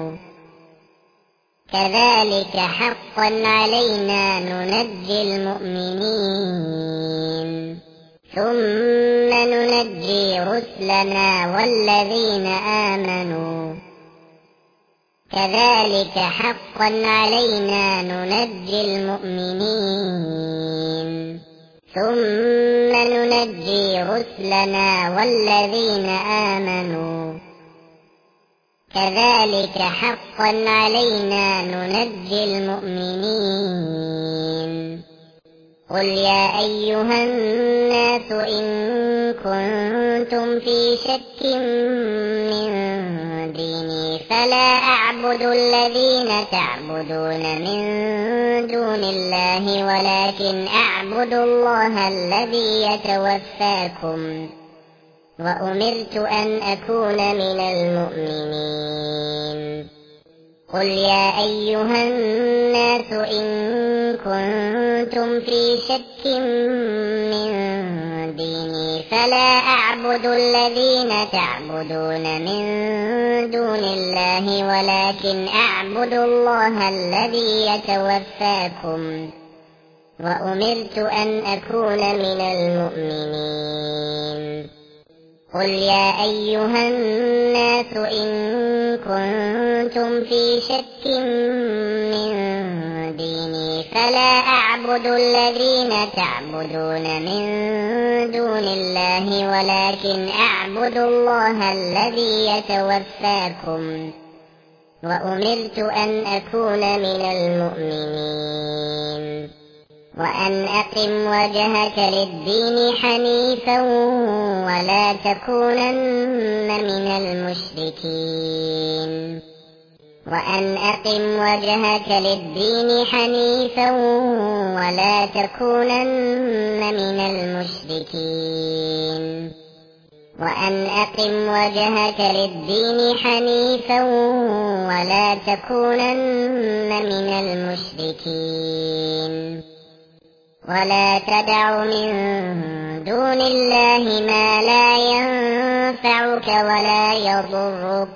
كذلك حقا علينا ننجي المؤمنين ثم ننجي رسلنا والذين آمنوا كذلك حقا علينا ننجي المؤمنين ثم ننجي رسلنا والذين آمنوا كذلك حقا علينا ننجي المؤمنين قل يا أيها الناس إن كنتم في شك من ديني فلا أعبد الذين تعبدون من دون الله ولكن أعبد الله الذي يتوفاكم وأمرت أن أكون من المؤمنين قل يا أيها الناس إن كنتم في شك من ديني فلا أعبد الذين تعبدون من دون الله ولكن أعبد الله الذي يتوفاكم وأمرت أن أكون من المؤمنين قل يا أيها الناس إن كنتم في شك من ديني فلا أعبد الذين تعبدون من دون الله ولكن أعبد الله الذي يتوفاكم وأمرت أن أكون من المؤمنين وأن أقم وجهك للدين حنيفا ولا تكونن من المشركين وأن أقم وجهك للدين حنيفا ولا تكونن من المشركين وأن أقم وجهك للدين حنيفا ولا تكونن من المشركين ولا تدع من دون الله ما لا ينفعك ولا يضرك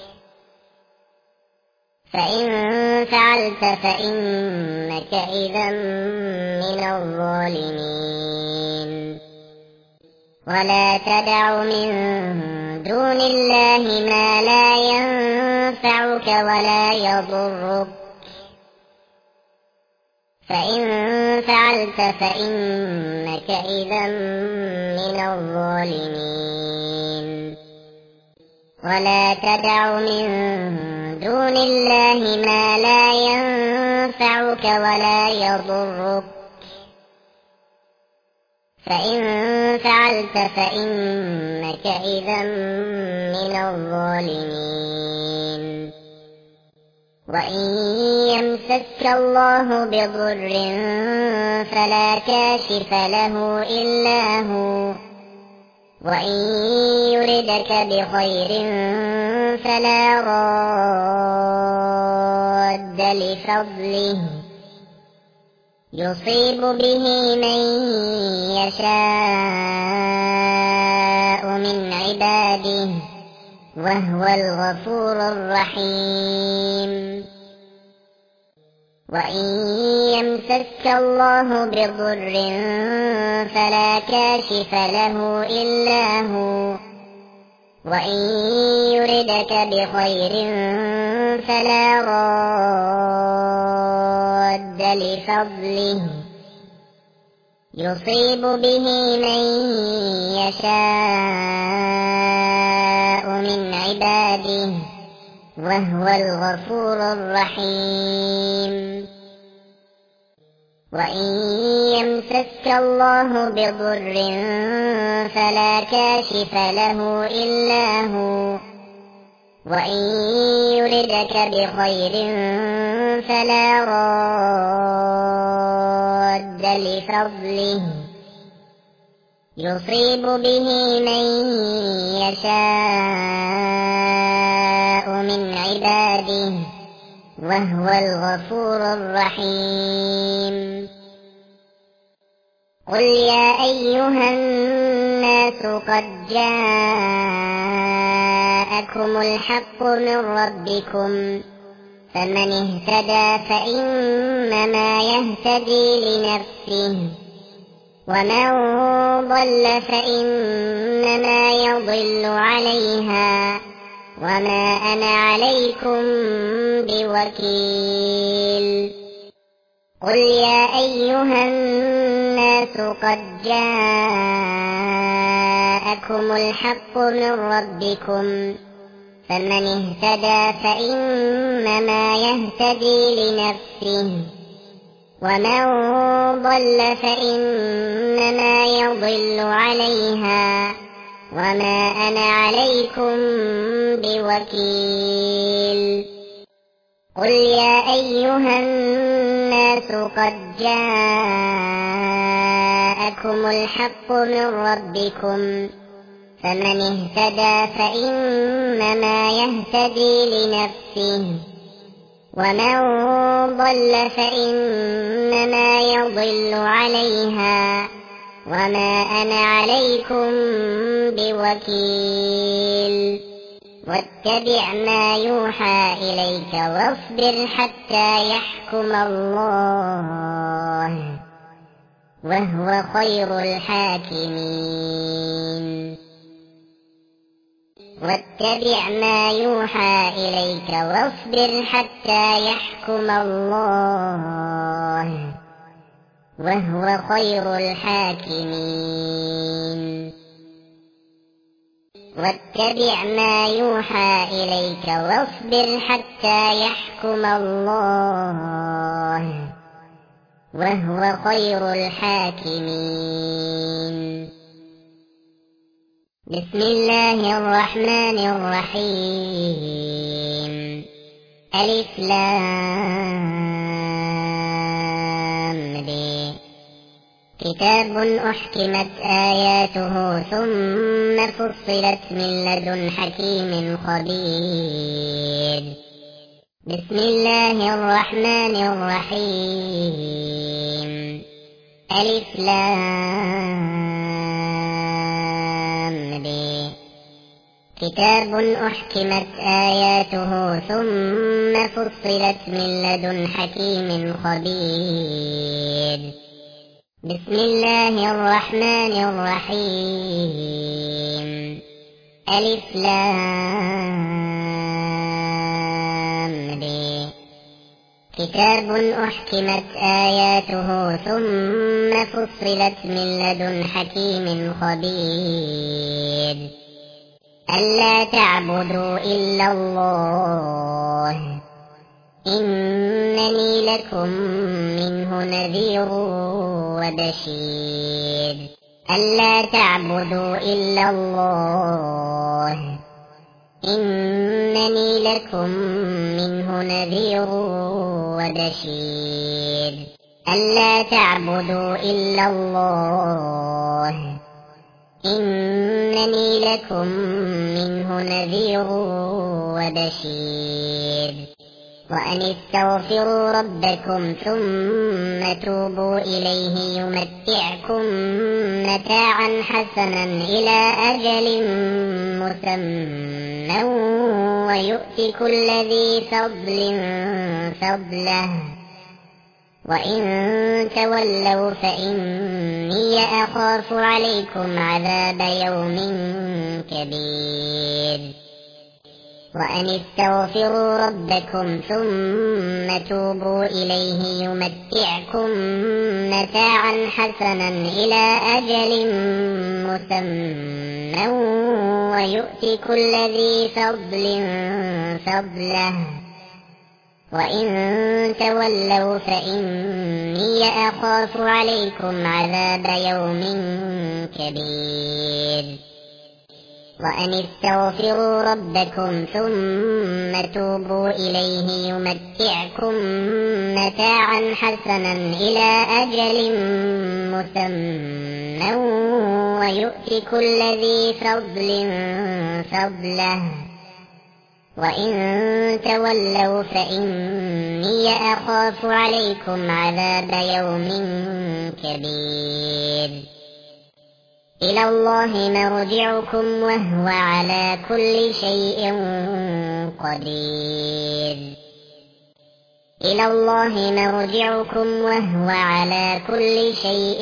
فإن فعلت فإنك إذا من الظالمين ولا تدع من دون الله ما لا ينفعك ولا يضرك فإن فعلت فإنك إذا من الظالمين ولا تدع من دون الله ما لا ينفعك ولا يضرك فإن فعلت فإنك إذا من الظالمين وإن يمسك الله بضر فلا كاشف له إلا هو وإن يردك بخير فلا راد لفضله يصيب به من يشاء من عباده وهو الغفور الرحيم وإن يمسك الله بضر فلا كاشف له إلا هو وإن يردك بخير فلا راد لفضله يصيب به من يشاء من عباده وهو الغفور الرحيم وإن يمسسك الله بضر فلا كاشف له إلا هو وإن يردك بخير فلا راد لفضله يصيب به من يشاء من عباده وهو الغفور الرحيم قل يا أيها الناس قد جاءكم الحق من ربكم فمن اهتدى فإنما يهتدي لنفسه ومن ضل فإنما يضل عليها وما أنا عليكم بوكيل قل يا أيها الناس قد جاءكم الحق من ربكم فمن اهتدى فإنما يهتدي لنفسه ومن ضل فإنما يضل عليها وما أنا عليكم بوكيل قل يا أيها الناس قد جاءكم الحق من ربكم فمن اهتدى فإنما يهتدي لنفسه ومن ضل فإنما يضل عليها وما أنا عليكم بوكيل واتبع ما يوحى إليك واصبر حتى يحكم الله وهو خير الحاكمين واتبع ما يوحى إليك واصبر حتى يحكم الله وهو خير الحاكمين واتبع ما يوحى إليك واصبر حتى يحكم الله وهو خير الحاكمين بسم الله الرحمن الرحيم ألف لام ر كتاب أحكمت آياته ثم فصلت من لدن حكيم خبير بسم الله الرحمن الرحيم ألف لام ر كتاب أحكمت آياته ثم فصلت من لدن حكيم خبير بسم الله الرحمن الرحيم ألف لام ر كتاب أحكمت آياته ثم فصلت من لدن حكيم خبير ألا تعبدوا إلا الله إنني لكم منه نذير وبشير ألا تعبدوا إلا الله إنني لكم منه نذير وبشير ألا تعبدوا إلا الله إنني لكم منه نذير وبشير وأن استغفروا ربكم ثم توبوا إليه يمتعكم متاعا حسنا إلى أجل مسمى ويؤت كل ذي فضل فضله وإن تولوا فإني أخاف عليكم عذاب يوم كبير وأن استغفروا ربكم ثم توبوا إليه يمتعكم متاعا حسنا إلى أجل مسمى ويؤت كل ذي فضل فضله وإن تولوا فإني أخاف عليكم عذاب يوم كبير وأن استغفروا ربكم ثم توبوا إليه يمتعكم متاعا حسنا إلى أجل مسمى ويؤت كل ذي فضل فضله وإن تولوا فإني أخاف عليكم عذاب يوم كبير إلى الله مرجعكم وهو على كل شيء قدير إلى الله مرجعكم وهو على كل شيء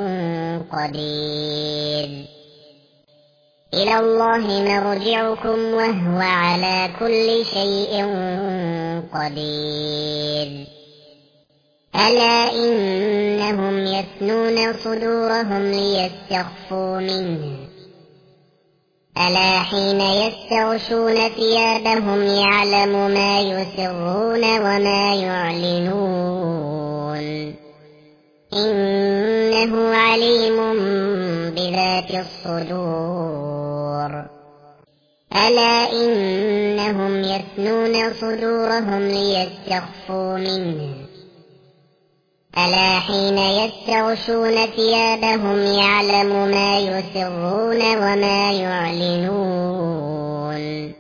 قدير إلى الله مرجعكم وهو على كل شيء قدير ألا إنهم يثنون صدورهم ليستخفوا منه ألا حين يستغشون ثيابهم يعلم ما يسرون وما يعلنون إنه عليم بذات الصدور ألا إنهم يثنون صدورهم ليستخفوا منه ألا حين يستغشون ثيابهم يعلم ما يسرون وما يعلنون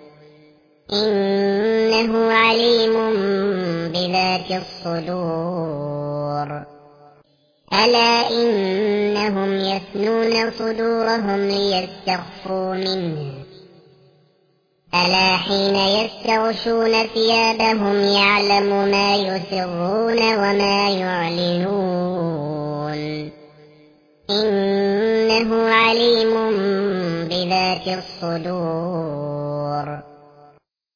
إنه عليم بذات الصدور ألا إنهم يثنون صدورهم ليستخفوا منه ألا حين يستغشون ثيابهم يعلم ما يسرون وما يعلنون إنه عليم بذات الصدور